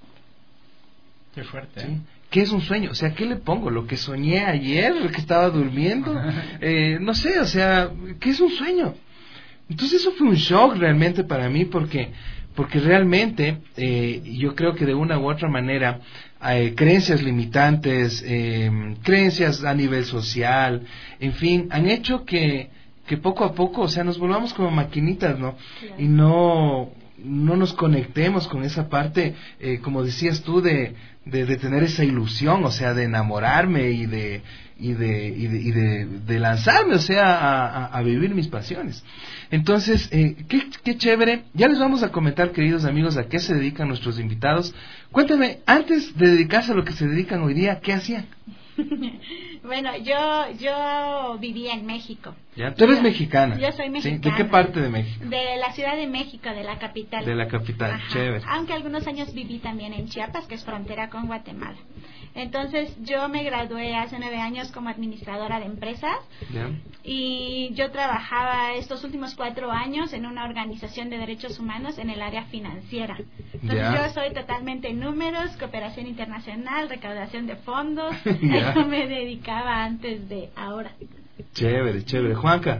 Qué fuerte, ¿eh? ¿Sí? ¿Qué es un sueño? O sea, ¿qué le pongo? ¿Lo que soñé ayer? ¿Lo que estaba durmiendo? Eh, no sé, o sea, ¿qué es un sueño? Entonces eso fue un shock realmente para mí porque, porque realmente eh, yo creo que de una u otra manera eh, creencias limitantes, eh, creencias a nivel social, en fin, han hecho que, que poco a poco, o sea, nos volvamos como maquinitas, ¿no? Claro. Y no... no nos conectemos con esa parte, eh, como decías tú, de, de, de tener esa ilusión, o sea, de enamorarme y de y de y de, y de, de lanzarme, o sea, a, a, a vivir mis pasiones. Entonces, eh, qué, qué chévere. Ya les vamos a comentar, queridos amigos, a qué se dedican nuestros invitados. Cuéntame, antes de dedicarse a lo que se dedican hoy día, ¿qué hacían? Bueno, yo yo vivía en México. ¿Ya? ¿Tú eres yo, mexicana? Yo soy mexicana. ¿Sí? ¿De qué parte de México? De la Ciudad de México, de la capital. De la capital, ajá. Chévere. Aunque algunos años viví también en Chiapas, que es frontera con Guatemala. Entonces, yo me gradué hace nueve años como administradora de empresas. ¿Ya? Y yo trabajaba estos últimos cuatro años en una organización de derechos humanos en el área financiera. Entonces, ¿ya? Yo soy totalmente números, cooperación internacional, recaudación de fondos. Eso me dedicaba antes de ahora. Chévere, chévere. Juanca.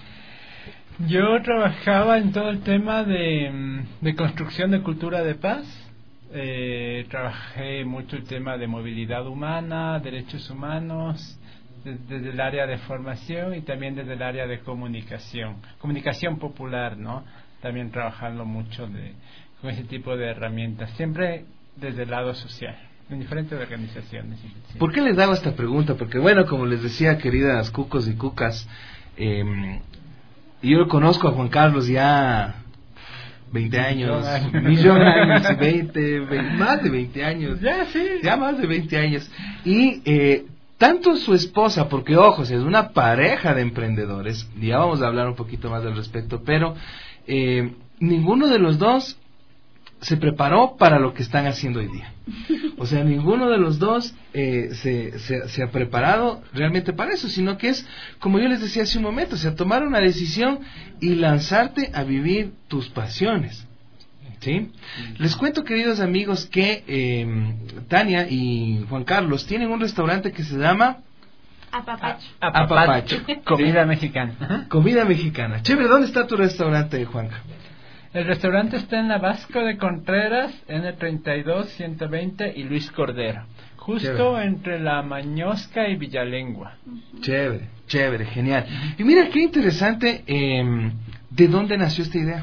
Yo trabajaba en todo el tema de, de construcción de cultura de paz. Eh, trabajé mucho el tema de movilidad humana, derechos humanos, desde, desde el área de formación y también desde el área de comunicación, comunicación popular, ¿no? También trabajando mucho de, con ese tipo de herramientas, siempre desde el lado social, en diferentes organizaciones. ¿Por qué les daba esta pregunta? Porque bueno, como les decía, queridas cucos y cucas, eh, yo conozco a Juan Carlos ya veinte años, millón años, y veinte, veinte, más de veinte años, ya sí, ya más de veinte años, y eh, tanto su esposa, porque ojo, es una pareja de emprendedores, y ya vamos a hablar un poquito más al respecto, pero eh, ninguno de los dos se preparó para lo que están haciendo hoy día. O sea, ninguno de los dos eh, se, se, se ha preparado realmente para eso, sino que es, como yo les decía hace un momento, o sea, tomar una decisión y lanzarte a vivir tus pasiones. ¿Sí? Les cuento, queridos amigos, que eh, Tania y Juan Carlos tienen un restaurante que se llama Apapacho. Apapacho. Comida mexicana. Ajá. Comida mexicana. Chévere, ¿dónde está tu restaurante, Juanca? El restaurante está en la Vasco de Contreras, en el treinta y dos, ciento veinte y Luis Cordero, justo chévere. Entre La Mañosca y Villalengua. Chévere, chévere, genial. Y mira qué interesante, eh, ¿de dónde nació esta idea?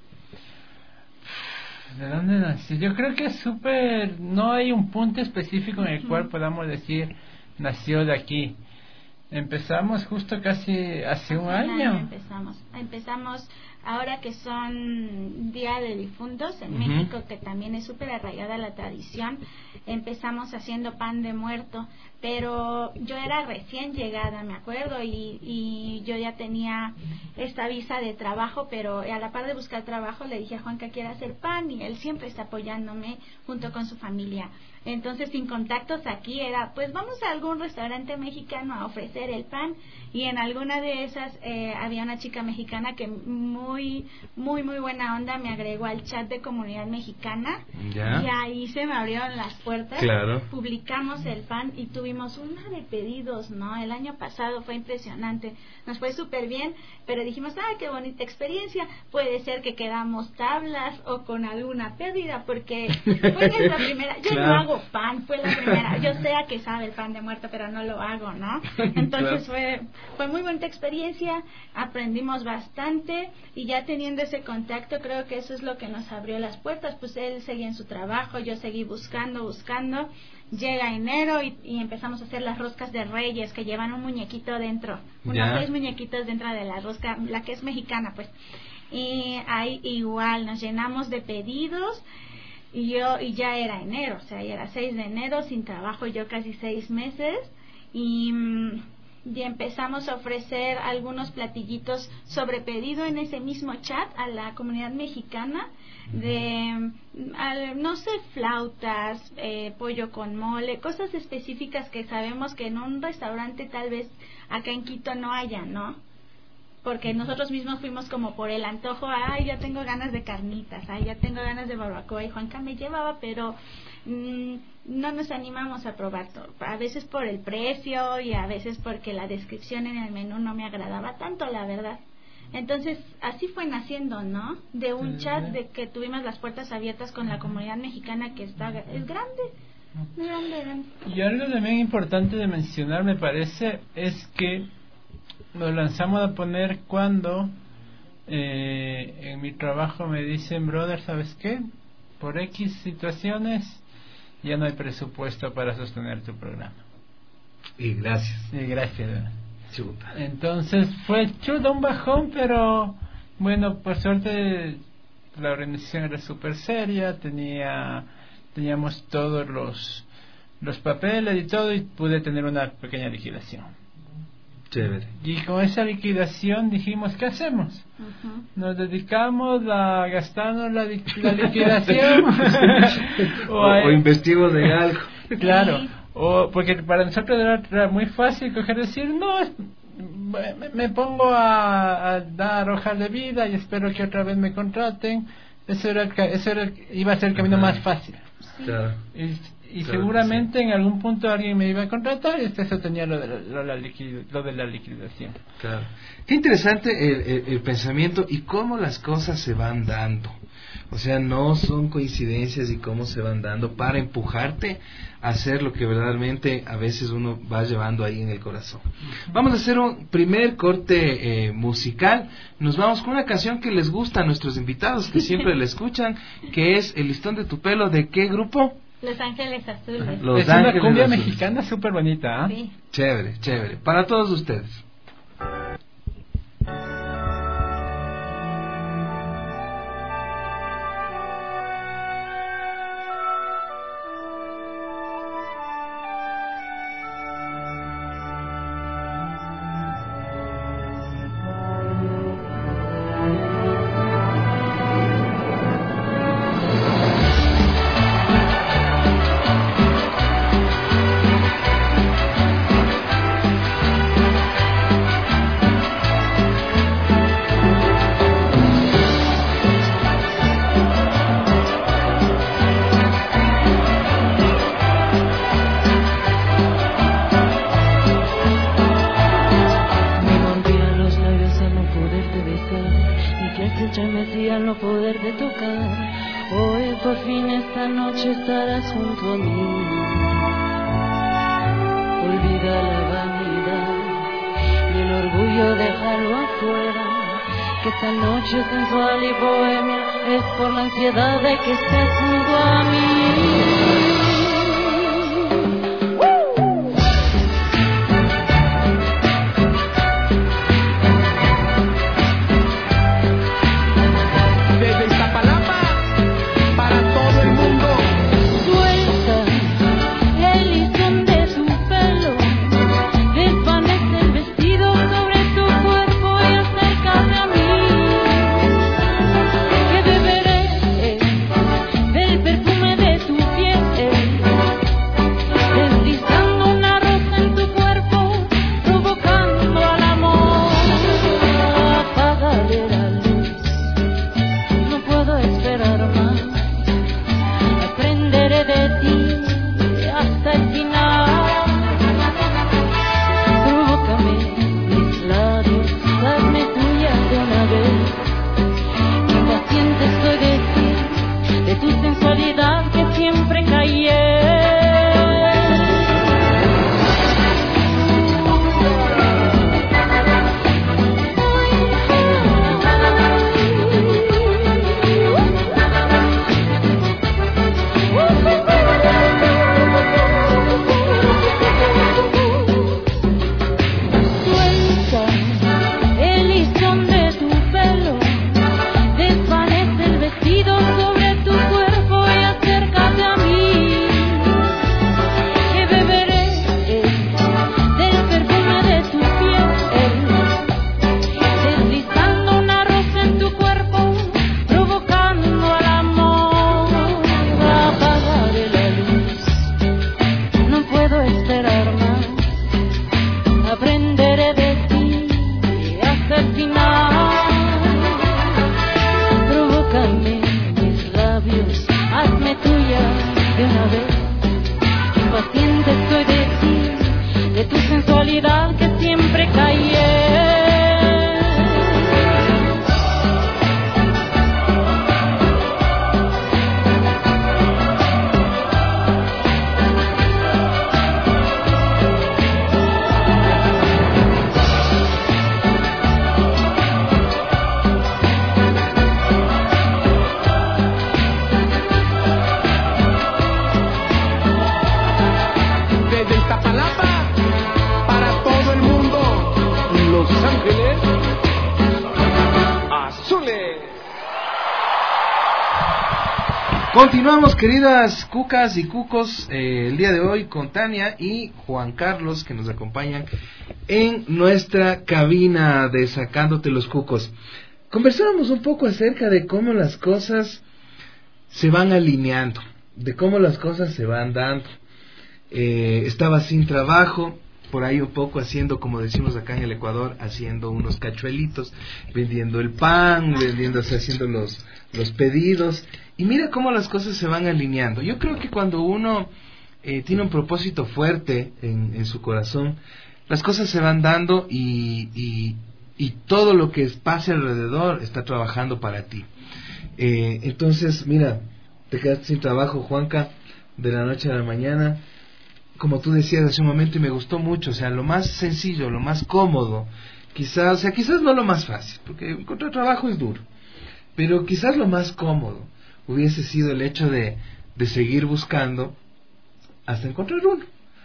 ¿De dónde nació? Yo creo que es súper, no hay un punto específico en el uh-huh. cual podamos decir nació de aquí. Empezamos justo casi hace un hace año. Empezamos, empezamos ahora que son Día de Difuntos en Ujú. México, que también es súper arraigada la tradición, empezamos haciendo pan de muerto, pero yo era recién llegada, me acuerdo, y, y yo ya tenía esta visa de trabajo, pero a la par de buscar trabajo le dije a Juan que quiere hacer pan, y él siempre está apoyándome junto con su familia. Entonces, sin contactos aquí era, pues vamos a algún restaurante mexicano a ofrecer el pan, y en alguna de esas eh, había una chica mexicana que muy, muy, muy buena onda me agregó al chat de comunidad mexicana, Ya. y ahí se me abrieron las puertas. Claro. Publicamos el pan y tuvimos una de pedidos, ¿no? El año pasado fue impresionante, nos fue súper bien, pero dijimos, ah, qué bonita experiencia, puede ser que quedamos tablas o con alguna pérdida, porque fue nuestra primera, yo Claro. no hago pan, fue la primera, yo sé a qué sabe el pan de muerto, pero no lo hago, ¿no? Entonces Claro. fue fue muy bonita experiencia, aprendimos bastante, y ya teniendo ese contacto creo que eso es lo que nos abrió las puertas. Pues él seguía en su trabajo, yo seguí buscando, buscando, llega enero y, y empezamos a hacer las roscas de Reyes, que llevan un muñequito dentro, unos Ya. seis muñequitos dentro de la rosca, la que es mexicana pues, y ahí igual nos llenamos de pedidos. Y yo, y ya era enero, o sea, ya era seis de enero, sin trabajo yo casi seis meses, y, mm, y empezamos a ofrecer algunos platillitos sobre pedido en ese mismo chat a la comunidad mexicana, de, mm, al- no sé, flautas, eh, pollo con mole, cosas específicas que sabemos que en un restaurante tal vez acá en Quito no haya, ¿no? Porque nosotros mismos fuimos como por el antojo, ay, ya tengo ganas de carnitas, ay, ya tengo ganas de barbacoa, y Juanca me llevaba, pero mm, no nos animamos a probar todo, a veces por el precio y a veces porque la descripción en el menú no me agradaba tanto, la verdad. Entonces, así fue naciendo, ¿no? De un chat de que tuvimos las puertas abiertas con la comunidad mexicana, que está es grande, grande, grande. Y algo también importante de mencionar, me parece, es que nos lanzamos a poner cuando eh, en mi trabajo me dicen, brother, ¿sabes qué? Por X situaciones ya no hay presupuesto para sostener tu programa. Y gracias. Y gracias. Chuta. Entonces fue chuta, un bajón, pero bueno, por suerte la organización era súper seria, tenía teníamos todos los los papeles y todo, y pude tener una pequeña liquidación. Chévere. Y con esa liquidación dijimos, ¿qué hacemos? Uh-huh. Nos dedicamos a gastarnos la, li- la liquidación o, o investigo de algo. Claro, o porque para nosotros era, era muy fácil coger y decir, no, es- me, me pongo a, a dar hojas de vida y espero que otra vez me contraten. Eso era, el ca- eso era el- iba a ser el camino Ajá. más fácil. Claro. Y, y Claro seguramente en algún punto alguien me iba a contratar, y eso tenía lo de la, lo, la liquid- lo de la liquidación. Claro. Qué interesante el, el, el pensamiento y cómo las cosas se van dando. O sea, no son coincidencias, y cómo se van dando para empujarte a hacer lo que verdaderamente a veces uno va llevando ahí en el corazón. Vamos a hacer un primer corte eh, musical. Nos vamos con una canción que les gusta a nuestros invitados, que siempre la escuchan, que es El listón de tu pelo. ¿De qué grupo? Los Ángeles Azules. Los es Ángeles una cumbia Azules. mexicana súper bonita, ¿ah? Sí. Chévere, chévere. Para todos ustedes. Me mordían los labios al no poderte besar, y que se estremecía al no poderte tocar. Hoy por fin esta noche estarás junto a mí. Olvida la vanidad y el orgullo, déjalo afuera, que esta noche sensual y bohemia es por la ansiedad de que estés junto a mí. casualidad que siempre callé. Continuamos, queridas cucas y cucos, eh, el día de hoy con Tania y Juan Carlos, que nos acompañan en nuestra cabina de Sacándote los Cucos. Conversábamos un poco acerca de cómo las cosas se van alineando, de cómo las cosas se van dando. Eh, estaba sin trabajo, por ahí un poco haciendo, como decimos acá en el Ecuador, haciendo unos cachuelitos, vendiendo el pan, vendiéndose, haciendo los, los pedidos. Y mira cómo las cosas se van alineando. Yo creo que cuando uno eh, tiene un propósito fuerte en, en su corazón, las cosas se van dando y, y, y todo lo que pase alrededor está trabajando para ti. Eh, entonces, mira, te quedaste sin trabajo, Juanca, de la noche a la mañana. Como tú decías hace un momento, y me gustó mucho, o sea, lo más sencillo, lo más cómodo, quizás, o sea, quizás no lo más fácil, porque encontrar trabajo es duro, pero quizás lo más cómodo hubiese sido el hecho de, de seguir buscando hasta encontrar uno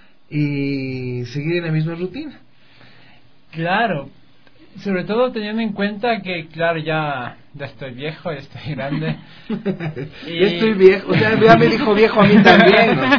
y seguir en la misma rutina. Claro, sobre todo teniendo en cuenta que, claro, ya, ya estoy viejo, ya estoy grande. y... Ya estoy viejo, o sea, ya me dijo viejo a mí también, ¿no?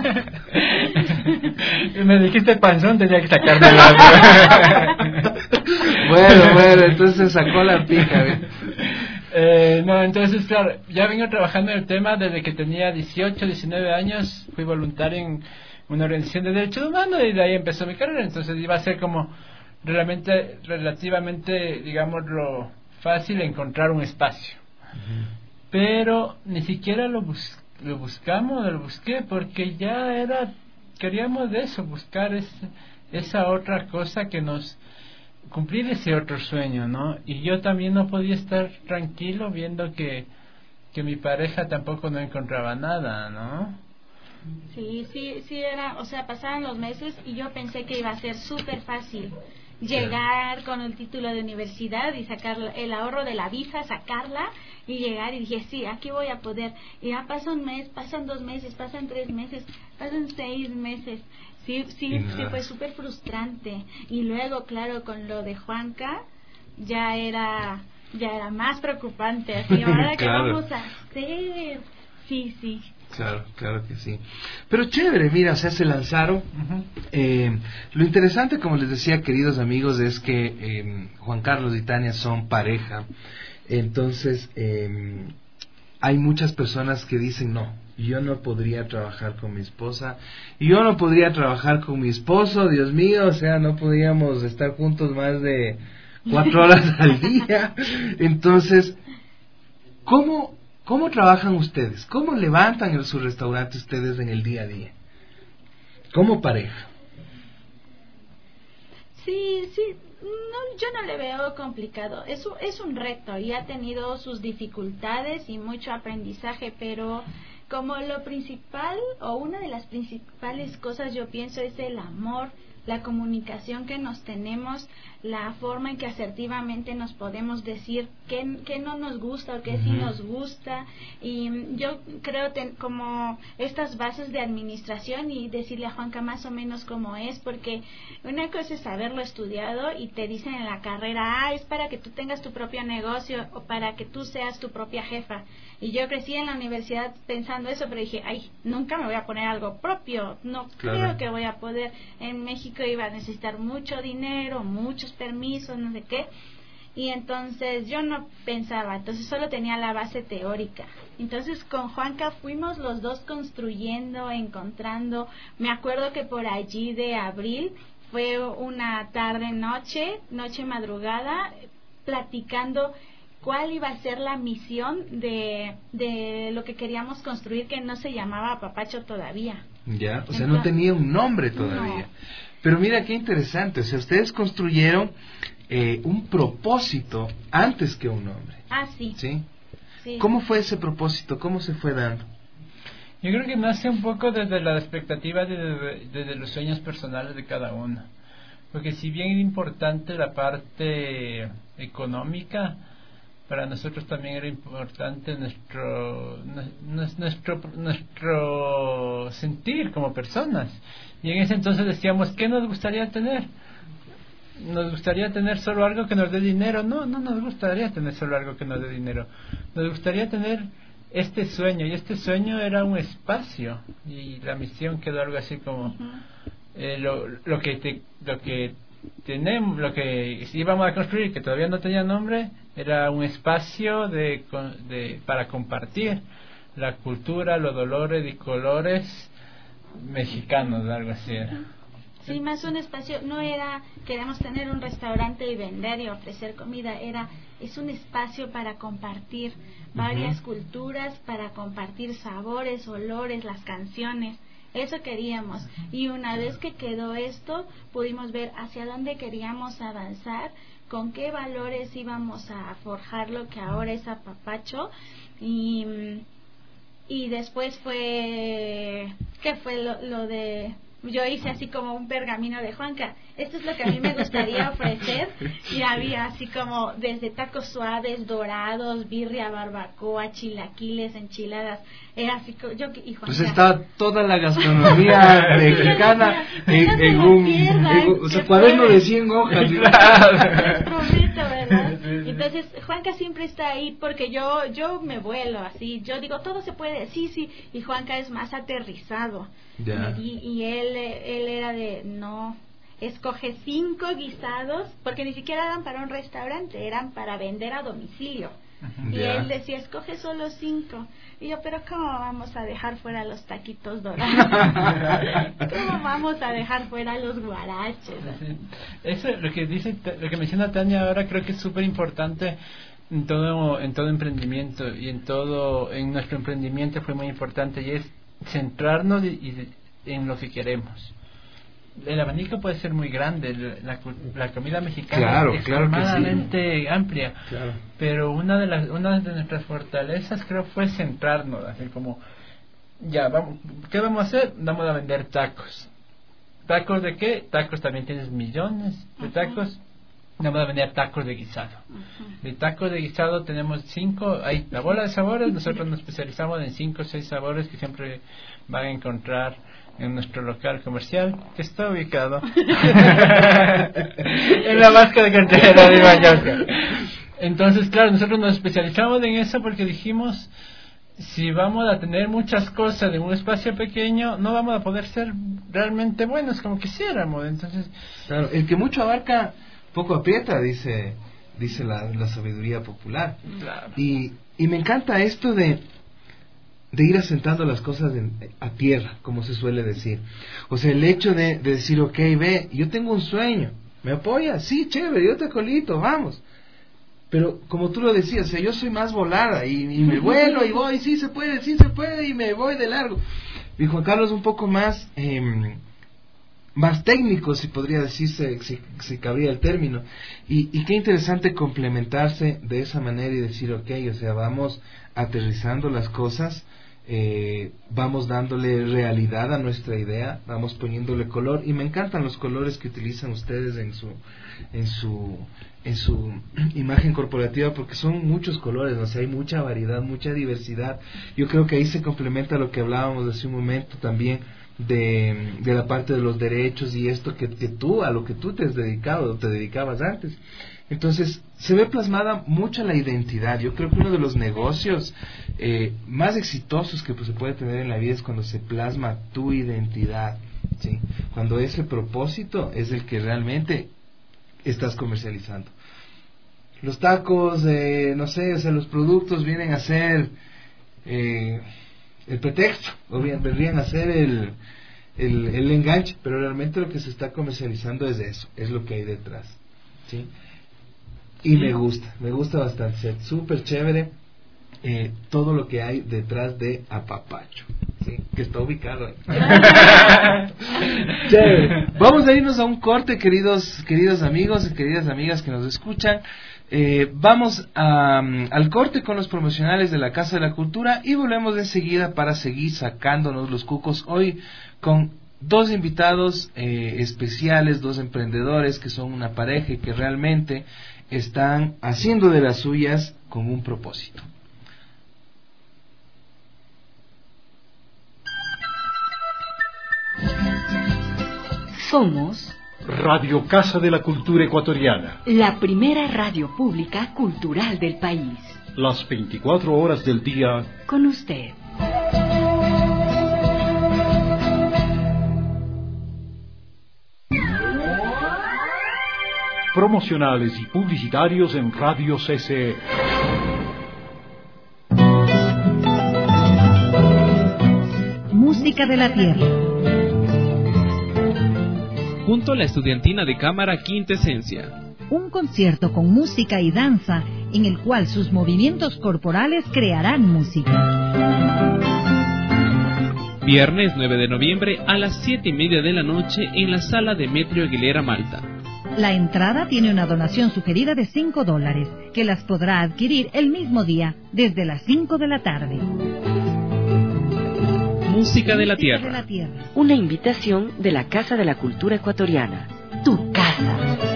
Y me dijiste panzón, tenía que sacarme la... Bueno, bueno, entonces sacó la pija, ¿ves? Eh, no, entonces, claro, ya vengo trabajando en el tema desde que tenía dieciocho, diecinueve años. Fui voluntario en una organización de derechos humanos y de ahí empezó mi carrera. Entonces iba a ser como realmente, relativamente, digamos, lo fácil encontrar un espacio. Uh-huh. Pero ni siquiera lo, bus lo buscamos, lo busqué, porque ya era, queríamos de eso, buscar ese, esa otra cosa que nos... cumplir ese otro sueño, ¿no? Y yo también no podía estar tranquilo viendo que, que mi pareja tampoco no encontraba nada, ¿no? Sí, sí, sí era, o sea, pasaban los meses y yo pensé que iba a ser súper fácil llegar con el título de universidad y sacar el ahorro de la visa, sacarla y llegar, y dije, sí, aquí voy a poder. Y ya pasa un mes, pasan dos meses, pasan tres meses, pasan seis meses. Sí, sí, sí, fue súper frustrante. Y luego, claro, con lo de Juanca, ya era ya era más preocupante. Así, ¿ahora claro. qué vamos a hacer? Sí, sí. Claro, claro que sí. Pero chévere, mira, o sea, se lanzaron. Uh-huh. eh, lo interesante, como les decía, queridos amigos, es que eh, Juan Carlos y Tania son pareja. Entonces, eh, hay muchas personas que dicen, no, yo no podría trabajar con mi esposa, yo no podría trabajar con mi esposo, Dios mío, o sea, no podríamos estar juntos más de cuatro horas al día. Entonces, ¿cómo, cómo trabajan ustedes? ¿Cómo levantan en su restaurante ustedes en el día a día? ¿Como pareja? Sí, sí, no, yo no le veo complicado. Es, es un reto y ha tenido sus dificultades y mucho aprendizaje, pero como lo principal o una de las principales cosas yo pienso es el amor, la comunicación que nos tenemos, la forma en que asertivamente nos podemos decir qué, qué no nos gusta o qué sí nos gusta. Y yo creo ten, como estas bases de administración y decirle a Juanca más o menos cómo es, porque una cosa es haberlo estudiado y te dicen en la carrera, ah, es para que tú tengas tu propio negocio o para que tú seas tu propia jefa. Y yo crecí en la universidad pensando eso, pero dije, ay, nunca me voy a poner algo propio, no claro. creo que voy a poder. En México iba a necesitar mucho dinero, muchos permisos, no sé qué, y entonces yo no pensaba, entonces solo tenía la base teórica. Entonces con Juanca fuimos los dos construyendo, encontrando. Me acuerdo que por allí de abril fue una tarde, noche, noche madrugada, platicando cuál iba a ser la misión de, de lo que queríamos construir, que no se llamaba Apapacho todavía. Ya, o sea, no tenía un nombre todavía. No. Pero mira qué interesante, o sea, ustedes construyeron eh, un propósito antes que un nombre. Ah, sí. ¿Sí? Sí. ¿Cómo fue ese propósito? ¿Cómo se fue dando? Yo creo que nace un poco desde la expectativa, desde, desde los sueños personales de cada uno. Porque si bien es importante la parte económica, para nosotros también era importante nuestro nuestro nuestro sentir como personas. Y en ese entonces decíamos, ¿qué nos gustaría tener? ¿Nos gustaría tener solo algo que nos dé dinero? No, no nos gustaría tener solo algo que nos dé dinero. Nos gustaría tener este sueño, y este sueño era un espacio, y la misión quedó algo así como uh-huh. eh, lo, lo que te, lo que tenemos, lo que íbamos a construir, que todavía no tenía nombre, era un espacio de, de para compartir la cultura, los dolores y colores mexicanos, algo así era. Sí, más un espacio, no era queremos tener un restaurante y vender y ofrecer comida, era es un espacio para compartir varias uh-huh. culturas, para compartir sabores, olores, las canciones. Eso queríamos, y una vez que quedó esto, pudimos ver hacia dónde queríamos avanzar, con qué valores íbamos a forjar lo que ahora es Apapacho, y, y después fue, ¿qué fue lo, lo de...? Yo hice así como un pergamino de Juanca, esto es lo que a mí me gustaría ofrecer, y había así como desde tacos suaves, dorados, birria, barbacoa, chilaquiles, enchiladas, era así como yo y Juanca. Pues estaba toda la gastronomía mexicana en, en un, en, o sea, cuaderno de cien hojas. ¿Verdad? Entonces Juanca siempre está ahí porque yo yo me vuelo así, yo digo todo se puede, sí, sí, y Juanca es más aterrizado. Ya. Y, y él él era de no, escoge cinco guisados, porque ni siquiera eran para un restaurante, eran para vender a domicilio. Y yeah. él decía, escoge solo cinco. Y yo, pero ¿cómo vamos a dejar fuera los taquitos dorados? ¿Cómo vamos a dejar fuera los guaraches? Sí. Eso, lo que dice, lo que menciona Tania ahora, creo que es súper importante en todo, en todo emprendimiento, y en todo, en nuestro emprendimiento fue muy importante, y es centrarnos y, y, en lo que queremos. El abanico puede ser muy grande, la, la comida mexicana claro, es claro extremadamente sí. amplia, claro. pero una de las una de nuestras fortalezas creo fue centrarnos, así como ya vamos, ¿qué vamos a hacer? Vamos a vender tacos. ¿Tacos de qué? Tacos también tienes millones de tacos. Vamos a vender tacos de guisado. Uh-huh. De tacos de guisado tenemos cinco, hay la bola de sabores, nosotros nos especializamos en cinco o seis sabores que siempre van a encontrar en nuestro local comercial, que está ubicado en la Vasca de Cantera de Mallorca. Entonces, claro, nosotros nos especializamos en eso porque dijimos, si vamos a tener muchas cosas en un espacio pequeño, no vamos a poder ser realmente buenos como quisiéramos. Entonces, claro, el que mucho abarca poco aprieta, dice dice la, la sabiduría popular. Claro. Y, y me encanta esto de de ir asentando las cosas en, a tierra, como se suele decir. O sea, el hecho de, de decir, ok, ve, yo tengo un sueño, ¿me apoyas? Sí, chévere, yo te colito, vamos. Pero como tú lo decías, o sea, yo soy más volada y, y me vuelo y voy, sí se puede, sí se puede, y me voy de largo. Y Juan Carlos un poco más eh, más técnico, si podría decirse, si, si cabría el término. Y, y qué interesante complementarse de esa manera y decir, ok, o sea, vamos aterrizando las cosas, eh, vamos dándole realidad a nuestra idea, vamos poniéndole color, y me encantan los colores que utilizan ustedes en su en su en su imagen corporativa, porque son muchos colores, o sea, hay mucha variedad, mucha diversidad. Yo creo que ahí se complementa lo que hablábamos hace un momento también de, de la parte de los derechos y esto que, que tú, a lo que tú te has dedicado, te dedicabas antes. Entonces, se ve plasmada mucha la identidad. Yo creo que uno de los negocios eh, más exitosos que pues, se puede tener en la vida es cuando se plasma tu identidad, ¿sí? Cuando ese propósito es el que realmente estás comercializando. Los tacos, eh, no sé, o sea, los productos vienen a ser eh, el pretexto, o bien vendrían a ser el, el, el enganche, pero realmente lo que se está comercializando es eso, es lo que hay detrás, ¿sí? Y me gusta, me gusta bastante, súper chévere eh, todo lo que hay detrás de Apapacho. Sí, que está ubicado ahí. Chévere. Vamos a irnos a un corte, queridos queridos amigos y queridas amigas que nos escuchan. Eh, vamos a, um, al corte con los promocionales de la Casa de la Cultura y volvemos enseguida para seguir sacándonos los cucos hoy con dos invitados eh, especiales, dos emprendedores que son una pareja y que realmente están haciendo de las suyas con un propósito. Somos Radio Casa de la Cultura Ecuatoriana. la primera radio pública cultural del país. Las veinticuatro horas del día. Con usted. Promocionales y publicitarios en Radio C C E. Música de la Tierra. Junto a la estudiantina de cámara Quintesencia. Un concierto con música y danza en el cual sus movimientos corporales crearán música. Viernes nueve de noviembre a las siete y media de la noche en la sala Demetrio Aguilera Malta. La entrada tiene una donación sugerida de cinco dólares, que las podrá adquirir el mismo día, desde las cinco de la tarde. Música de la Tierra. Una invitación de la Casa de la Cultura Ecuatoriana. Tu casa.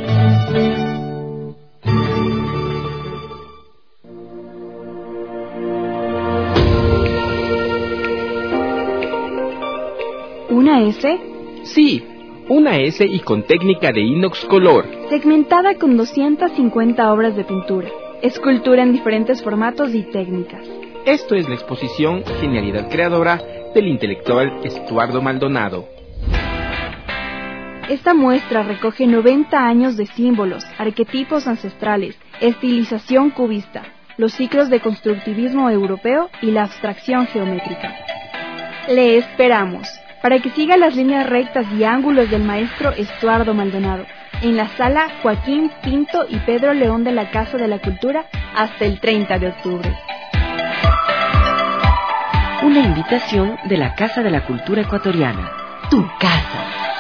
¿Una S? Sí, una S y con técnica de inox color. Segmentada con doscientas cincuenta obras de pintura, escultura en diferentes formatos y técnicas. Esto es la exposición Genialidad Creadora del intelectual Estuardo Maldonado. Esta muestra recoge noventa años de símbolos, arquetipos ancestrales, estilización cubista, los ciclos de constructivismo europeo y la abstracción geométrica. Le esperamos para que siga las líneas rectas y ángulos del maestro Estuardo Maldonado en la sala Joaquín Pinto y Pedro León de la Casa de la Cultura hasta el treinta de octubre. Una invitación de la Casa de la Cultura Ecuatoriana. Tu casa.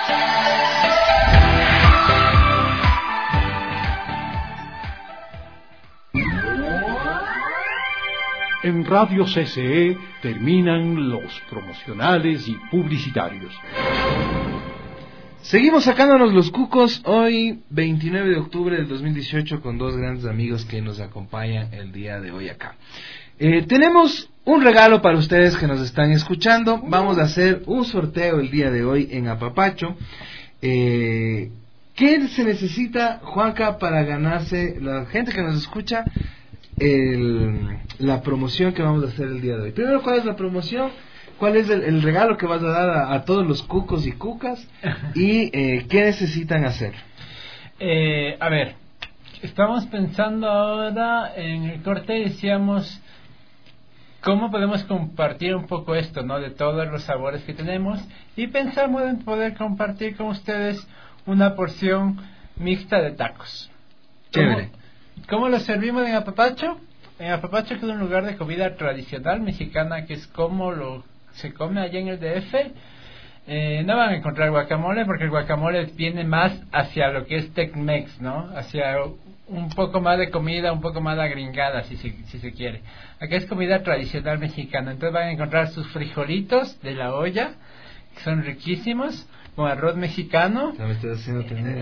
En Radio C C E terminan los promocionales y publicitarios. Seguimos sacándonos los cucos hoy, veintinueve de octubre del dos mil dieciocho, con dos grandes amigos que nos acompañan el día de hoy acá. Eh, tenemos un regalo para ustedes que nos están escuchando. Vamos a hacer un sorteo el día de hoy en Apapacho. Eh, ¿Qué se necesita, Juanca, para ganarse, la gente que nos escucha, el, la promoción que vamos a hacer el día de hoy? Primero, ¿cuál es la promoción? ¿Cuál es el, el regalo que vas a dar a, a todos los cucos y cucas? ¿Y eh, qué necesitan hacer? Eh, a ver, estamos pensando ahora, en el corte decíamos cómo podemos compartir un poco esto, ¿no? De todos los sabores que tenemos, y pensamos en poder compartir con ustedes una porción mixta de tacos. Chévere. ¿Cómo, cómo lo servimos en Apapacho? En Apapacho, que es un lugar de comida tradicional mexicana, que es como lo se come allá en el D F. Eh, no van a encontrar guacamole, porque el guacamole viene más hacia lo que es Tex-Mex, ¿no? Hacia un poco más de comida, un poco más agringada, si se, si se quiere. Acá es comida tradicional mexicana. Entonces van a encontrar sus frijolitos de la olla, que son riquísimos, con arroz mexicano. Ya me estoy haciendo tener.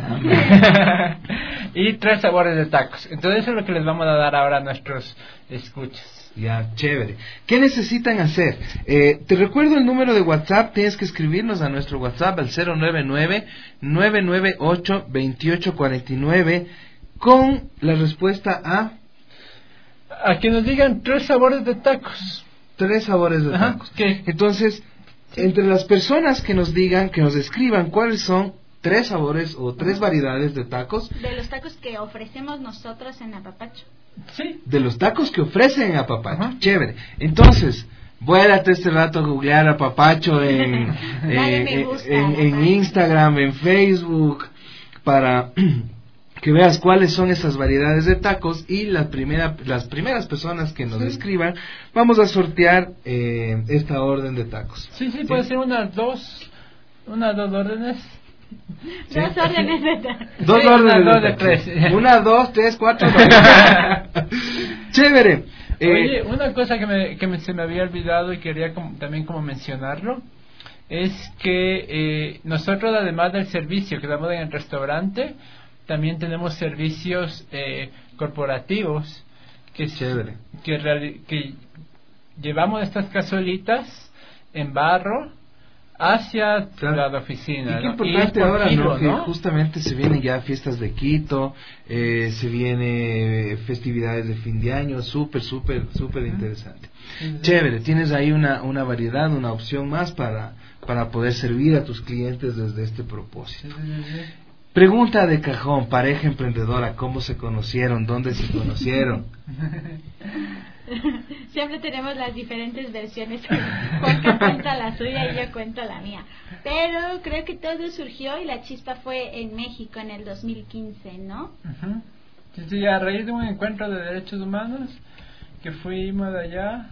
Y tres sabores de tacos. Entonces eso es lo que les vamos a dar ahora a nuestros escuchas. Ya, chévere. ¿Qué necesitan hacer? Eh, te recuerdo el número de WhatsApp. Tienes que escribirnos a nuestro WhatsApp al cero nueve nueve, nueve nueve ocho, dos ocho cuatro nueve con la respuesta a... A que nos digan tres sabores de tacos. Tres sabores de Ajá, tacos. ¿qué? Entonces, entre las personas que nos digan, que nos escriban cuáles son tres sabores o tres variedades de tacos. De los tacos que ofrecemos nosotros en Apapacho. Sí. De los tacos que ofrecen en Apapacho. Ajá. Chévere. Entonces, vuélate este rato a googlear Apapacho en, eh, en, en, en Instagram, en Facebook, para que veas cuáles son esas variedades de tacos y la primera, las primeras personas que nos Sí. escriban, vamos a sortear eh, esta orden de tacos. Sí, sí, puede ser unas dos, unas dos órdenes. Sí. Dos órdenes de tacos. Dos Sí, órdenes una, de dos de tacos. tres. Una, dos, tres, cuatro. Chévere. Eh, Oye, una cosa que, me, que me, se me había olvidado y quería como, también como mencionarlo, es que eh, nosotros, además del servicio que damos en el restaurante, también tenemos servicios eh, corporativos que, Chévere. que, reali- que llevamos estas cazuelitas en barro hacia Claro. la oficina. Y qué ¿no? importante Y es por ahora, kilo, ¿no? Que ¿no? justamente se vienen ya fiestas de Quito, eh, se viene festividades de fin de año, súper, súper, súper interesante. Sí. Chévere, tienes ahí una, una variedad, una opción más para, para poder servir a tus clientes desde este propósito. Sí, sí, sí. Pregunta de cajón, pareja emprendedora, ¿cómo se conocieron? ¿Dónde se conocieron? Siempre tenemos las diferentes versiones. Juanca cuenta la suya y yo cuento la mía. Pero creo que todo surgió y la chispa fue en México en el dos mil quince, ¿no? Ujú. Sí, sí, a raíz de un encuentro de derechos humanos que fuimos allá,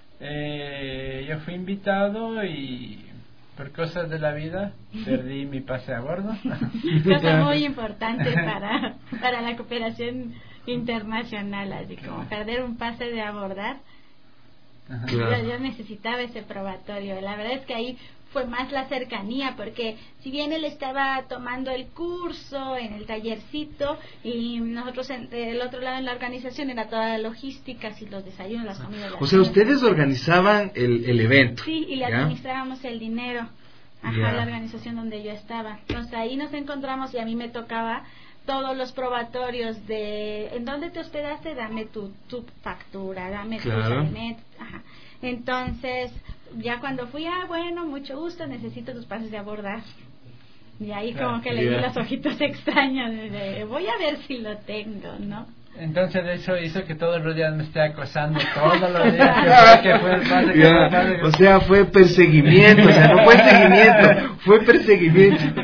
eh, yo fui invitado y por cosas de la vida perdí mi pase a bordo. Cosa muy importante para, para la cooperación internacional, así como perder un pase de abordar. Ajá. Claro. Yo, yo necesitaba ese probatorio. La verdad es que ahí fue más la cercanía, porque si bien él estaba tomando el curso en el tallercito y nosotros en, del otro lado en la organización era toda la logística, así los desayunos, las comidas. las O sea, cenas. ustedes organizaban el, el evento. Sí, y le ¿ya? administrábamos el dinero. Ajá, Ya. la organización donde yo estaba. Entonces ahí nos encontramos y a mí me tocaba todos los probatorios de en dónde te hospedaste, dame tu, tu factura, dame Claro. tus alimentos. Ajá. Entonces, ya cuando fui, ah, bueno, mucho gusto, necesito tus pases de abordar. Y ahí como Ah, que le di ya. los ojitos extraños de, voy a ver si lo tengo, ¿no? Entonces eso hizo que todos los días me esté acosando todos los días que fue, que fue el pase, que Ya, fue el pase, que- o sea, fue perseguimiento, o sea, no fue seguimiento, fue perseguimiento.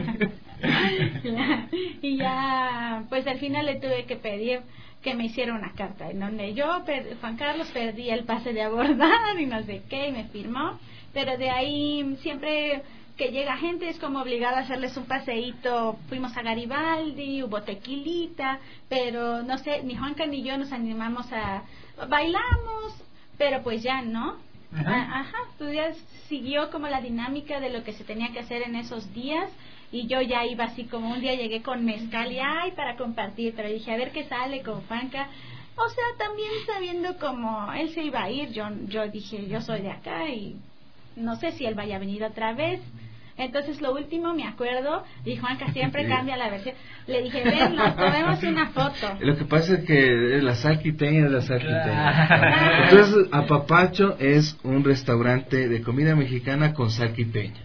Ya, y ya, pues al final le tuve que pedir que me hiciera una carta en donde yo, per- Juan Carlos, perdí el pase de abordar y no sé qué, y me firmó, pero de ahí siempre que llega gente es como obligado a hacerles un paseíto. Fuimos a Garibaldi, hubo tequilita, pero no sé, ni Juanca ni yo nos animamos a bailamos, pero pues ya no. Ajá. A- Ajá, tu día siguió como la dinámica de lo que se tenía que hacer en esos días y yo ya iba así como un día llegué con mezcal y ay para compartir, pero dije a ver qué sale con Juanca. O sea, también sabiendo como él se iba a ir, yo yo dije yo soy de acá y no sé si él vaya a venir otra vez. Entonces lo último me acuerdo, y Juanca siempre cambia la versión, le dije ven, nos tomemos una foto. Lo que pasa es que la sal quiteña es la sal quiteña. Claro. Entonces, Apapacho es un restaurante de comida mexicana con sal quiteña.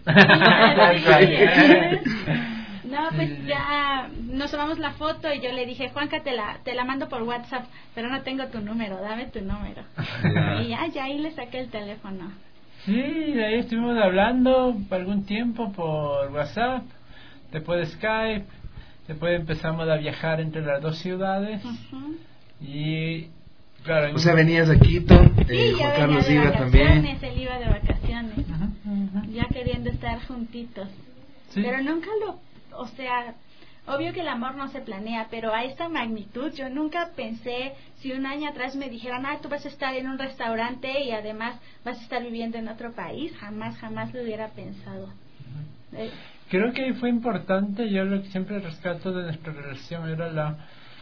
No, pues ya nos tomamos la foto y yo le dije, Juanca, te la, te la mando por WhatsApp, pero no tengo tu número, dame tu número. Ya. Y ya, ya ahí le saqué el teléfono. Sí, de ahí estuvimos hablando por algún tiempo por WhatsApp, después de Skype, después empezamos a viajar entre las dos ciudades Ujú. y claro, en- O sea, venías a Quito, eh, Sí, yo Juan venía Carlos de iba vacaciones, también. él iba de vacaciones, Ujú, ujú. ya queriendo estar juntitos. Sí. Pero nunca lo, o sea, obvio que el amor no se planea, pero a esta magnitud yo nunca pensé, si un año atrás me dijeran, ah, tú vas a estar en un restaurante y además vas a estar viviendo en otro país, jamás, jamás lo hubiera pensado. Eh, Creo que fue importante, yo lo que siempre rescato de nuestra relación era la,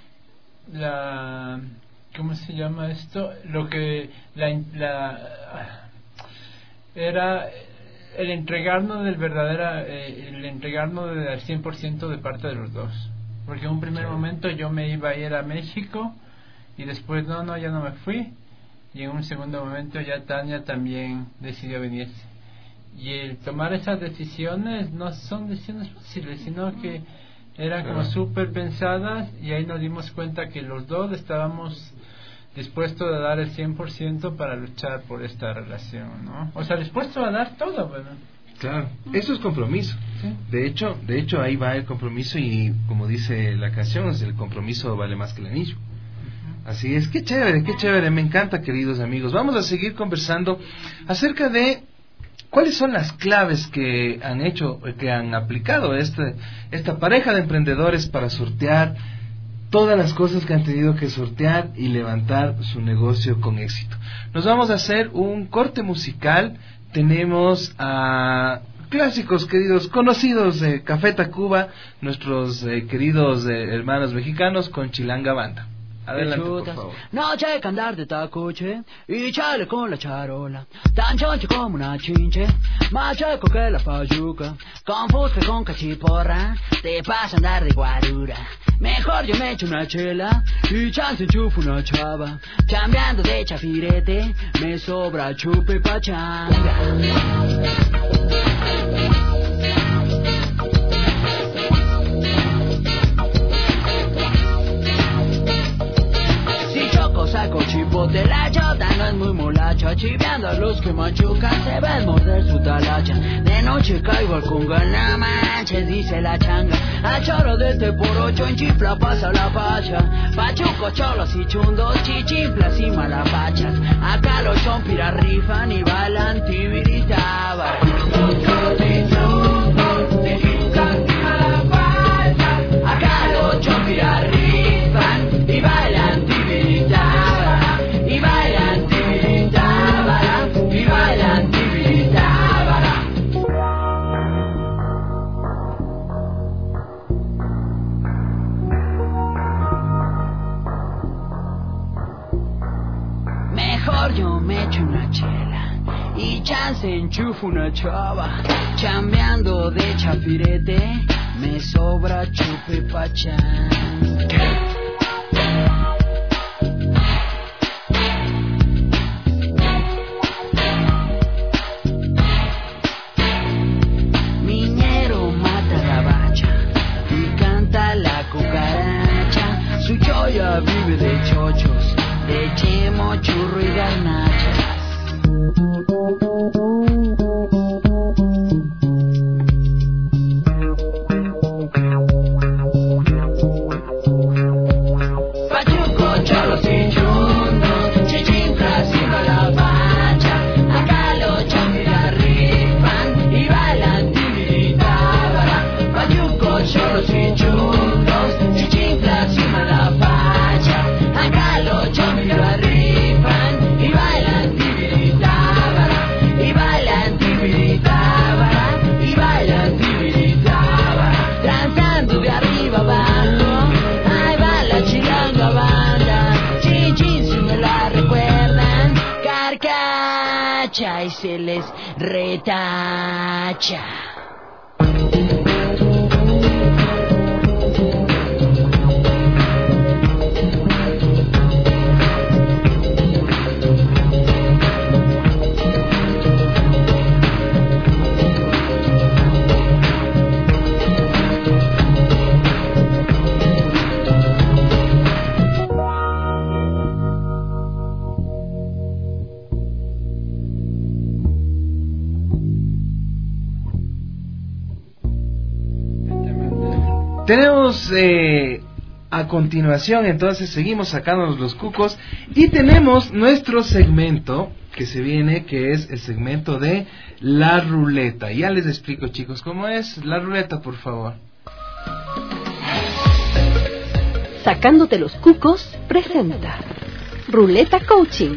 la, ¿cómo se llama esto? Lo que, la, la era el entregarnos del verdadera, eh, el entregarnos del al cien por ciento de parte de los dos. Porque en un primer momento yo me iba a ir a México y después no, no, ya no me fui. Y en un segundo momento ya Tania también decidió venirse. Y el tomar esas decisiones no son decisiones fáciles, sino que eran como Claro. súper pensadas y ahí nos dimos cuenta que los dos estábamos dispuestos a dar el cien por ciento para luchar por esta relación, ¿no? O sea, dispuestos a dar todo, ¿verdad? Claro, eso es compromiso. De hecho, de hecho ahí va el compromiso y como dice la canción, el compromiso vale más que el anillo. Así es, qué chévere, qué chévere, me encanta, queridos amigos. Vamos a seguir conversando acerca de cuáles son las claves que han hecho, que han aplicado este, esta pareja de emprendedores para sortear todas las cosas que han tenido que sortear y levantar su negocio con éxito. Nos vamos a hacer un corte musical. Tenemos a clásicos, queridos, conocidos de Café Tacuba, nuestros eh, queridos eh, hermanos mexicanos con Chilanga Banda. Adelante, por favor. Noche hay que andar de tacoche y chale con la charola, tan choncho como una chinche, más chueco que la payuca, con fusca con cachiporra, te pasa a andar de guarura. Mejor yo me echo una chela y chance enchufo una chava, chambeando de chafirete, me sobra chupe pachanga. Saco chipote, la chota no es muy molacha, chiveando a los que machucan, se ven morder su talacha. De noche caigo al conga, no manches, dice la changa. A choro de este por ocho, en chifla pasa la facha. Pachuco, cholos y chundos, chichimplas y malapachas. Acá los chompiras rifan y bailan tibiritabas. Acá los chompiras rifan y bailan tibiritabas. Y bailan tibiritábara, y bailan tibiritábara. Mejor yo me echo una chela y chance enchufo una chava, chambeando de chafirete, me sobra chupe pachán. Su choya vive de chochos, de chemo, churro y garnachas. Pachuco, cholos y chundos, chichinclas y malabacha. Acá los champiras rifan y bailan tibiritábara. Pachuco, cholos y chundos, chichinclas y malabacha. Acá los champiras rifan y bailan tibiritábara. Y bailan tibiritábara, y bailan tibiritábara. Danzando de arriba abajo, ahí va la chilanga banda. Chin chin si me la recuerdan, carcacha y se les retacha. Tenemos eh, a continuación, entonces seguimos sacándonos los cucos y tenemos nuestro segmento que se viene, que es el segmento de la ruleta. Ya les explico, chicos, cómo es la ruleta, por favor. Sacándote los cucos presenta Ruleta Coaching.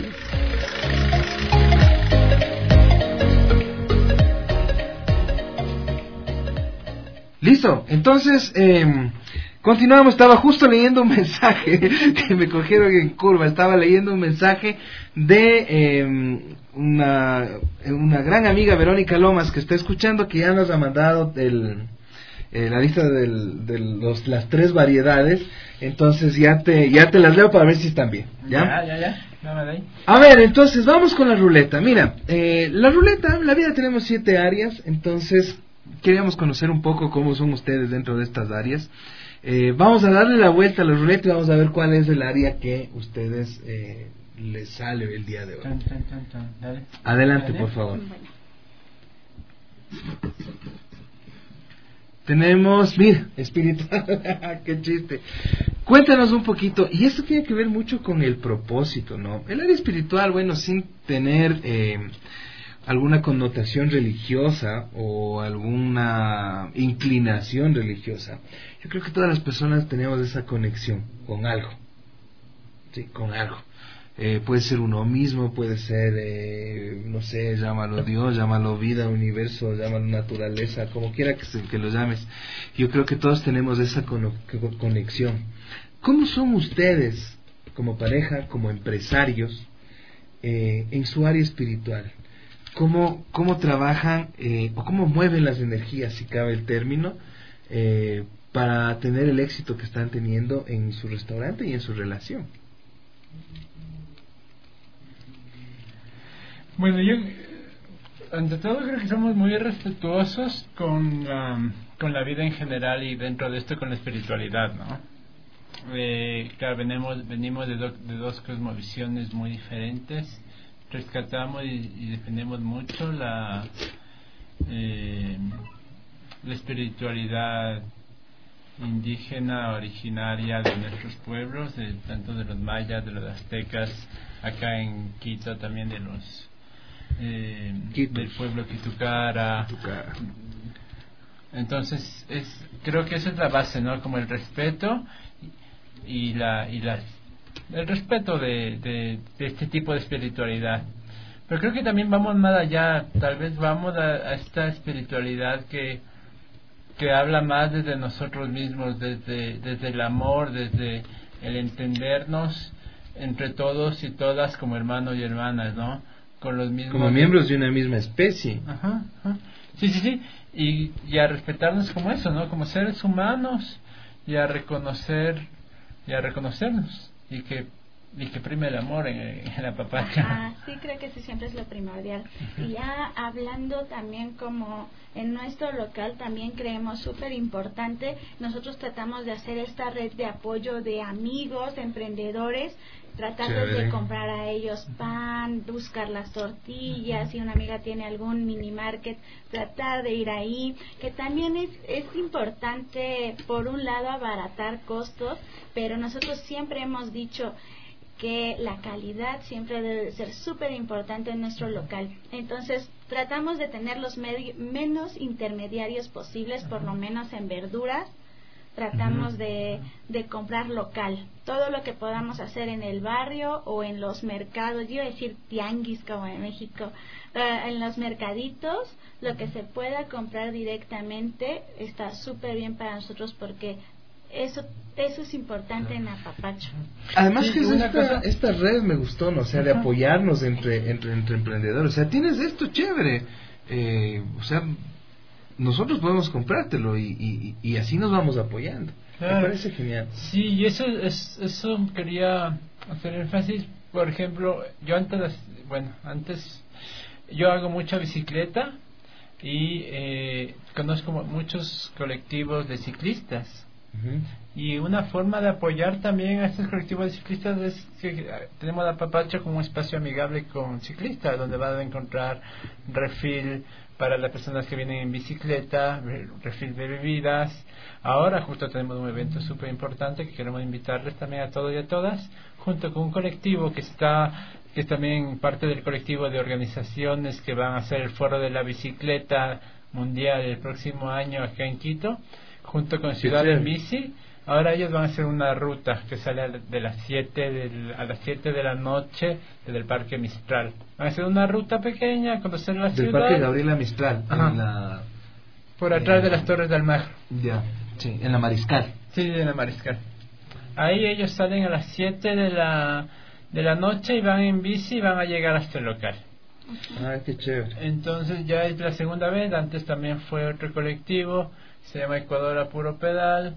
Listo, entonces eh, continuamos. Estaba justo leyendo un mensaje que me cogieron en curva. Estaba leyendo un mensaje de eh, una, una gran amiga, Verónica Lomas, que está escuchando, que ya nos ha mandado el, eh, la lista del, de los, las tres variedades. Entonces ya te ya te las leo para ver si están bien. Ya, ya, ya. ya. Dame de ahí. A ver, entonces vamos con la ruleta. Mira, eh, la ruleta, en la vida tenemos siete áreas, entonces queríamos conocer un poco cómo son ustedes dentro de estas áreas. Eh, vamos a darle la vuelta a la ruleta y vamos a ver cuál es el área que ustedes eh, les sale el día de hoy. Tan, tan, tan, tan. Dale. Adelante, Dale. por favor. Bueno. Tenemos, mira, espiritual, qué chiste. Cuéntanos un poquito, y esto tiene que ver mucho con el propósito, ¿no? El área espiritual, bueno, sin tener eh, alguna connotación religiosa o alguna inclinación religiosa, yo creo que todas las personas tenemos esa conexión con algo, sí, con algo. Eh, puede ser uno mismo, puede ser, eh, no sé, llámalo Dios, llámalo vida, universo, llámalo naturaleza, como quiera que, se, que lo llames. Yo creo que todos tenemos esa cono- conexión. ¿Cómo son ustedes, como pareja, como empresarios, eh, en su área espiritual? ¿Cómo, cómo trabajan eh, o cómo mueven las energías, si cabe el término, eh, para tener el éxito que están teniendo en su restaurante y en su relación? Bueno, yo, ante todo, creo que somos muy respetuosos con, um, con la vida en general y dentro de esto con la espiritualidad, ¿no? Eh, claro, venimos, venimos de, do, de dos cosmovisiones muy diferentes, rescatamos y, y defendemos mucho la, eh, la espiritualidad indígena originaria de nuestros pueblos, de, tanto de los mayas, de los aztecas, acá en Quito también de los eh, del pueblo Quitucara. Quitucara. Entonces es, creo que esa es la base, ¿no? Como el respeto y la y las el respeto de, de, de este tipo de espiritualidad. Pero creo que también vamos más allá, tal vez vamos a, a esta espiritualidad que que habla más desde nosotros mismos, desde desde el amor, desde el entendernos entre todos y todas como hermanos y hermanas, ¿no? Con los mismos, como miembros de una misma especie. Ajá, ajá. Sí, sí, sí. Y, y a respetarnos como eso, ¿no? Como seres humanos, y a reconocer y a reconocernos y que y que prime el amor en, en la papacha. Ah, sí, creo que eso siempre es lo primordial. Y ya hablando también como en nuestro local también creemos súper importante, nosotros tratamos de hacer esta red de apoyo de amigos, de emprendedores, tratarles de comprar a ellos pan, buscar las tortillas, si una amiga tiene algún mini market, tratar de ir ahí, que también es, es importante por un lado abaratar costos, pero nosotros siempre hemos dicho que la calidad siempre debe ser súper importante en nuestro local. Entonces tratamos de tener los med- menos intermediarios posibles, por lo menos en verduras. Tratamos de, de comprar local, todo lo que podamos hacer en el barrio o en los mercados, yo iba a decir tianguis como en México, uh, en los mercaditos, lo que se pueda comprar directamente está súper bien para nosotros porque eso eso es importante en Apapacho. Además Sí, que es una esta, cosa- esta red me gustó, ¿no? O sea, de Ajá. apoyarnos entre, entre, entre emprendedores. O sea, tienes esto chévere. Eh, o sea, nosotros podemos comprártelo y, y, y así nos vamos apoyando. Claro. Me parece genial. Sí, y eso es eso quería hacer énfasis. Por ejemplo, yo antes, bueno, antes yo hago mucha bicicleta y eh, conozco muchos colectivos de ciclistas. Uh-huh. Y una forma de apoyar también a estos colectivos de ciclistas es que tenemos la Papacha como un espacio amigable con ciclistas, donde van a encontrar refil para las personas que vienen en bicicleta, refil de bebidas. Ahora justo tenemos un evento súper importante que queremos invitarles también a todos y a todas, junto con un colectivo que está que es también parte del colectivo de organizaciones que van a hacer el foro de la bicicleta mundial el próximo año acá en Quito, junto con Ciudad en Bici. Ahora ellos van a hacer una ruta que sale de las siete del, a las siete de la noche desde el Parque Mistral. Van a hacer una ruta pequeña, conocer la Del ciudad. Parque Gabriela Mistral, Ajá. en la... Por atrás eh, de las Torres del Mar. Ya, sí, en la Mariscal. Sí, en la Mariscal. Ahí ellos salen a las siete de la, de la noche y van en bici y van a llegar hasta el local. Ah, qué chévere. Entonces ya es la segunda vez. Antes también fue otro colectivo, se llama Ecuador a Puro Pedal.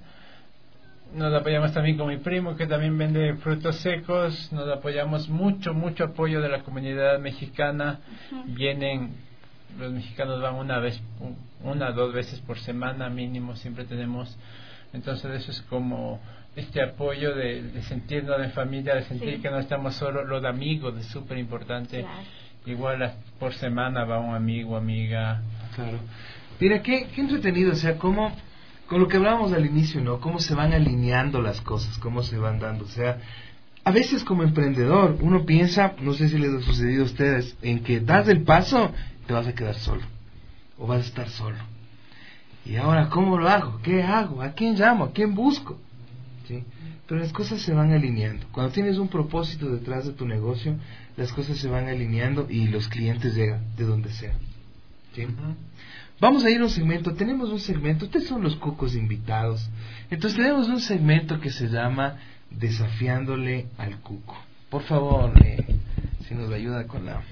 Nos apoyamos también con mi primo que también vende frutos secos. Nos apoyamos mucho, mucho apoyo de la comunidad mexicana. Uh-huh. Vienen, los mexicanos van una vez, una dos veces por semana mínimo, siempre tenemos. Entonces eso es como este apoyo de, de sentirnos de familia, de sentir Sí. que no estamos solo, los amigos es súper importante. Claro. Igual a- por semana va un amigo, amiga. Claro. Mira, qué, qué entretenido, o sea, cómo con lo que hablábamos al inicio, ¿no? Cómo se van alineando las cosas, cómo se van dando. O sea, a veces como emprendedor uno piensa, no sé si les ha sucedido a ustedes, en que das el paso, te vas a quedar solo, o vas a estar solo. Y ahora, ¿cómo lo hago? ¿Qué hago? ¿A quién llamo? ¿A quién busco? ¿Sí? Pero las cosas se van alineando. Cuando tienes un propósito detrás de tu negocio, las cosas se van alineando y los clientes llegan de donde sea. ¿Sí? Uh-huh. Vamos a ir a un segmento. Tenemos un segmento, ustedes son los cucos invitados. Entonces tenemos un segmento que se llama Desafiándole al Cuco. Por favor, eh, si nos ayuda con la...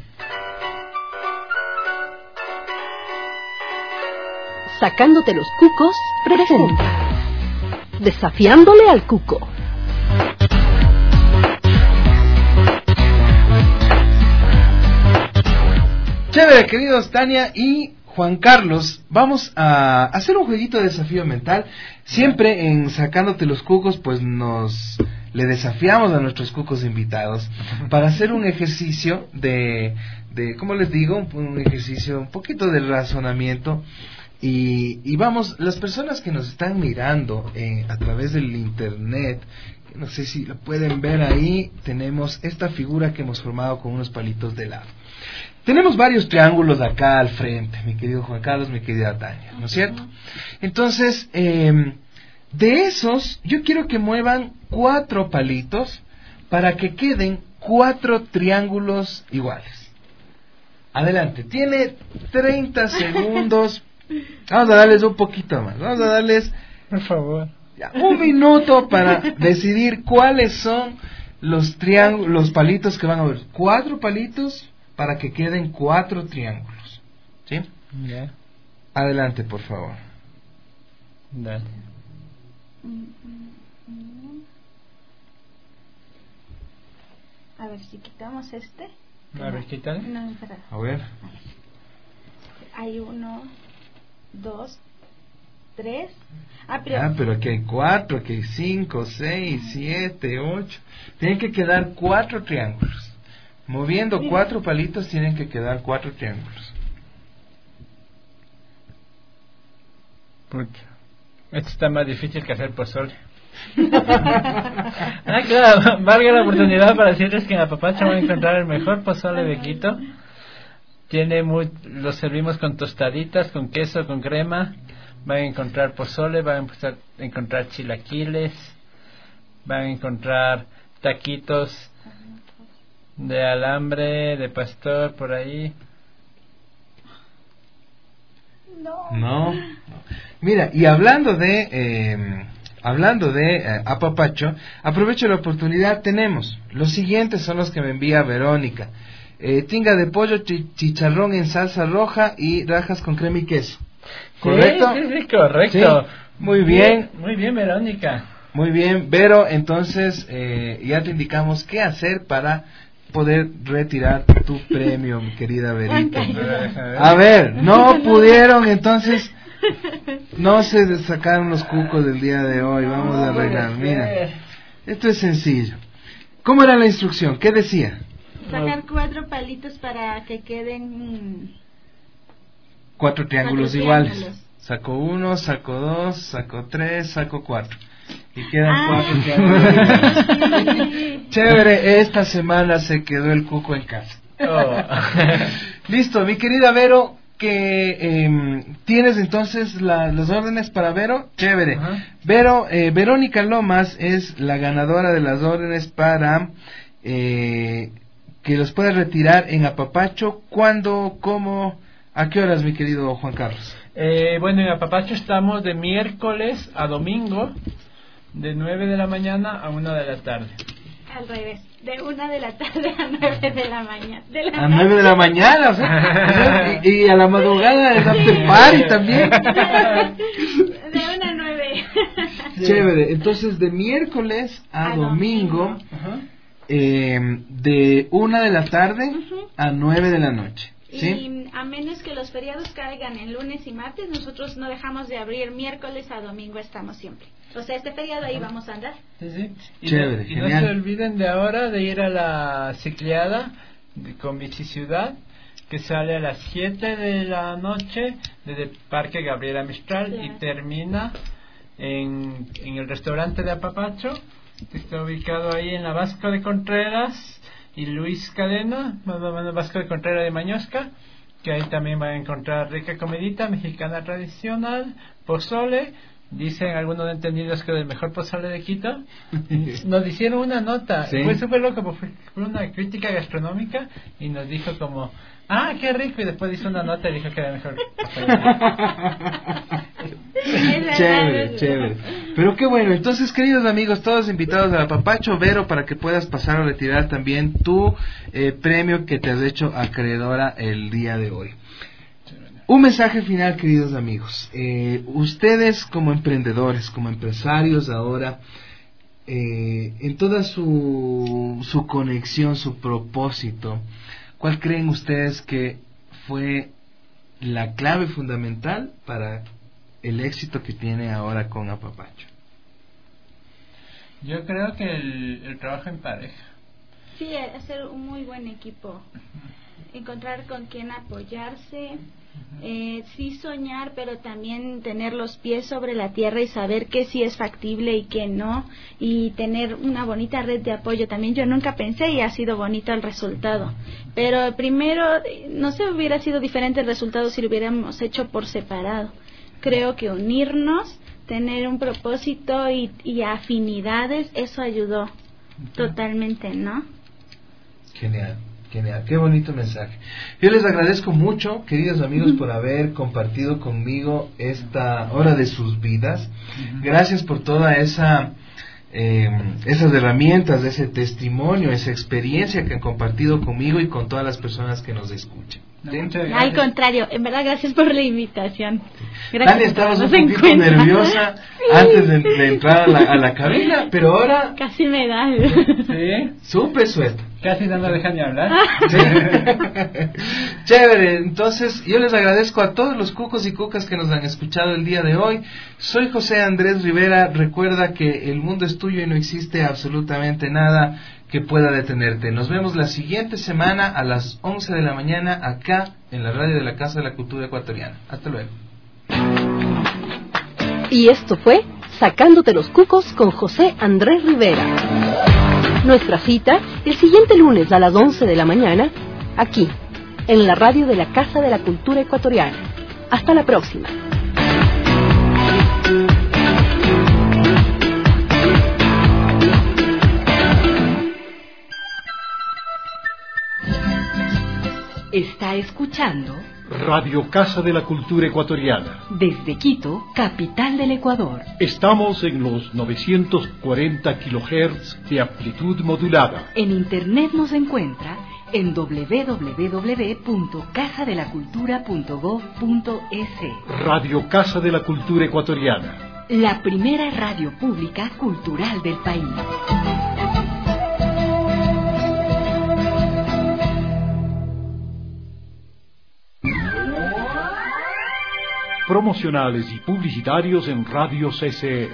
Sacándote los cucos, presenta Desafiándole al Cuco. Chévere, queridos Tania y Juan Carlos, vamos a hacer un jueguito de desafío mental. Siempre en Sacándote los Cucos, pues nos le desafiamos a nuestros cucos invitados para hacer un ejercicio de, de ¿cómo les digo? Un, un ejercicio, un poquito de razonamiento. Y, y vamos, las personas que nos están mirando eh, a través del internet, no sé si lo pueden ver ahí, tenemos esta figura que hemos formado con unos palitos de lado. Tenemos varios triángulos acá al frente, mi querido Juan Carlos, mi querida Tania, ¿no es cierto? Entonces, eh, de esos, yo quiero que muevan cuatro palitos para que queden cuatro triángulos iguales. Adelante, tiene treinta segundos. Vamos a darles un poquito más. Vamos a darles, por favor, ya, un minuto para decidir cuáles son los triángulos, los palitos que van a ver. Cuatro palitos para que queden cuatro triángulos. ¿Sí? Yeah. Adelante, por favor. Dale. A ver si quitamos este. A ver, quítale. No, espera. A ver. Hay uno, dos, tres. Ah, pero, ah, pero aquí hay cuatro, aquí hay cinco, seis, siete, ocho. Tienen que quedar cuatro triángulos. Moviendo sí. cuatro palitos tienen que quedar cuatro triángulos. Pucha. Esto está más difícil que hacer pozole. Ah, claro, valga la oportunidad para decirles que en Apapacho van a encontrar el mejor pozole de Quito. Tiene muy, lo servimos con tostaditas, con queso, con crema. Van a encontrar pozole, van a empezar a encontrar chilaquiles, van a encontrar taquitos de alambre, de pastor, por ahí. No. No. Mira, y hablando de eh, hablando de eh, Apapacho, aprovecho la oportunidad. Tenemos los siguientes, son los que me envía Verónica. Eh, tinga de pollo, chi- chicharrón en salsa roja y rajas con crema y queso. ¿Correcto? Sí, sí, sí, correcto. Sí, muy bien. Muy bien, Verónica. Muy bien, Vero, entonces eh, ya te indicamos qué hacer para poder retirar tu premio, mi querida Verita. A ver, no pudieron, entonces no se sacaron los cucos del día de hoy. Vamos a arreglar. Mira, esto es sencillo. ¿Cómo era la instrucción? ¿Qué decía? Sacar cuatro palitos para que queden cuatro triángulos cuatro iguales. triángulos. Saco uno, saco dos, saco tres, saco cuatro. Y quedan ah, cuatro triángulos. Sí. Chévere, esta semana se quedó el cuco en casa. Oh. Listo, mi querida Vero, que eh, tienes entonces la, las órdenes para Vero. Chévere. Uh-huh. Vero, eh, Verónica Lomas es la ganadora de las órdenes para eh, que los pueda retirar en Apapacho. ¿Cuándo? ¿Cómo? ¿A qué horas, mi querido Juan Carlos? Eh, bueno, en Apapacho estamos de miércoles a domingo, de nueve de la mañana a una de la tarde. Al revés, de una de la tarde a nueve de la mañana. De la a nueve de la mañana, o sea, y, y a la madrugada es after party también. De una a nueve. Chévere, entonces de miércoles a, a domingo, domingo. Uh-huh. eh, de una de la tarde uh-huh. a nueve de la noche. ¿Sí? Y a menos que los feriados caigan en lunes y martes, nosotros no dejamos de abrir miércoles a domingo, estamos siempre. O sea, este feriado ahí vamos a andar. Sí, sí. Y Chévere, no, y genial. no se olviden de ahora de ir a la cicleada de, con Bici Ciudad, que sale a las siete de la noche desde el Parque Gabriela Mistral, claro. Y termina en, en el restaurante de Apapacho, que está ubicado ahí en la Vasco de Contreras y Luis Cadena, Vasco de Contreras de Mañosca, que ahí también va a encontrar rica comidita mexicana tradicional, pozole. Dicen algunos entendidos que es el mejor pozole de Quito. Nos hicieron una nota, ¿sí? Fue súper loco, porque fue una crítica gastronómica y nos dijo como, ah, qué rico, y después hizo una nota y dijo que era mejor. Chévere, chévere. Pero qué bueno. Entonces, queridos amigos, todos invitados a Apapacho, Vero, para que puedas pasar a retirar también tu eh, premio que te has hecho acreedora el día de hoy. Un mensaje final, queridos amigos. Eh, ustedes como emprendedores, como empresarios ahora, eh, en toda su, su conexión, su propósito, ¿cuál creen ustedes que fue la clave fundamental para el éxito que tiene ahora con Apapacho? Yo creo que el, el trabajo en pareja. Sí, hacer un muy buen equipo, encontrar con quién apoyarse. Eh, sí soñar, pero también tener los pies sobre la tierra y saber que sí es factible y que no, y tener una bonita red de apoyo. También yo nunca pensé y ha sido bonito el resultado, pero primero no sé, hubiera sido diferente el resultado si lo hubiéramos hecho por separado. Creo que unirnos, tener un propósito y, y afinidades, eso ayudó totalmente, ¿no? Genial. Genial, qué bonito mensaje. Yo les agradezco mucho, queridos amigos, por haber compartido conmigo esta hora de sus vidas. Gracias por toda esa eh, esas herramientas, ese testimonio, esa experiencia que han compartido conmigo y con todas las personas que nos escuchan. Al contrario, en verdad, gracias por la invitación. Gracias. Dani, estabas un poquito nerviosa antes de, de entrar a la, a la cabina, pero ahora... Casi me da. Sí, súper suelta. Casi no me dejan ni hablar. Sí. Chévere, entonces yo les agradezco a todos los cucos y cucas que nos han escuchado el día de hoy. Soy José Andrés Rivera. Recuerda que el mundo es tuyo y no existe absolutamente nada que pueda detenerte. Nos vemos la siguiente semana a las once de la mañana acá en la radio de la Casa de la Cultura Ecuatoriana. Hasta luego. Y esto fue Sacándote los Cucos con José Andrés Rivera. Nuestra cita el siguiente lunes a las once de la mañana, aquí, en la radio de la Casa de la Cultura Ecuatoriana. Hasta la próxima. Está escuchando Radio Casa de la Cultura Ecuatoriana. Desde Quito, capital del Ecuador. Estamos en los novecientos cuarenta kilohertz de amplitud modulada. En internet nos encuentra en doble u doble u doble u punto casa de la cultura punto gob punto es. Radio Casa de la Cultura Ecuatoriana. La primera radio pública cultural del país. Promocionales y publicitarios en Radio C C E.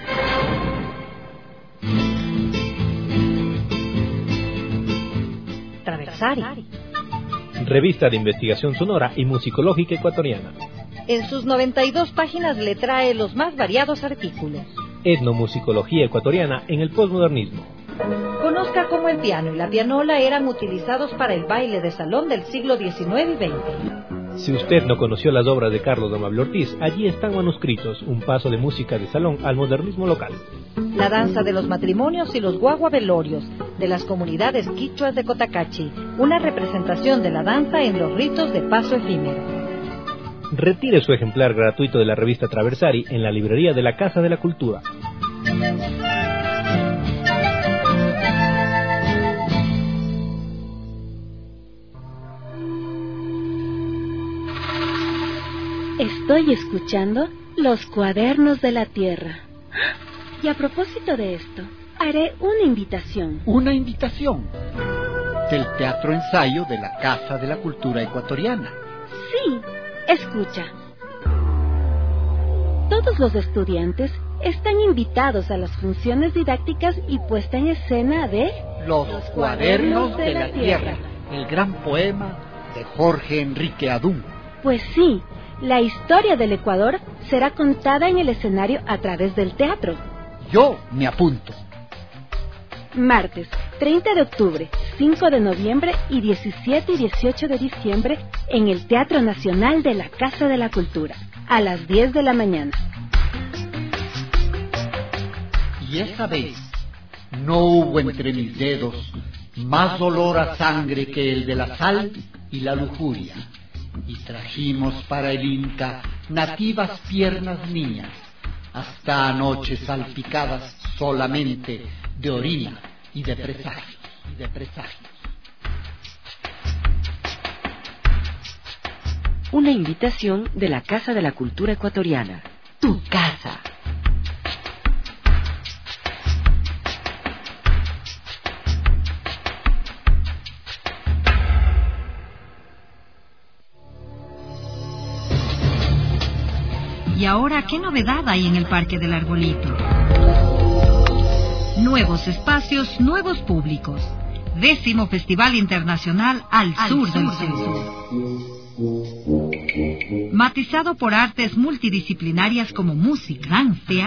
Traversari. Revista de investigación sonora y musicológica ecuatoriana. En sus noventa y dos páginas le trae los más variados artículos. Etnomusicología ecuatoriana en el posmodernismo. Conozca cómo el piano y la pianola eran utilizados para el baile de salón del siglo diecinueve y veinte. Si usted no conoció las obras de Carlos Amable Ortiz, allí están manuscritos, un paso de música de salón al modernismo local. La danza de los matrimonios y los guaguavelorios de las comunidades quichuas de Cotacachi, una representación de la danza en los ritos de paso efímero. Retire su ejemplar gratuito de la revista Traversari en la librería de la Casa de la Cultura. Estoy escuchando Los Cuadernos de la Tierra. Y a propósito de esto, haré una invitación. Una invitación del Teatro Ensayo de la Casa de la Cultura Ecuatoriana. Sí, escucha. Todos los estudiantes están invitados a las funciones didácticas y puesta en escena de Los, los Cuadernos de, de la, la tierra, tierra, el gran poema de Jorge Enrique Adún. Pues sí, La historia del Ecuador será contada en el escenario a través del teatro. Yo me apunto. Martes, treinta de octubre, cinco de noviembre y diecisiete y dieciocho de diciembre en el Teatro Nacional de la Casa de la Cultura, a las diez de la mañana. Y esa vez no hubo entre mis dedos más olor a sangre que el de la sal y la lujuria. Y trajimos para el Inca nativas piernas niñas, hasta anoche salpicadas solamente de orina y de presagios, y de presagios. Una invitación de la Casa de la Cultura Ecuatoriana. Tu casa. Y ahora, ¿qué novedad hay en el Parque del Arbolito? Nuevos espacios, nuevos públicos. Décimo Festival Internacional Al, Al Sur, sur del Sur. Matizado por artes multidisciplinarias como música, danza,